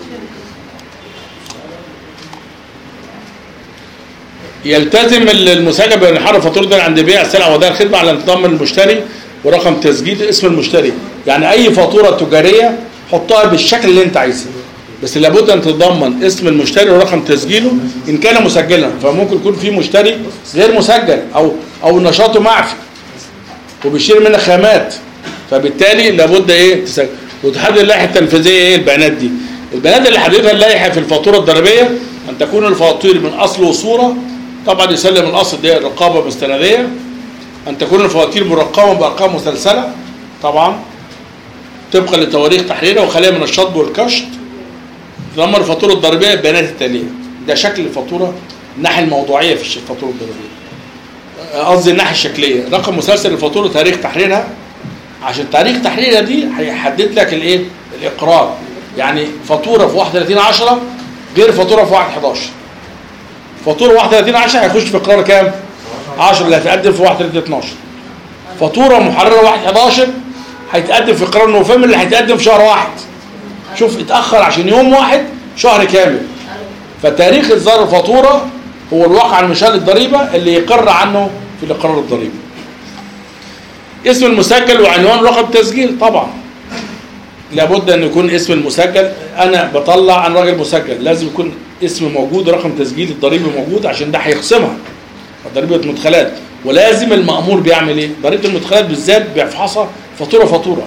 يلتزم المسجل بان يحرر فاتوره ده عند بيع السلعه وده الخدمه على انضمام المشتري ورقم تسجيل اسم المشتري. يعني اي فاتوره تجاريه حطها بالشكل اللي انت عايزه، بس لابد ان تتضمن اسم المشتري ورقم تسجيله ان كان مسجلا، فممكن يكون في مشتري غير مسجل او او نشاطه معفي وبيشتري منك خامات، فبالتالي لابد ايه تسجل. وتحدد اللائحه التنفيذيه ايه البيانات دي. البيانات اللي حددها اللائحه في الفاتوره الضريبيه ان تكون الفواتير من اصل وصوره، طبعا يسلم الاصل دي رقابه مستنديه، ان تكون الفواتير مرقمه بارقام مسلسله طبعا طبقا لتواريخ تحريرها وخاليه من الشطب والكشط. تضمن الفاتوره الضريبيه البيانات التاليه. ده شكل الفاتوره، الناحيه الموضوعيه في الفاتوره الضريبيه، قصدي الناحيه الشكليه. رقم مسلسل الفاتوره، تاريخ تحريرها، عشان تاريخ تحريرها دي هيحدد لك الايه الاقرار. يعني فاتوره في واحد وثلاثين عشرة غير فاتوره في واحد حداشر. فاتوره واحد وثلاثين عشرة هيخش في اقرار كام؟ عشرة اللي هتقدم في واحد وثلاثين اتناشر. فاتوره محرره واحد حداشر هيتقدم في اقرار نوفمبر اللي هيتقدم في شهر واحد. شوف اتاخر عشان يوم واحد شهر كامل. فتاريخ اصدار الفاتوره هو الواقع المشال للضريبه اللي يقر عنه في الاقرار الضريبي. اسم المسجل وعنوان رقم تسجيل، طبعا لابد ان يكون اسم المسجل. انا بطلع عن راجل مسجل لازم يكون اسم موجود ورقم تسجيل الضريبي موجود، عشان ده هيخصمها ضريبه المدخلات. ولازم المأمور بيعمل ايه؟ ضريبه المدخلات بالذات بيفحصها فاتوره فاتوره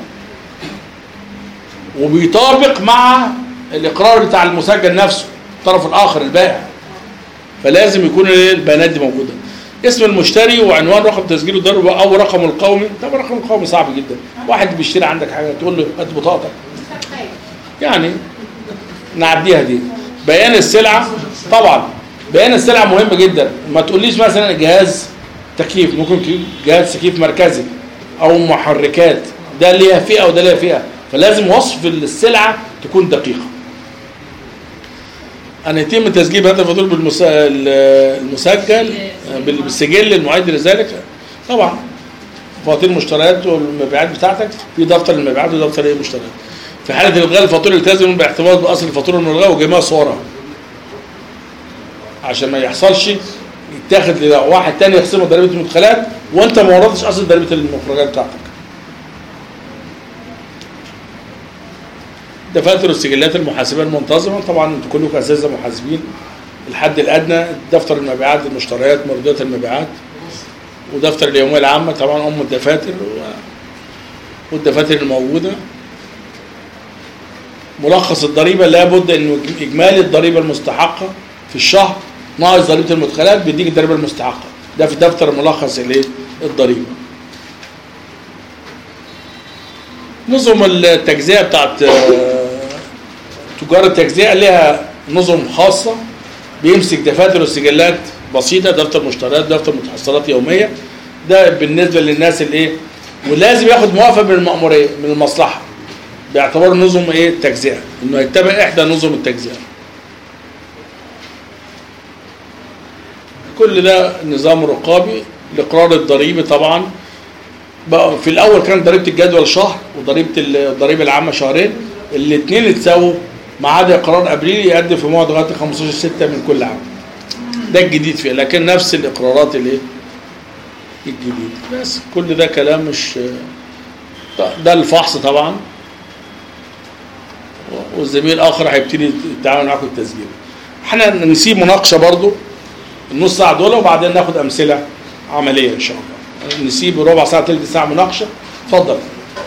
وبيطابق مع الاقرار بتاع المسجل نفسه الطرف الاخر البائع، فلازم يكون البيانات دي موجوده. اسم المشتري وعنوان رقم تسجيل الضريبه او رقمه القومي. طبعا رقم القومي صعب جدا، واحد بيشتري عندك حاجه تقول له هات بطاقتك، يعني نعديها دي. بيان السلعه، طبعا بيان السلعه مهم جدا. ما تقوليش مثلا جهاز تكييف، ممكن جهاز تكييف مركزي او محركات، ده ليها فئه وده ليها فئه، فلازم وصف السلعه تكون دقيقه. أن يتم تسجيل هذا الفاتورة بالمسجل بالسجل المعد لذلك. طبعا فواتير المشتريات والمبيعات بتاعتك في دفتر المبيعات ودفتر المشتريات. في حالة إلغاء الفاتورة التزم باعتبار بأصل الفاتورة الملغاة وجميع صورها، عشان ما يحصلش يتاخد لواحد تاني يخصمه ضريبة المدخلات وأنت ما وردتش أصل ضريبة المخرجات بتاعتك. دفاتر السجلات المحاسبيه المنتظمه، طبعا انتوا كلكم اساتذه محاسبين. الحد الادنى دفتر المبيعات المشتريات مردودات المبيعات، ودفتر اليوميه العامه طبعا ام الدفاتر والدفاتر الموجوده. ملخص الضريبه، لابد انه اجمالي الضريبه المستحقه في الشهر ناقص ضريبه المدخلات بيديك الضريبه المستحقه. ده في دفتر ملخص الايه الضريبه. نظم التجزئه بتاعت تجار التجزئه لها نظم خاصه، بيمسك دفاتر وسجلات بسيطه، دفتر مشتريات، دفتر متحصلات يوميه. ده بالنسبه للناس الايه، ولازم ياخد موافقه من المأموريه من المصلحه باعتبار نظم ايه التجزئه، انه يتبع احدى نظم التجزئه. كل ده نظام رقابي. الاقرار الضريبي طبعا بقى في الاول كان ضريبه الجدول شهر وضريبه الضريبه العامه شهرين، الاثنين اتساووا ما عدا اقرار ابريل يقدم في موعد لغايه خمستاشر ستة من كل عام. ده الجديد فيه، لكن نفس الاقرارات الايه الجديد. بس كل ده كلام مش ده الفحص طبعا، والزميل الاخر هيبتدي يتعامل معاكم التسجيل. احنا نسيب مناقشه برضو النص ساعه دول وبعدين ناخد امثله عمليه ان شاء الله. نسيب ربع ساعه ثلث ساعه مناقشه. اتفضل.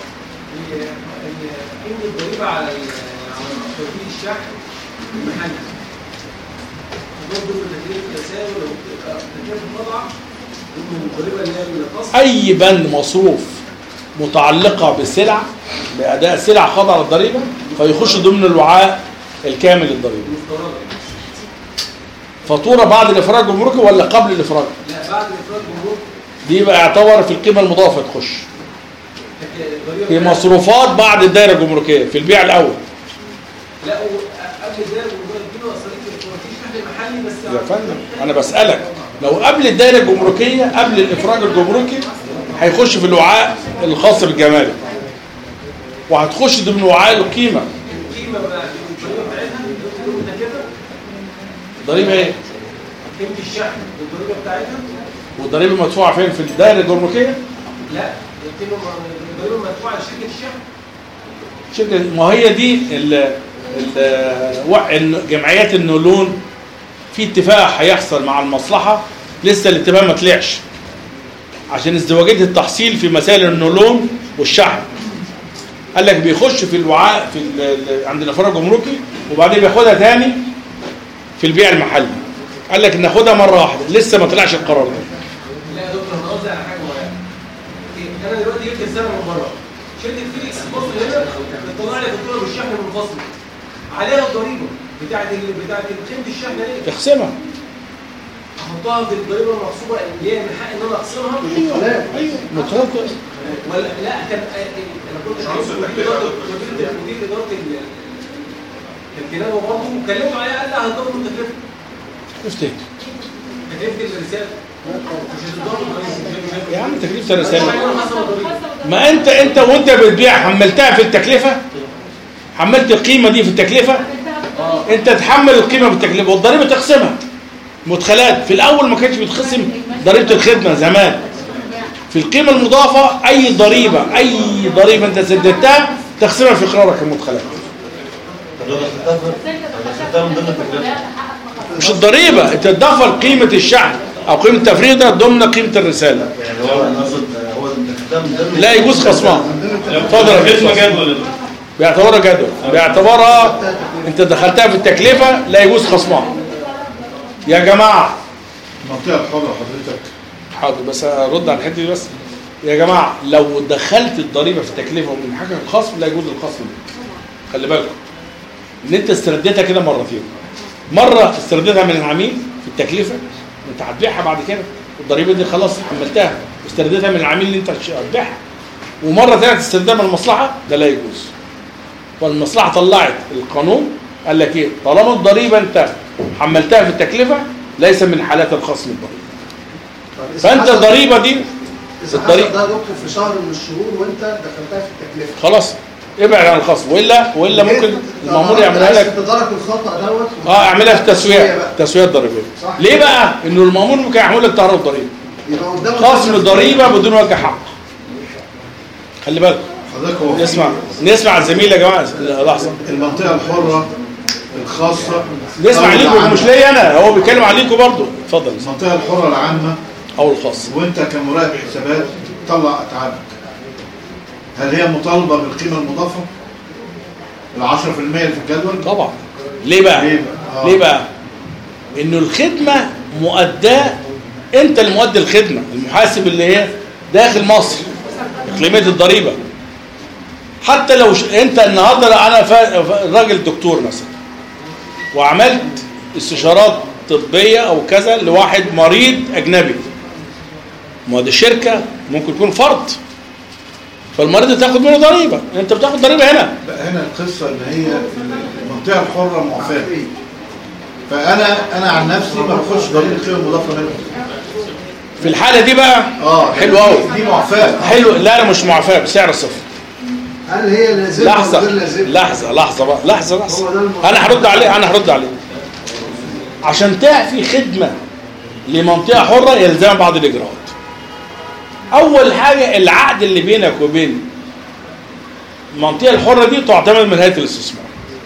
قيمه الضريبه على توكيل الشحن المحلي برضه في تكلفه التساوي لو تكلفه الطبعه الضريبه اللي هي النقص. اي بند مصروف متعلقه بسلع باداء سلع خاضعه للضريبه فيخش ضمن الوعاء الكامل للضريبه. فاتوره بعد الافراج الجمركي ولا قبل الافراج؟ لا بعد الافراج الجمركي. دي بقى يعتبر في القيمه المضافه تخش. في مصروفات بعد الدائره الجمركيه في البيع الاول. لا قبل الدائره الجمركيه مصاريف الافراج. يا فندم انا بسالك لو قبل الدائره الجمركيه قبل الافراج الجمركي هيخش في الوعاء الخاص بالجمارك وهتخش ضمن وعاء القيمه. القيمه بقى الضريبه بتاعتها كده ضريبه ايه؟ قيمه الشحن الضريبه بتاعتها والضريبه مدفوعه فين؟ في الدائره الجمركيه؟ لا الضريبه مدفوعه لشركه الشحن. شركه ما هي دي ال ال جمعيات النولون في اتفاق هيحصل مع المصلحه لسه الاتفاق ما طلعش عشان ازدواجيه التحصيل في مسائل النولون والشحن. قال لك بيخش في الوعاء في عند الافراج الجمركي وبعدين بياخدها تاني في البيع المحلي. قال لك ناخدها مره واحده لسه ما طلعش القرار ده. لا يا دكتور انا قصدي على حاجه معينه. انا دلوقتي جبت السنه من بره شركه فيليكس مصر هنا بتطلع لي فاتوره بالشحن المنفصل عليها الضريبه بتاعت بتاعت قيمه الشحن ايه؟ تقسمها. احطها في الضريبه المحسوبه اللي هي من حق ان انا اقسمها. ايوه ايوه متفق. ولا لا كان انا كنت عاوز مدير اداره الكلابه برضه وكلمت عليها قال لها هتضرب التكلفه. افتكر تكلفه الرساله مش هتضرب يا عم تكلفه الرساله ما انت انت وانت بتبيع حملتها في التكلفه حملت القيمه دي في التكلفه انت تحمل القيمه بالتكلفه والضريبه تقسمها. مدخلات في الاول ما كانش بيتخصم ضريبه الخدمه زمان في القيمه المضافه اي ضريبه اي ضريبه انت سددتها تقسمها في قرارك المدخلات. مش الضريبه انت تضافر قيمه الشحن او قيمه التفريده ضمن قيمه الرساله. يعني هو النظر هو الاستخدام لا يجوز خصمها. اتفضل يا جدول بيعتبرها جدول بيعتبرها انت دخلتها في التكلفه لا يجوز خصمها. يا جماعه المنطقه الحره حضرتك حاضر بس ارد على الحته دي بس. يا جماعه لو دخلت الضريبه في التكلفه ومن حاجه الخصم لا يجوز الخصم. خلي بالكم ان انت استرديتها كده مرتين. مره استرديتها من العميل في التكلفه انت هتبيعها بعد كده والضريبه دي خلاص حملتها واسترديتها من العميل اللي انت هتبيعها. ومره ثانيه تستردها من المصلحه ده لا يجوز. والمصلحه طلعت القانون قال لك ايه طالما الضريبه انت حملتها في التكلفه ليس من حالات الخصم الضريبه. فانت الضريبه دي الضريبه ده دكتور في شهر من الشهور وانت دخلتها في التكلفه خلاص ابعد عن الخصم والا والا ممكن المأمور يعملها لك تدارك الخطا دوت اه اعملها في تسويه تسويه ضريبيه. ليه بقى؟ انه المأمور ممكن يعمل لك تعرف ضريبه خصم الضريبه بدون وجه حق. خلي بالك نسمع نسمع الزميل يا جماعه لحظه. المنطقه الحره الخاصه نسمع عليكم مش ليا انا هو بيتكلم عليكم برضه. اتفضل. المنطقه الحره العامه او الخاصه وانت كمراقب حسابات تطلع اتعابك هل هي مطالبه بالقيمه المضافه ال عشرة في المية اللي في الجدول؟ طبعا. ليه بقى؟ ليه بقى؟ آه. ليه بقى؟ انه الخدمه مؤداه انت اللي مؤدي الخدمه المحاسب اللي هي داخل مصر اقليميه الضريبه. حتى لو ش... انت النهارده انا فا... راجل دكتور مثلا وعملت استشارات طبيه او كذا لواحد مريض اجنبي ما دي الشركه ممكن يكون فرد فالمريض تاخد منه ضريبه انت بتاخد ضريبه هنا. لا هنا القصه ان هي المنطقه الحره معفاه فانا انا عن نفسي ما باخدش ضريبه القيمه المضافه منها. في الحاله دي بقى اه حلو قوي دي معفاه حلو. لا انا مش معفاه بسعر صفر. هل هي لازمه لحظه لحظه لحظه بقى لحظه لحظه انا هرد عليه انا هرد عليه. عشان تعفي خدمه لمنطقه حره يلزم بعض الاجراءات. اول حاجه العقد اللي بينك وبين المنطقه الحره دي تعتمد من هيئه الاستثمار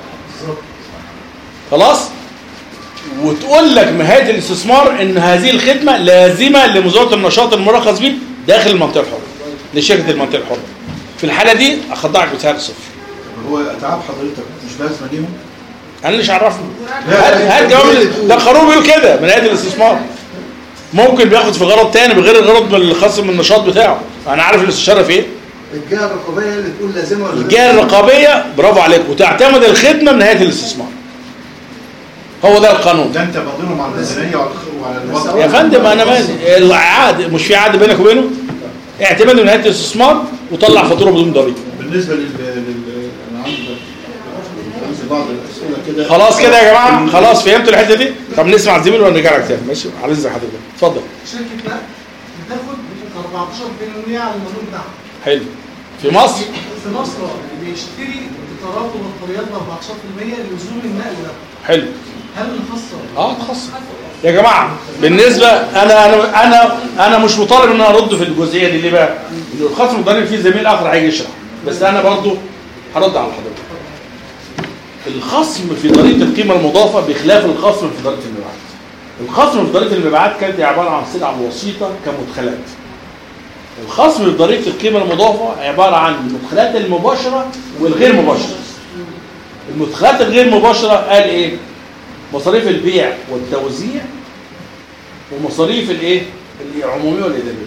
خلاص وتقول لك من هيئه الاستثمار ان هذه الخدمه لازمه لمزاوله النشاط المرخص به داخل المنطقه الحره لشركه المنطقه الحره. في الحاله دي اخضعك بسعر صفر. هو اتعاب حضرتك مش لازمه ليهم؟ انا مش عرفني هات جواب ده القانون بيقول كده من هيئه الاستثمار. ممكن بياخد في غرض تاني بغير الغرض الخاص من النشاط بتاعه. انا عارف الاستشاره في ايه. الجهه الرقابيه اللي تقول لازمه ولا الجهه الرقابيه برافو عليك وتعتمد الخدمه من هيئه الاستثمار. هو ده القانون. ده انت مضينهم على الميزانيه وعلى الوضع يا فندم انا مالي العقد مش في عقد بينك وبينه اعتمد من هيئه الاستثمار وطلع فاتوره بدون ضريبه. بالنسبه لل لل انا عندي في بعض الاسئله كده. خلاص كده يا جماعه، خلاص فهمتوا الحته دي؟ طب نسمع الزميل ونرجع لك تاني، ماشي؟ على اذن حضرتك اتفضل. شركه نقل بتاخد أربعتاشر بالمية على المدن بتاعها. حلو. في مصر؟ في مصر اه بيشتري قطارات وبطاريات ب أربعتاشر بالمية للزوم النقل ده. حلو. هل نخصص؟ اه تخصص. يا جماعه بالنسبه انا انا انا انا مش مطالب ان انا ارد في الجزئيه دي. ليه بقى؟ انه الخصم الضريبي فيه زميل اخر هيجي يشرح، بس انا برضو هرد على حضرتك. الخصم في ضريبه القيمه المضافه بخلاف الخصم في ضريبه المبيعات. الخصم في ضريبه المبيعات كانت عباره عن سلع وسيطه كمدخلات. الخصم في ضريبه القيمه المضافه عباره عن المدخلات المباشره والغير مباشره. المدخلات الغير مباشره قال ايه؟ مصاريف البيع والتوزيع ومصاريف الايه؟ العموميه والاداريه.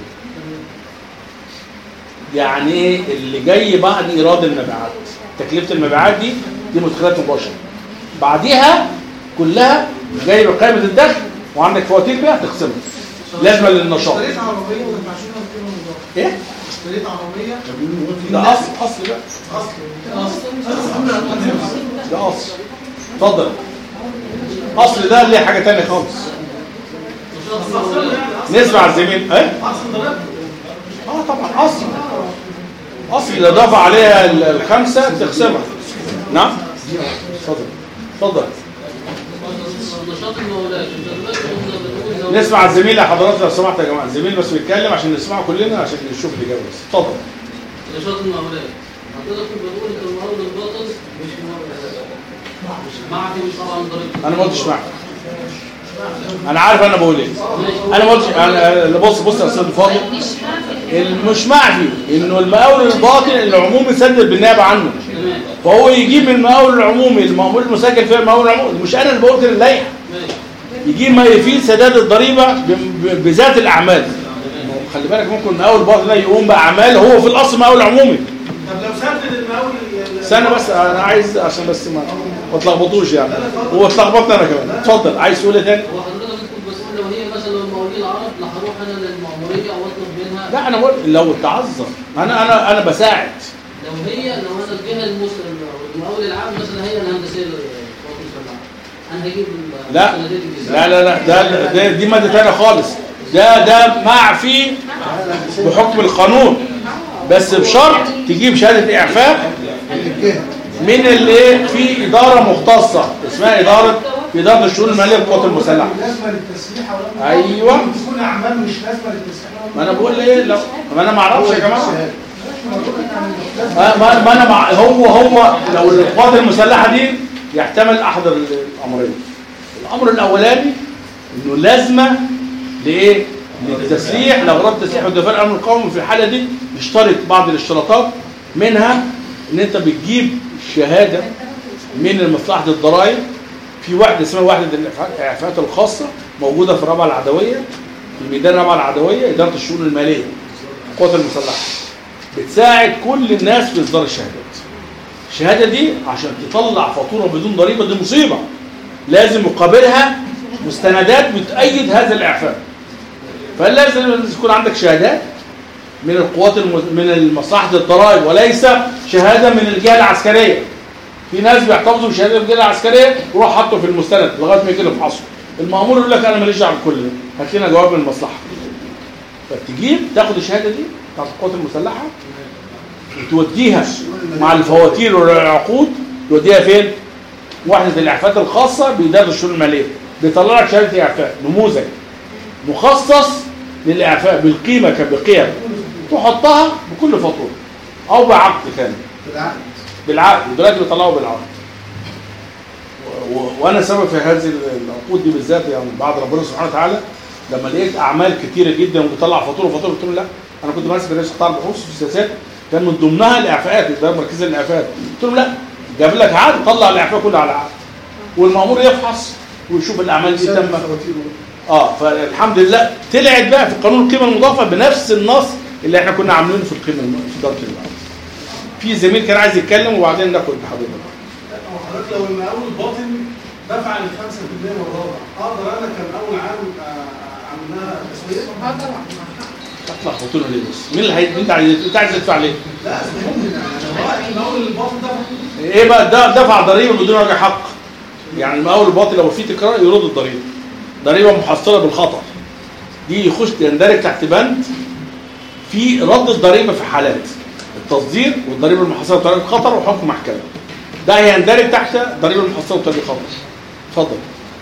يعني ايه اللي جاي بعد ايراد المبيعات؟ تكلفه المبيعات دي دي مدخلات مباشره. بعديها كلها جاي بقائمه الدخل وعندك فواتير بيع تقسمها. لازمه للنشاط. اشتريت عربيه وما ينفعش لها قيمه مضافه. ايه؟ اشتريت عربيه ده اصل اصل بقى. اصل ده اصل. اتفضل. اصل ده اللي حاجه ثانيه خالص. نسمع الزميل. ايه؟ اه طبعا اصل. اصل اذا ضاف عليها الخمسه تقسمها. نعم؟ اتفضل. اتفضل. نشاط المولات. نسمع الزميل يا حضرات لو سمحت يا جماعه، الزميل بس بيتكلم عشان نسمعه كلنا عشان نشوف الاجابه بس. اتفضل. نشاط المولات. حضرتك بتقول ان المولد الباطن مش معفي طبعا ضريبه. انا ما قلتش معفي. انا عارف انا بقول ايه. انا ما قلتش. انا بص بص يا استاذ فاضل، مش معفي انه المقاول الباطن العمومي سدد بالنيابه عنه، فهو يجيب من المقاول العمومي المأمول المسجل فيها المقاول العمومي، مش انا اللي بقول كده اللائحه، يجيب ما يفيد سداد الضريبه بذات الاعمال. خلي بالك ممكن المقاول الباطن ده يقوم باعمال هو في الاصل مقاول عمومي. طب لو سدد المقاول استنى بس انا عايز عشان بس ما ما تلخبطوش يعني، هو اتلخبطت انا كمان. اتفضل. عايز تقول ايه تاني؟ هو حضرتك بتكون مسؤول لو هي مثلا لو المقاولين العرب لا هروح انا للمأموريه او اطلب منها. لا انا بقول لو تعذر انا انا انا بساعد. لو هي لو انا الجهه المسلمه المقاول العام مثلا هي الهندسيه للقوات المسلحه انا هجيب لا لا لا لا ده, ده دي ماده ثانيه خالص. ده ده معفي بحكم القانون، بس بشرط تجيب شهاده اعفاء من اللي في اداره مختصه اسمها اداره اداره الشؤون الماليه للقوات المسلحه. لازمه للتسليح ولا ايوه تكون اعمال مش لازمه للتسليح. ما انا بقول ايه لو ما انا ما اعرفش يا جماعه. ما ما انا مع هو هو لو القوات المسلحه دي يحتمل احد الامرين. الامر الاولاني انه لازمه لايه؟ للتسليح لاغراض التسليح والدفاع عن الامن القومي. في الحاله دي يشترط بعض الاشتراطات، منها ان انت بتجيب شهاده من مصلحه الضرائب في وحده اسمها وحده الاعفاءات الخاصه موجوده في الرابعه العدويه في ميدان الرابعه العدويه اداره الشؤون الماليه القوات المسلحه، بتساعد كل الناس في اصدار الشهادات. الشهاده دي عشان تطلع فاتوره بدون ضريبه دي مصيبه، لازم مقابلها مستندات بتأيد هذا الاعفاء. فلازم يكون عندك شهادات من القوات المز... من مصلحه الضرائب وليس شهاده من الجهه العسكريه. في ناس بيحتفظوا بشهاده الجهه العسكريه ويروح حاطه في المستند لغايه ما يجي له فحصه. المأمور يقول لك انا ماليش دعوه بكل ده، هات لنا جواب من المصلحه. فتجيب تاخد الشهاده دي بتاعت القوات المسلحه وتوديها مع الفواتير والعقود، توديها فين؟ وحده الاعفاءات الخاصه باداره الشؤون الماليه، بيطلع لك شهاده اعفاء نموذج مخصص للاعفاء بالقيمه كبقيم، تحطها بكل فاتوره او بعقد كامل. بالعقد. بالعقد دلوقتي بيطلعوا بالعقد. وانا سبب في هذه العقود دي بالذات يعني بعد ربنا سبحانه وتعالى لما لقيت اعمال كتيره جدا وبيطلع فاتوره فاتوره قلت له لا، انا كنت ماسك رئيس قطاع البحوث في السياسات كان من ضمنها الاعفاءات، ده مركز الاعفاءات. قلت له لا، جاب لك عقد طلع الاعفاء كله على عقد والمأمور يفحص ويشوف الاعمال دي تم. اه فالحمد لله طلعت بقى في قانون القيمه المضافه بنفس النص اللي احنا كنا عاملينه في القيمه في اداره المبيعات. في زميل كان عايز يتكلم وبعدين ناخد حضرتك. حضرتك لو المقاول الباطن دفع ال خمسة بالمية والرابع، اقدر انا كمقاول عام اعملها تسويه؟ اه طبعا. تطلع فاتوره ليه بس؟ مين اللي هي انت عايز انت عايز تدفع ليه؟ لا ممكن يعني المقاول الباطن ده ايه بقى ده؟ دفع ضريبه بدون وجه حق. يعني المقاول الباطل لو في تكرار يرد الضريبه. ضريبه محصله بالخطا دي يخش يندرج تحت بند في رد الضريبه في حالات التصدير والضريبه المحصله بطريقه خطر وحكم محكمه. ده هيندرج تحت ضريبه المحصله بطريقه خطر. اتفضل.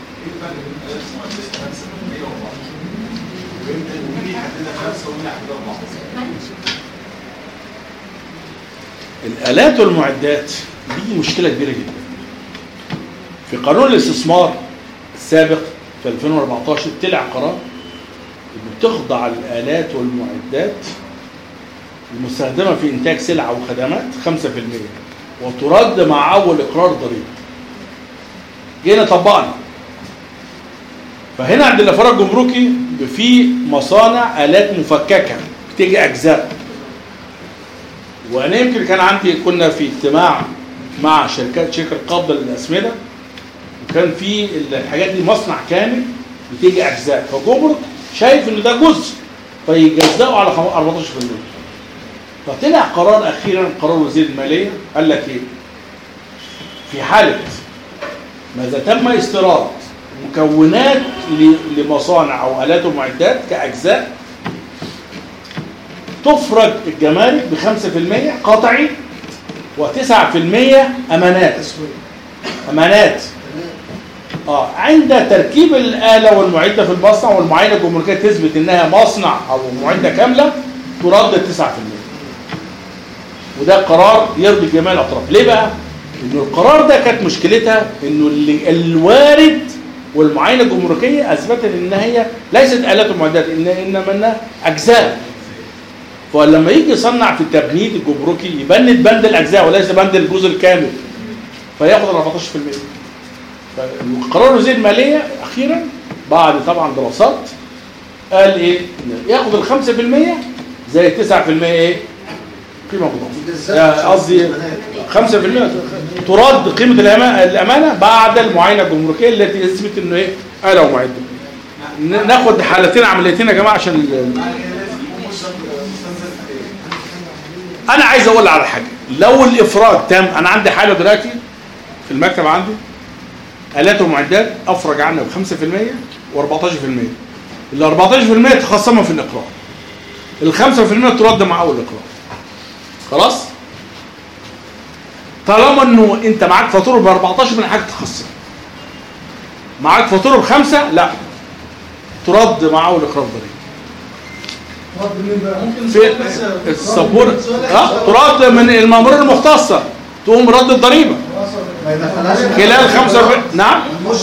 الآلات والمعدات دي مشكلة كبيرة جدا. في قانون الاستثمار السابق في ألفين وأربعتاشر طلع قرار انه تخضع الآلات والمعدات المستخدمة في إنتاج سلع وخدمات خمسة في المية وترد مع أول إقرار ضريبي. جينا طبقنا. فهنا عند الإفراج الجمركي في مصانع آلات مفككة بتيجي أجزاء. وأنا يمكن كان عندي كنا في اجتماع مع شركات شركة قبضة للأسمدة وكان في الحاجات دي مصنع كامل بتيجي أجزاء فجمرك شايف إن ده جزء فيجزأوا على أربعتاشر في المية. فطلع قرار أخيرا قرار وزير المالية قال لك إيه؟ في حالة ماذا تم استيراد مكونات لمصانع أو آلات ومعدات كأجزاء تفرج الجمارك بخمسة في المية قطعي وتسعة في المية أمانات. أمانات. آه عند تركيب الآلة والمعدة في المصنع والمعاينة الجمركية تثبت إنها مصنع أو معدة كاملة ترد التسعة في المية. وده قرار يرضي جميع الأطراف. ليه بقى؟ إنه القرار ده كانت مشكلتها إنه الوارد والمعاينة الجمركية أثبتت إن هي ليست آلات ومعدات إن إنما إنها أجزاء. فلما يجي يصنع في التبنيد الجمركي يبند بند الأجزاء وليس بند الجزء الكامل فياخد أربعتاشر في المية. قرار وزير المالية أخيرا بعد طبعا دراسات قال إيه؟ ياخد ال خمسة في المية زي تسعة في المية إيه؟ قيمة مضافة. قصدي خمسة في المية ترد قيمة الأمانة بعد المعاينة الجمركية التي تثبت إنه إيه؟ آلة ومعدة. ناخد حالتين عمليتين يا جماعة عشان أنا عايز أقول على حاجة. لو الإفراج تم أنا عندي حالة دلوقتي في المكتب عندي آلات ومعدات أفرج عنها ب خمسة في المية وأربعتاشر في المية. ال أربعتاشر في المية تخصمها في الإقرار. ال خمسة في المية ترد مع أول إقرار. خلاص؟ طالما إنه أنت معاك فاتورة ب أربعتاشر من حاجة تخصم. معاك فاتورة بخمسة لا ترد مع أول إقرار ضريبي. في السبورة اه ترد من المأمورية المختصة تقوم رد الضريبة خلال خمسة وأربعين. نعم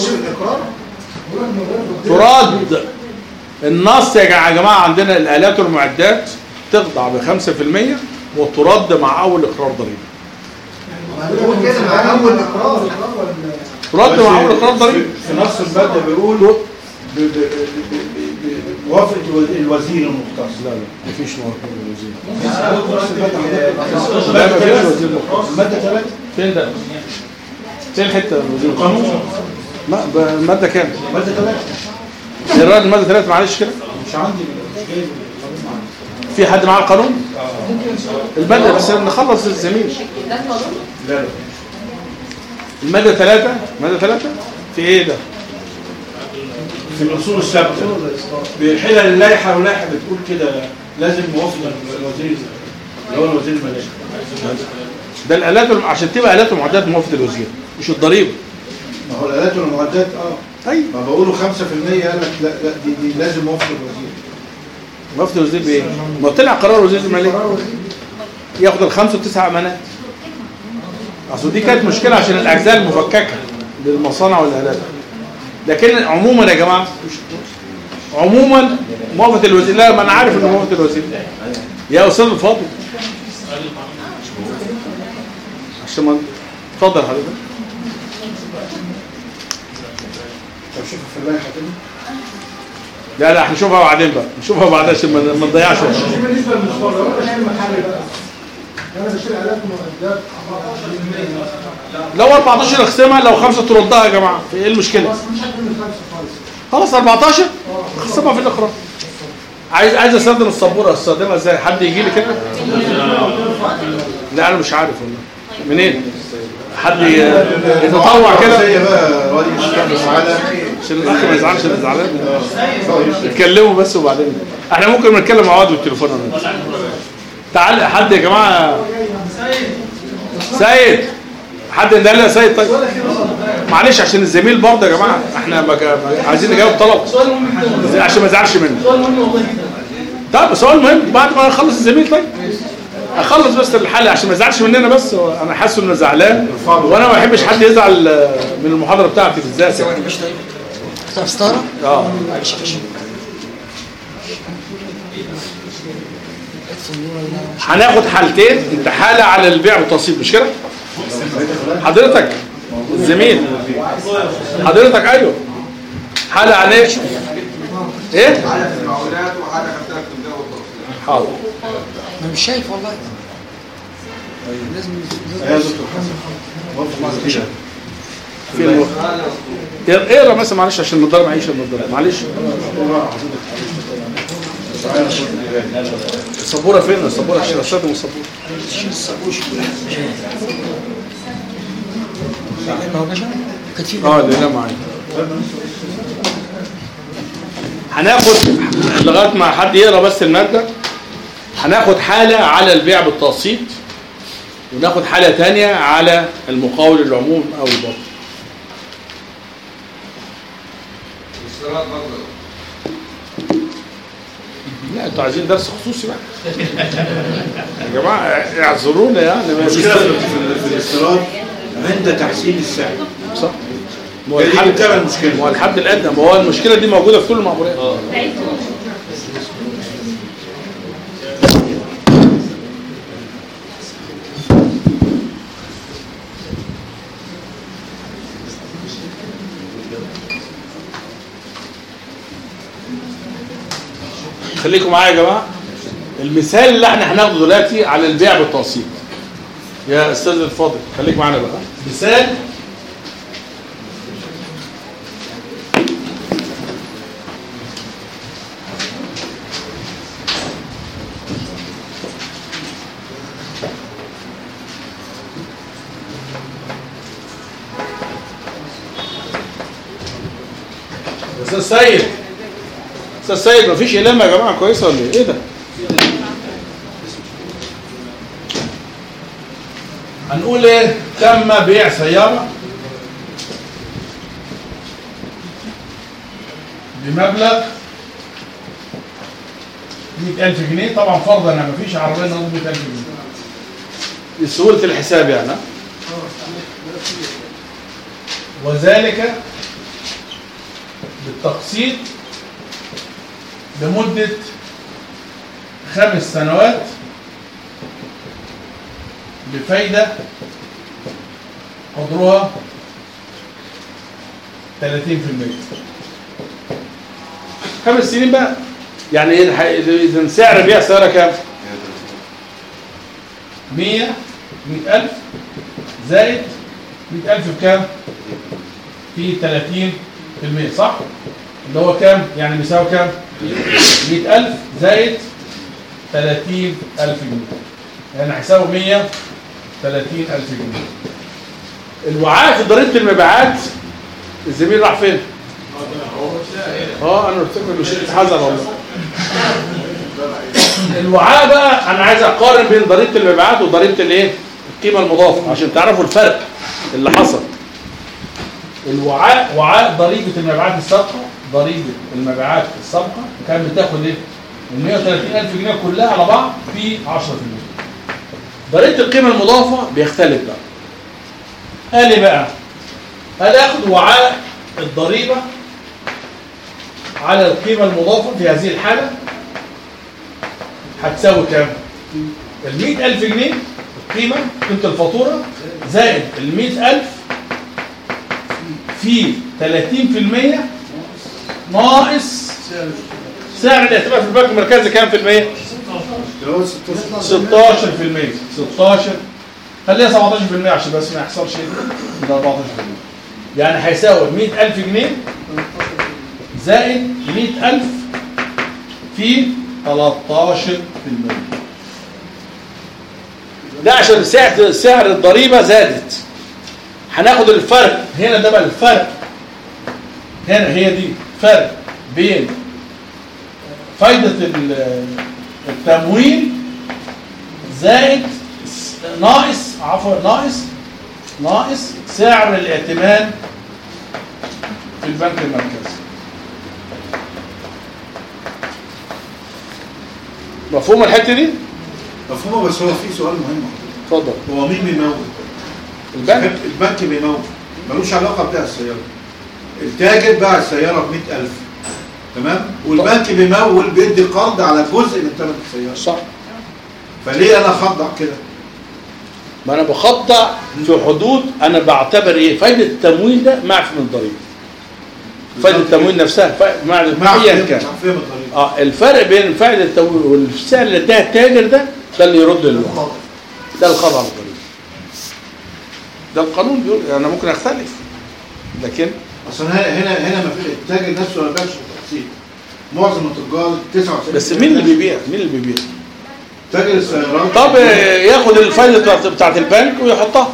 ترد النص يا جماعة عندنا الآلات والمعدات تخضع ب خمسة في المية وترد مع أول إقرار ضريبي. ترد مع أول إقرار ضريبي. في نص المادة بيقول موافقة الوزير المختص. لا لا مفيش موافقة الوزير. لا مفيش وزير مختص. المادة ثلاثة فين ده؟ فين الحتة الوزير المختص؟ لا المادة كام؟ المادة ثلاثة. الراجل المادة ثلاثة معلش كده؟ مش عندي مش جايب. في حد معاه القانون؟ المادة بس نخلص الزميل. لا لا. المادة ثلاثة المادة ثلاثة في ايه ده؟ في الأصول الثابتة بحلل اللائحة واللائحة بتقول كده لازم موافقة الوزير اللي هو الوزير المالية. ده الآلات عشان تبقى آلات ومعدات موافقة الوزير مش الضريبة. ما هو الآلات والمعدات اه ايوه ما بقولوا خمسة في المية قال لك لا لا دي, دي لازم موافقة الوزير. موافقة الوزير بايه؟ ما طلع قرار وزير المالية ياخد الخمسة وتسعة أمانات. اصل دي كانت مشكلة عشان الأجزاء المفككة للمصانع والآلات. لكن عموما يا جماعة عموما موافقة الوزير لا ما انا عارف انه موافقة الوزير يا استاذ الفاضل عشان ما اتفضل حضرتك. طب شوف في اللائحة كده. لا لا هنشوفها بعدين بقى نشوفها بعدين عشان ما نضيعش. بالنسبة للمشروع لو انا شايل محل بقى انا بشيل آلات ومعدات لو أربعتاشر اخصمها لو خمسة تردها يا جماعة ايه المشكلة؟ مش هاخد من خمسة خلاص خالص. أربعتاشر اخصمها في الاقرار. عايز عايز استخدم السبوره استخدمها ازاي؟ حد يجي لي كده؟ لا انا مش عارف والله منين؟ حد يتطوع كده زي بقى رئيس كامل على عشان الاخ ما يزعلش اللي زعلان. اتكلموا بس وبعدين احنا ممكن نتكلم مع بعض بالتليفون. تعال حد يا جماعه. سيد حد ده لا سيد. طيب معلش عشان الزميل برضه يا جماعه احنا عايزين نجاوب طلب عشان ما يزعلش مني. طب سؤال مهم بعد ما اخلص الزميل. طيب اخلص بس الحل عشان ما يزعلش مننا. بس انا حاسس انه زعلان وانا ما بحبش حد يزعل من المحاضره بتاعتي بالذات. طب ستاره اه معلش يا باشا. هناخد حالتين. انت حاله على البيع والتقسيط مش كده حضرتك الزميل حضرتك؟ ايوه حاله عن ايه؟ ايه حاله المعولات وحاله خدتها في الجو والتقسيط. حاضر. انا مش شايف والله. لازم في اقرا مثلا معلش عشان النضاره معيش النضاره معلش. السبوره فين؟ السبوره عشان استخدم السبوره. اه لا معايا. هناخد لغايه ما حد يقرا بس الماده. هناخد حاله على البيع بالتقسيط وناخد حاله ثانيه على المقاول العموم او الباطن. لا انتوا عايزين درس خصوصي بقى يا جماعه اعذرونا يعني. المشكله في الاستيراد عند تحسين السعر صح. ما هو الحد المشكله ما هو الحد الادنى. ما هو المشكله دي موجوده في كل المعموريات. خليكم معايا يا جماعه. المثال اللي احنا هناخده دلوقتي على البيع بالتقسيط يا استاذ الفاضل خليك معانا بقى. مثال استاذ سيد. استاذ سيد مفيش إلامة يا جماعه كويسه ولا ايه؟ ايه ده؟ هنقول ايه؟ تم بيع سياره بمبلغ مئة ألف جنيه. طبعا فرضا ان مفيش عربيه نقول مئة ألف جنيه لسهوله الحساب يعني. وذلك بالتقسيط لمدة خمس سنوات بفايدة قدرها ثلاثين بالمئة. خمس سنين بقى يعني إذا سعر بيع سيارة كام؟ مية مئة ألف زائد مئة ألف بكام؟ في ثلاثين بالمئة صح؟ اللي هو كام؟ يعني بيساوي كام؟ مئة ألف زائد ثلاثين ألف جنيه يعني هيساوي مية وثلاثين ألف جنيه. الوعاء في ضريبة المبيعات الزميل راح فين؟ اه انا قلت لكم مش حذر والله. الوعاء بقى انا عايز اقارن بين ضريبة المبيعات وضريبة الايه؟ القيمة المضافة عشان تعرفوا الفرق اللي حصل. الوعاء وعاء ضريبة المبيعات السابقة ضريبة المبيعات السابقة كانت بتاخد ايه؟ ال مية وثلاثين ألف جنيه كلها على بعض في عشرة بالمئة. ضريبة القيمة المضافة بيختلف بقى. قال ايه بقى؟ قال اخد وعاء الضريبة على القيمة المضافة في هذه الحالة هتساوي كام؟ ال مئة ألف جنيه القيمة قيمة الفاتورة زائد ال مئة ألف في ثلاثين بالمئة ناقص سعر الاعتماد في البنك المركزي كام في المية؟ ستاشر بالمئة. ستاشر خليها سبعتاشر بالمئة عشان بس ما يحصلش ده أربعتاشر بالمئة. يعني هيساوي مئة ألف جنيه زائد مئة ألف في ثلاثتاشر بالمئة. ده عشان سعر سعر الضريبة زادت هناخد الفرق هنا، ده بقى الفرق هنا، هي دي فرق بين فايدة التمويل زائد ناقص عفوا ناقص ناقص سعر الائتمان في البنك المركزي. مفهوم الحته دي؟ مفهومه، بس هو في سؤال مهم. اتفضل. هو مين بيمول؟ البنك. البنك بيمول، ملوش علاقه ببيع السياره. التاجر باع السياره ب مئة ألف، تمام؟ والبنك بيمول بيدي قرض على جزء من ثمن السياره. صح. فليه انا اخضع كده؟ ما انا بخضع في حدود، انا بعتبر ايه؟ فايده التمويل ده معفي من الضريبه. فايده التمويل نفسها معفي ايا كان. اه الفرق بين فائده التمويل والسعر اللي اداها التاجر ده ده اللي يرد الوقت. ده الخضع على الضريبه. ده القانون بيقول، انا ممكن اختلف لكن اصل هنا هنا هنا ما في التاجر نفسه ما بيبيعش بالتقسيط. معظم التجار تسعة وتسعين بس مين اللي بيبيع؟ مين اللي بيبيع؟ تاجر السيارات. طب ياخد الفايده بتاعت البنك ويحطها.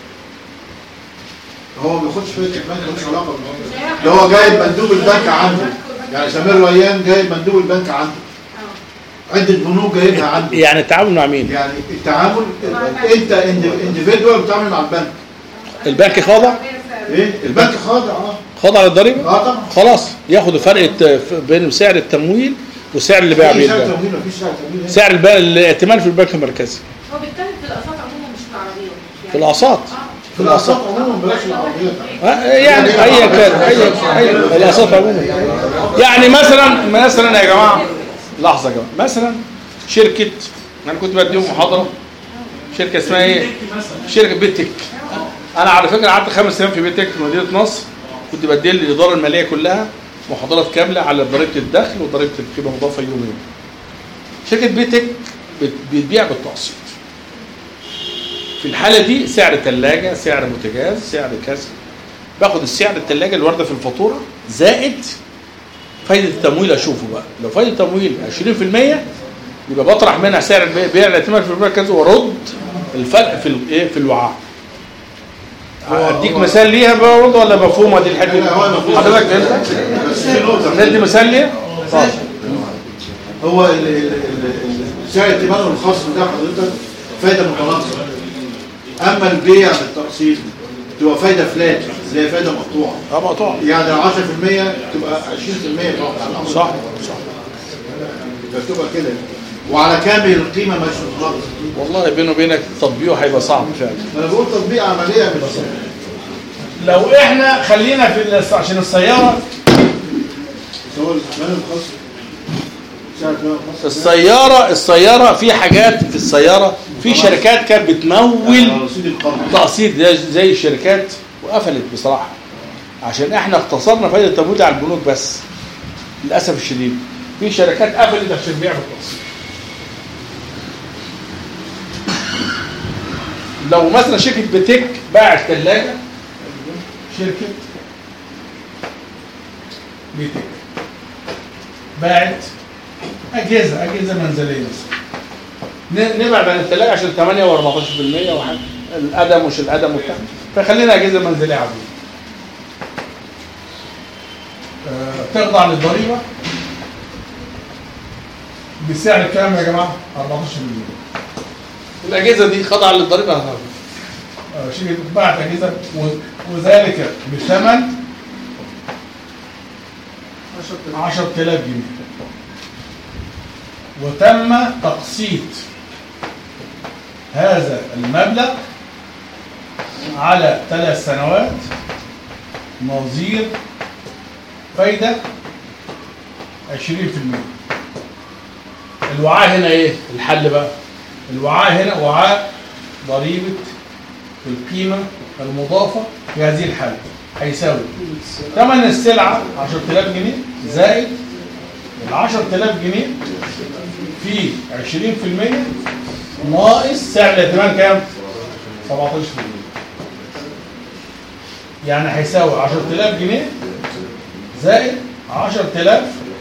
هو ما بياخدش فايده البنك، ملوش علاقه بالبنك. ده هو جايب مندوب البنك عنده، يعني سمير ريان جايب مندوب البنك عنده. عده بنوك جايبها عنده. يعني التعامل مع مين؟ يعني التعامل انت انديفيدوال بتتعامل مع البنك. البنك خاضع؟ ايه؟ البنك خاضع اه. خاضع للضريبه؟ اه طبعا. خلاص ياخد فرق بين سعر التمويل وسعر اللي بيع بيه. سعر التمويل مفيش سعر تمويل. سعر الائتمان في البنك المركزي. هو بيتكلم في الاقساط عموما مش في العربيات. في الاقساط. في الاقساط عموما بلاش العربيات. يعني ايا كان ايا ايا الاقساط عموما. يعني مثلا مثلا يا جماعه لحظه يا جماعه، مثلا شركه، انا كنت بديهم محاضره، شركه اسمها ايه؟ شركه بيتك. انا على فكره قعدت خمس ايام في بيتك في مدينه نصر، كنت بدي الاداره الماليه كلها محاضرات كامله على ضريبه الدخل وضريبه القيمه المضافه يوميا. شركه بيتك بتبيع بالتقسيط. في الحاله دي سعر ثلاجه، سعر بوتاجاز، سعر كذا. باخد السعر الثلاجه اللي وارده في الفاتوره زائد فايده التمويل، اشوفه بقى. لو فايده التمويل عشرين في المية يبقى بطرح منها سعر البيع الائتمان في المركز وارد الفرق في الايه في الوعاء. اديك مثال ليها برضه ولا مفهومه دي الحته دي؟ حضرتك فهمت؟ بس في نقطه. ندي مثال ليها؟ طيب. هو سعر الائتمان الخاص بتاع حضرتك فايده متناقصه. اما البيع بالتقسيط تبقى فايده فلات، اللي هي فايده مقطوعه. اه مقطوعه. يعني عشرة في المية تبقى عشرين في المية فقط. صح صح. بتبقى كده. وعلى كامل القيمه مش متناقص. والله بيني وبينك تطبيقه هيبقى صعب فعلا. انا بقول تطبيق عمليه مش لو احنا خلينا في عشان السياره هو الائتمان الخاص. السياره السياره في حاجات في السياره، في شركات كانت بتمول تقسيط زي الشركات وقفلت بصراحه، عشان احنا اختصرنا فايده التمويل على البنوك بس. للاسف الشديد في شركات قفلت عشان بيع بالتقسيط. لو مثلا شركه بتك باعت ثلاجه، شركه بتك باعت اجهزه اجهزه منزليه مثلا، نبعد عن الثلاجه عشان ثمانية وأربعتاشر في المية وحاجه الادم مش الادم وبتاع، فخلينا اجهزه منزليه عاديه. أه تخضع للضريبه بسعر كام يا جماعه؟ أربعتاشر مليون. الاجهزه دي خاضعه للضريبه هتعرف. أه شركه باعت اجهزه وذلك بثمن عشرة آلاف جنيه، وتم تقسيط هذا المبلغ على ثلاث سنوات نظير فايدة عشرين في المية. الوعاء هنا ايه؟ الحل بقى الوعاء هنا وعاء ضريبة القيمة المضافة في هذه الحالة هيساوي ثمن السلعة عشرة آلاف جنيه زائد ال عشرة آلاف جنيه في عشرين في المية ناقص سعر الائتمان كام؟ سبعتاشر في المية. يعني هيساوي عشرة آلاف جنيه زائد عشرة آلاف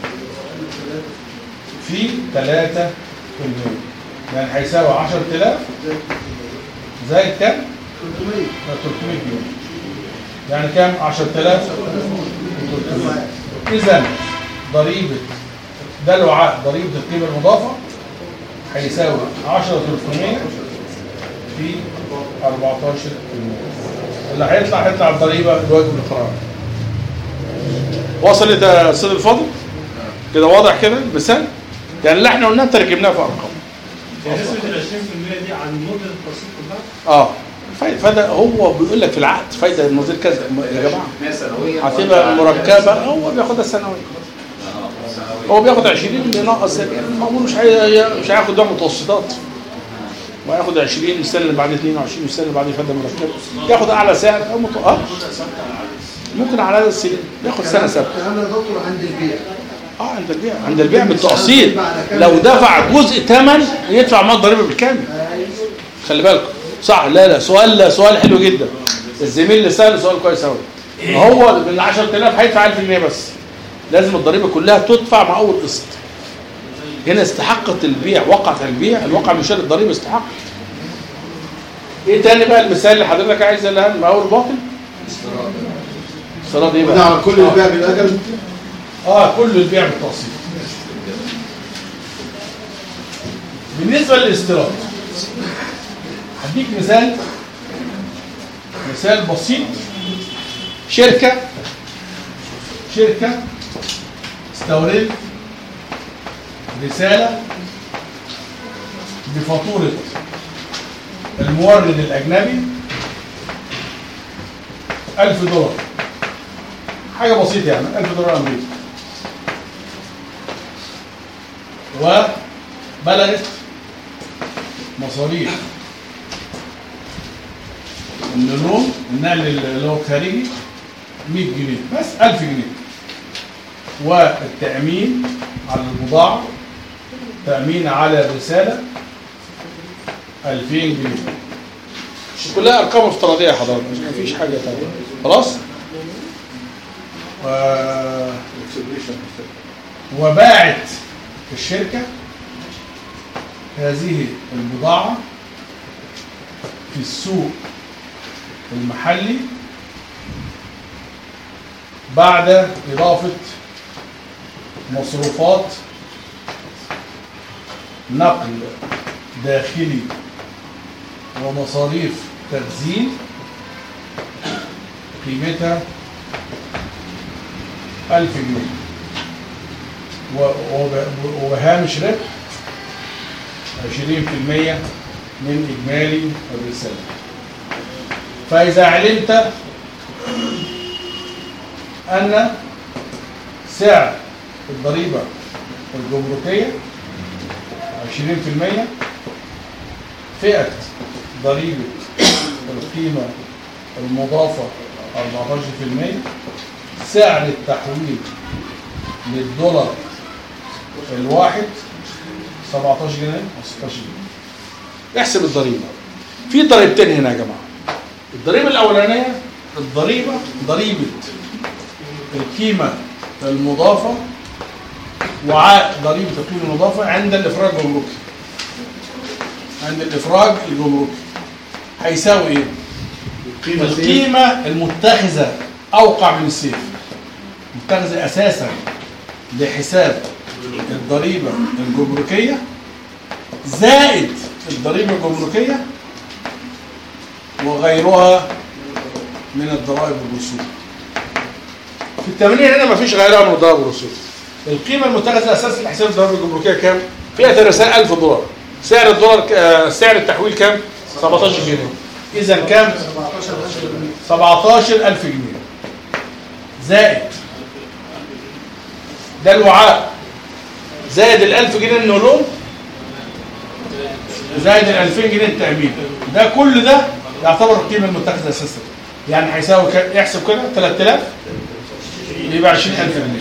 في ثلاثة في المية، يعني هيساوي عشرة آلاف زائد كام؟ ثلاثمية جنيه. يعني كام؟ عشرة آلاف وثلاثمائة. اذا ضريبه ده الوعاء ضريبه القيمه المضافه هيساوي عشرة آلاف وثلاثمائة في أربعتاشر بالمئة. اللي هيطلع هيطلع الضريبه الواجب الاقرار. وصلت يا استاذ الفاضل؟ كده واضح كده المثال؟ يعني اللي احنا قلناه ترجمناه في ارقام. يعني نسبه ال عشرين بالمئة دي عن مده التقسيط كلها؟ اه فايده هو بيقول لك في العقد فايده النظير كذا يا جماعه هتبقى مركبه هو بياخدها سنويه. هو بياخد عشرين بينقص المأمور مش هي مش هياخد ده متوسطات وياخد عشرين السنه اللي بعد اثنين وعشرين والسنه اللي بعد فايده مركبه ياخد اعلى سعر او مت... اه ممكن على هذا السنين ياخد سنه ثابته. انا يا دكتور عند البيع اه عند البيع عند البيع بالتقسيط لو دفع جزء ثمن يدفع معاه الضريبه بالكامل. خلي بالكم صح. لا لا سؤال لا سؤال حلو جدا. الزميل اللي سأل سؤال كويس قوي. هو من عشرة آلاف هيدفع ألف جنيه بس لازم الضريبه كلها تدفع مع اول قسط. هنا استحقت البيع وقعت البيع الواقع مشان الضريبه استحق. ايه تاني بقى المثال اللي حضرتك عايز الان مع اول باطل؟ استيراد ايه بقى؟ نعم كل البيع بالاجل. اه كل البيع بالتقسيط. بالنسبه للاستيراد هديك مثال مثال بسيط. شركه شركه استوردت رساله بفاتوره المورد الاجنبي ألف دولار. حاجه بسيطه يعني ألف دولار امريكي. وبلغت مصاريف النقل النقل اللي هو الخارجي مية جنيه بس ألف جنيه. والتأمين على البضاعة تأمين على الرسالة ألفين جنيه. مش كلها أرقام افتراضية يا حضرتك مفيش حاجة تانية خلاص. و... وباعت الشركة هذه البضاعة في السوق المحلي بعد إضافة مصروفات نقل داخلي ومصاريف تخزين قيمتها ألف جنيه وبهامش ربح عشرين بالمئة من إجمالي الرسالة. فإذا علمت أن سعر الضريبة الجمركية عشرين بالمئة فئة ضريبة القيمة المضافة أربعتاشر بالمئة سعر التحويل للدولار الواحد سبعتاشر جنيه أو ستاشر جنيه. احسب الضريبة. في ضريبتين هنا يا جماعة. الضريبة الأولانية الضريبة ضريبة القيمة المضافة وعاء ضريبة القيمة المضافة عند الإفراج الجمركي. عند الإفراج الجمركي هيساوي إيه؟ القيمة المتخذة أوقع من السيف متخذة أساسا لحساب الضريبة الجمركية زائد الضريبة الجمركية وغيرها من الضرائب والرسوم. في التمرين هنا مفيش غيرها من الضرائب والرسوم. القيمة المتخذة أساسا لحساب الضرائب الجمركية كام؟ فئة الرسالة ألف دولار. سعر الدولار سعر التحويل كام؟ سبعتاشر جنيه. إذا كام؟ سبعتاشر ألف جنيه زائد ده الوعاء زائد الألف جنيه النولون زائد الألفين جنيه التأمين. ده كل ده يعتبر القيمة المتخذة أساسا. يعني هيساوي يحسب كده ثلاثة آلاف يبقى عشرين ألف جنيه.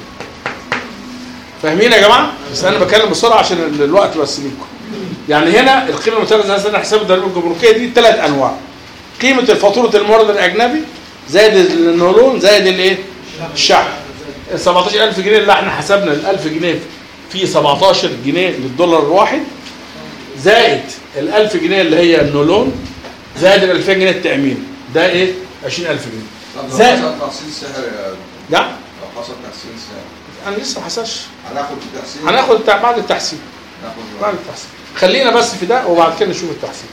فاهمين يا جماعة؟ بس أنا بتكلم بسرعة عشان الوقت بس ليكم. يعني هنا القيمة المتخذة أساسا حساب الضريبة الجمركية دي ثلاث أنواع. قيمة الفاتورة المورد الأجنبي زائد النولون زائد الايه؟ الشحن. ال سبعتاشر ألف جنيه اللي احنا حسبنا ال ألف جنيه في سبعتاشر جنيه للدولار الواحد زائد ال ألف جنيه اللي هي النولون زائد ال ألفين جنيه التأمين. ده ايه؟ عشرين ألف جنيه. زائد تحسين سعر نعم لو حصل تحسين سعر انا لسه ما حصلش. هناخد التحسين هناخد بعد التحسين بعد التحسين خلينا بس في ده وبعد كده نشوف التحسين.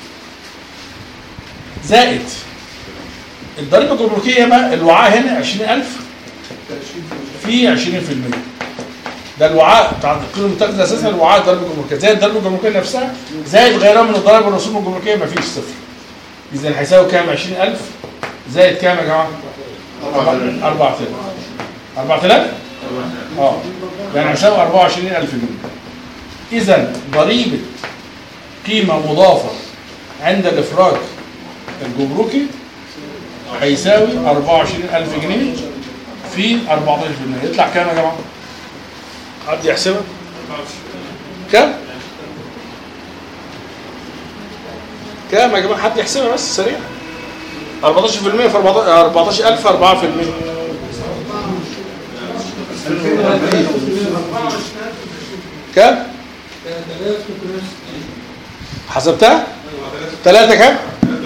زائد الضريبه الجمركيه بقى الوعاء هنا عشرين ألف في عشرين في المية. ده الوعاء بتاع القيمه المتخذه اساسا الوعاء الضريبه الجمركيه زائد الضريبه الجمركية نفسها زائد غيرها من الضرائب والرسوم الجمركيه مفيش صفر. اذا هيساوي كام؟ عشرين ألف زائد كام يا جماعه؟ أربعة آلاف. أربعة آلاف؟ اه يعني هيساوي أربعة وعشرين ألف جنيه. اذا ضريبه قيمه مضافه عند الافراج الجمركي هيساوي أربعة وعشرين ألف جنيه في أربعتاشر بالمية. يطلع كام يا جماعه؟ حد يحسبها؟ كام؟ كام يا جماعه؟ حد يحسبها بس سريع. أربعتاشر بالمية في أربعتاشر ألف أربعة بالمية. كام؟ حسبتها؟ ثلاثة كام؟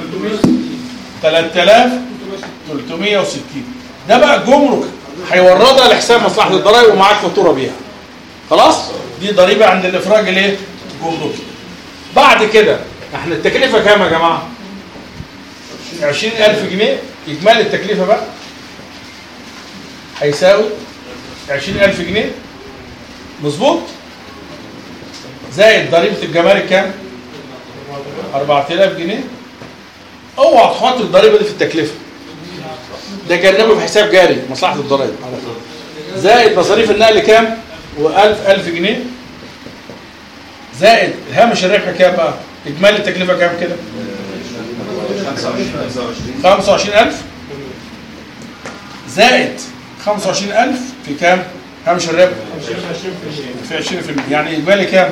ثلاثة آلاف وثلاثمية وستين. ده بقى جمرك هيوردها لحساب مصلحة الضرائب ومعاك فاتورة بيها. خلاص؟ دي ضريبة عند الإفراج الايه؟ جمركي. بعد كده احنا التكلفة كام يا جماعة؟ عشرين ألف جنيه. إجمالي التكلفة بقى هيساوي عشرين ألف جنيه مظبوط؟ زائد ضريبة الجمارك كام؟ أربعة آلاف جنيه. اوعى تحط الضريبة دي في التكلفة. ده جنبه في حساب جاري مصلحة الضرائب. زائد مصاريف النقل كام؟ وألف ألف جنيه. زائد هامش الربح كام بقى؟ إجمالي التكلفة كام كده؟ خمسة وعشرين ألف زائد خمسة وعشرين ألف في كام؟ هامش الربح في عشرين بالمية. يعني إجمالي كام؟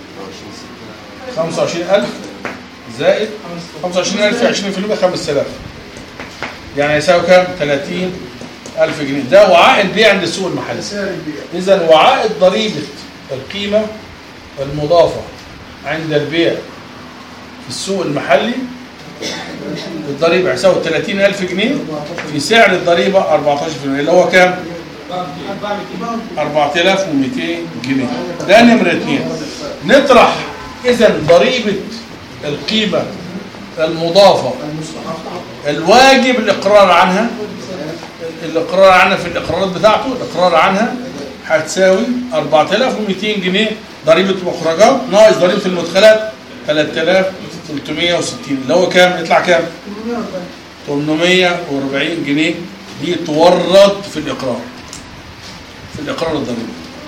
خمسة وعشرين ألف زائد خمسة وعشرين ألف في عشرين بالمية خمسة آلاف. يعني يساوي كام؟ ثلاثين ألف جنيه. ده وعاء البيع عند السوق المحلي. إذا وعاء ضريبة القيمة المضافة عند البيع في السوق المحلي الضريبة يساوي ثلاثين ألف جنيه في سعر الضريبة أربعتاشر بالمية اللي هو كام؟ أربعة آلاف ومئتين جنيه. ده نمرة اثنين. نطرح إذا ضريبة القيمة المضافة الواجب الإقرار عنها الإقرار عنها في الإقرارات بتاعته الإقرار عنها هتساوي أربعة آلاف ومئتين جنيه ضريبة المخرجات ناقص ضريبة المدخلات ثلاثة آلاف وثلاثمية وستين اللي هو كام؟ يطلع كام؟ ثمانمية وأربعين جنيه. دي تورد في الإقرار في الإقرار الضريبي.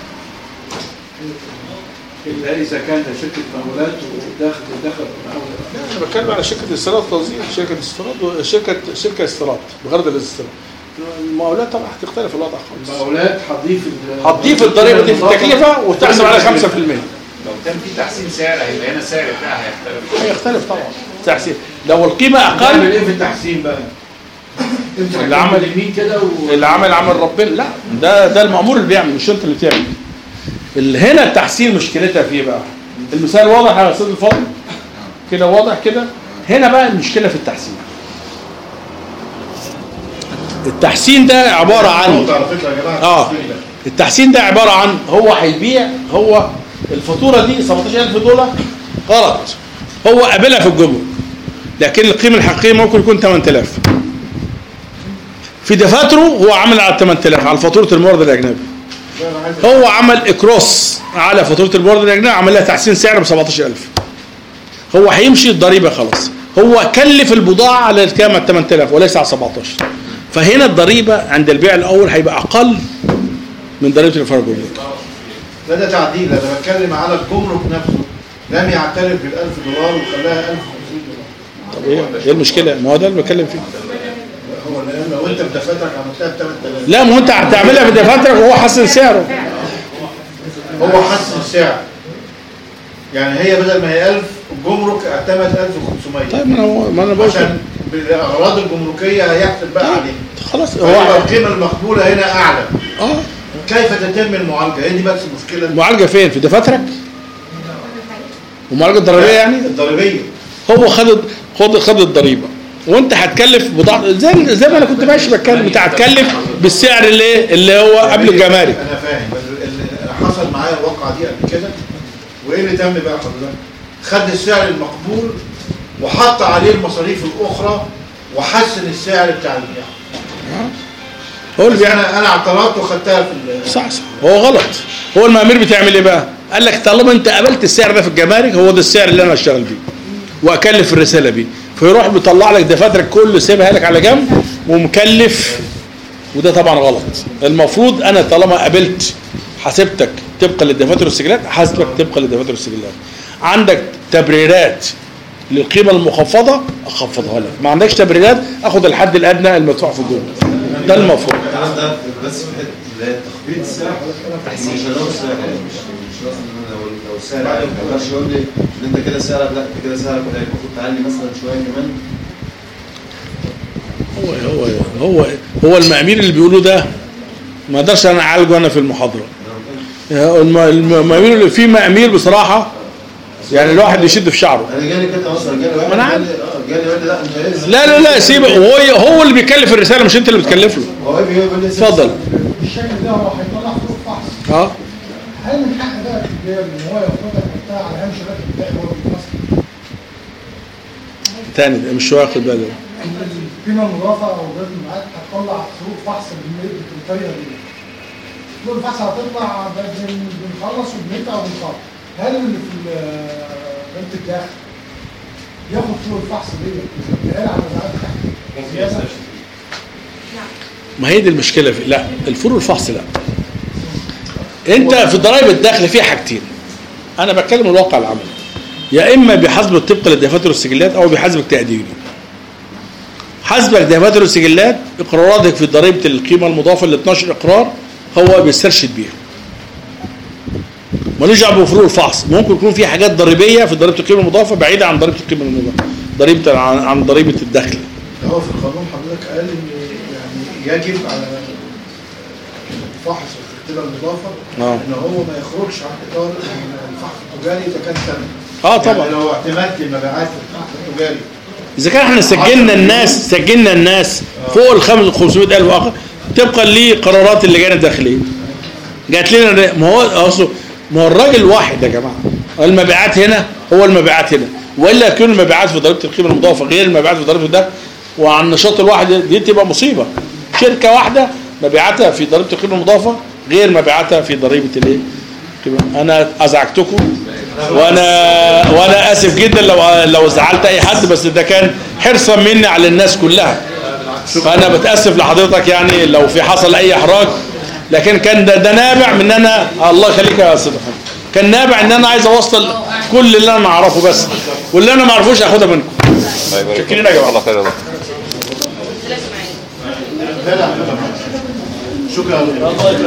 إلا إذا كانت شركة مقاولات وداخل داخل مقاولات. أنا بتكلم على شركة استيراد وتوزيع. شركة استيراد وشركة شركة استيراد بغرض الاستيراد. المقاولات طبعا هتختلف الوضع خالص. المقاولات هتضيف هتضيف الضريبة دي في التكلفة وتحسب على خمسة بالمية. لو كان في تحسين سعر هيبقى هنا السعر بتاعها هيختلف. هيختلف طبعا. تحسين لو القيمة أقل. تعمل إيه في التحسين بقى؟ اللي عمل يمين كده و... اللي عمل عمل ربنا. لا ده ده المأمور اللي بيعمل مش انت اللي بتعمل. اللي هنا التحسين مشكلتها في ايه بقى؟ المثال واضح يا استاذ الفاضل كده واضح كده. هنا بقى المشكله في التحسين. التحسين ده عباره عن اه التحسين ده عباره عن هو هيبيع هو الفاتوره دي سبعتاشر ألف دولار غلط هو قابلها في الجمرك لكن القيمه الحقيقيه ممكن يكون ثمانية آلاف. في دفاتره هو عمل على ثمانية آلاف على فاتوره المورد الاجنبي. هو عمل اكروس على فاتوره المورد الاجنبي عمل لها تحسين سعر ب سبعتاشر ألف. هو هيمشي الضريبه خلاص. هو كلف البضاعه على كام؟ على ثمانية آلاف وليس على سبعتاشر. فهنا الضريبه عند البيع الاول هيبقى اقل من ضريبه الافراج الجمركي. لا ده تعديل. انا بتكلم على الجمرك نفسه لم يعترف بال ألف دولار وخلاها ألف وخمسين دولار. طب ايه ايه المشكله؟ ما هو ده اللي بتكلم فيه. هو لو انت بدفاترك عملتها ب ثمانية آلاف. لا ما هو انت هتعملها بدفاترك وهو حسن سعره. هو حسن السعر. يعني هي بدل ما هي ألف الجمرك اعتمد ألف وخمسمية. طيب ما انا ما انا بقول عشان بالاغراض الجمركيه هيحسب بقى عليه. خلاص هو القيمه المقبوله هنا اعلى. اه كيف تتم المعالجه؟ هي دي بس المشكله. المعالجه فين؟ في دفاترك؟ ومعالجه الضريبيه يعني؟ الضريبيه. هو خد خد خد الضريبه وانت هتكلف بضاعه زي زي ما انا كنت ماشي بتكلم، انت هتكلف بالسعر اللي اللي هو قبل الجمارك. انا فاهم، بس اللي حصل معايا الواقعه دي قبل كده، وايه اللي تم بقى حضرتك؟ خد السعر المقبول وحط عليه المصاريف الاخرى وحسن السعر بتاع البيع. هو اللي بيعمل. انا انا اعترضت وخدتها في صح صح، هو غلط. هو المأمير بتعمل ايه بقى؟ قال لك طالما انت قبلت السعر ده في الجمارك، هو ده السعر اللي انا اشتغل بيه واكلف الرساله بيه، فيروح بيطلع لك دفاترك كله سيبها لك على جنب ومكلف، وده طبعا غلط. المفروض انا طالما قبلت حاسبتك طبقا للدفاتر والسجلات، حاسبك طبقا للدفاتر والسجلات. عندك تبريرات للقيمه المخفضه اخفضها لك، ما عندكش تبريرات اخد الحد الادنى المدفوع في الجمله. ده المفروض. الكلام ده بس في حته اللي هي تخفيض السعر، مش هنقول السعر مش مش لازم ان انا لو لو السعر عالي ما يقدرش يقول لي ان انت كده سعرك، لا انت كده سعرك قليل، المفروض تعلي مثلا شويه كمان. هو هو هو هو المأمير اللي بيقوله ده ما اقدرش انا اعالجه انا في المحاضره. المأمير اللي في مأمير بصراحه يعني الواحد يشد في شعره. انا جالي كده مثلا جالي واحد قال لي اه جالي يقول لي لا انت لا لا لا سيبه، هو هو اللي بيكلف الرساله مش انت اللي بتكلف له. هو ايه بيقول لي اتفضل. بالشكل ده هو هيطلع فلوس فحص. اه هل من حق ده التجار ان هو يفرضها يحطها على هامش الراتب بتاعي هو بيتمثل؟ تاني مش واخد باله. القيمه المضافه او جهاز الميعاد هتطلع فروق فحص بالطريقه دي. فروق الفحص هتطلع بنخلص وبنقطع وبنقطع. هل اللي في بنك الداخل ياخد فروق الفحص دي يتقال على الميعاد بتاعته؟ ما هي دي المشكله في لا الفروق الفحص لا. انت في ضرائب الدخل فيها حاجتين. انا بتكلم الواقع العملي. يا اما بيحاسبك طبقا للدفاتر والسجلات او بيحاسبك تقديري. حاسبك دفاتر والسجلات، اقراراتك في ضريبه القيمه المضافه ل اتناشر اقرار هو بيسترشد بيها. ملوش دعوه بفروق الفحص. ممكن يكون في حاجات ضريبيه في ضريبه القيمه المضافه بعيده عن ضريبه القيمه المضافه، ضريبه عن, عن ضريبه الدخل. هو في القانون حضرتك قال ان يعني يجب على الفحص القيمه المضافه اه ان هو ما يخرجش عن اطار الفحص التجاري اذا كان تم. اه طبعا. يعني لو اعتمدت المبيعات في الفحص التجاري، اذا كان احنا سجلنا الناس سجلنا الناس فوق ال خمسمائة ألف واخر طبقا لقرارات اللجان الداخليه. جات لنا ما هو اصله ما هو الراجل واحد يا جماعه. المبيعات هنا هو المبيعات هنا، والا يكون المبيعات في ضريبه القيمه المضافه غير المبيعات في ضريبه الدخل، وعن النشاط الواحد دي تبقى مصيبه. شركه واحده مبيعاتها في ضريبه القيمه المضافه غير مبيعاتها في ضريبه الايه؟ انا ازعجتكم وانا وانا اسف جدا لو لو زعلت اي حد، بس ده كان حرصا مني على الناس كلها. فانا بتاسف لحضرتك يعني لو في حصل اي احراج، لكن كان ده, ده نابع من ان انا الله يخليك يا استاذ محمد، كان نابع ان انا عايز اوصل كل اللي انا اعرفه بس، واللي انا ما اعرفوش اخدها منكم. شكرا يا جماعه. الله خير. شكرا.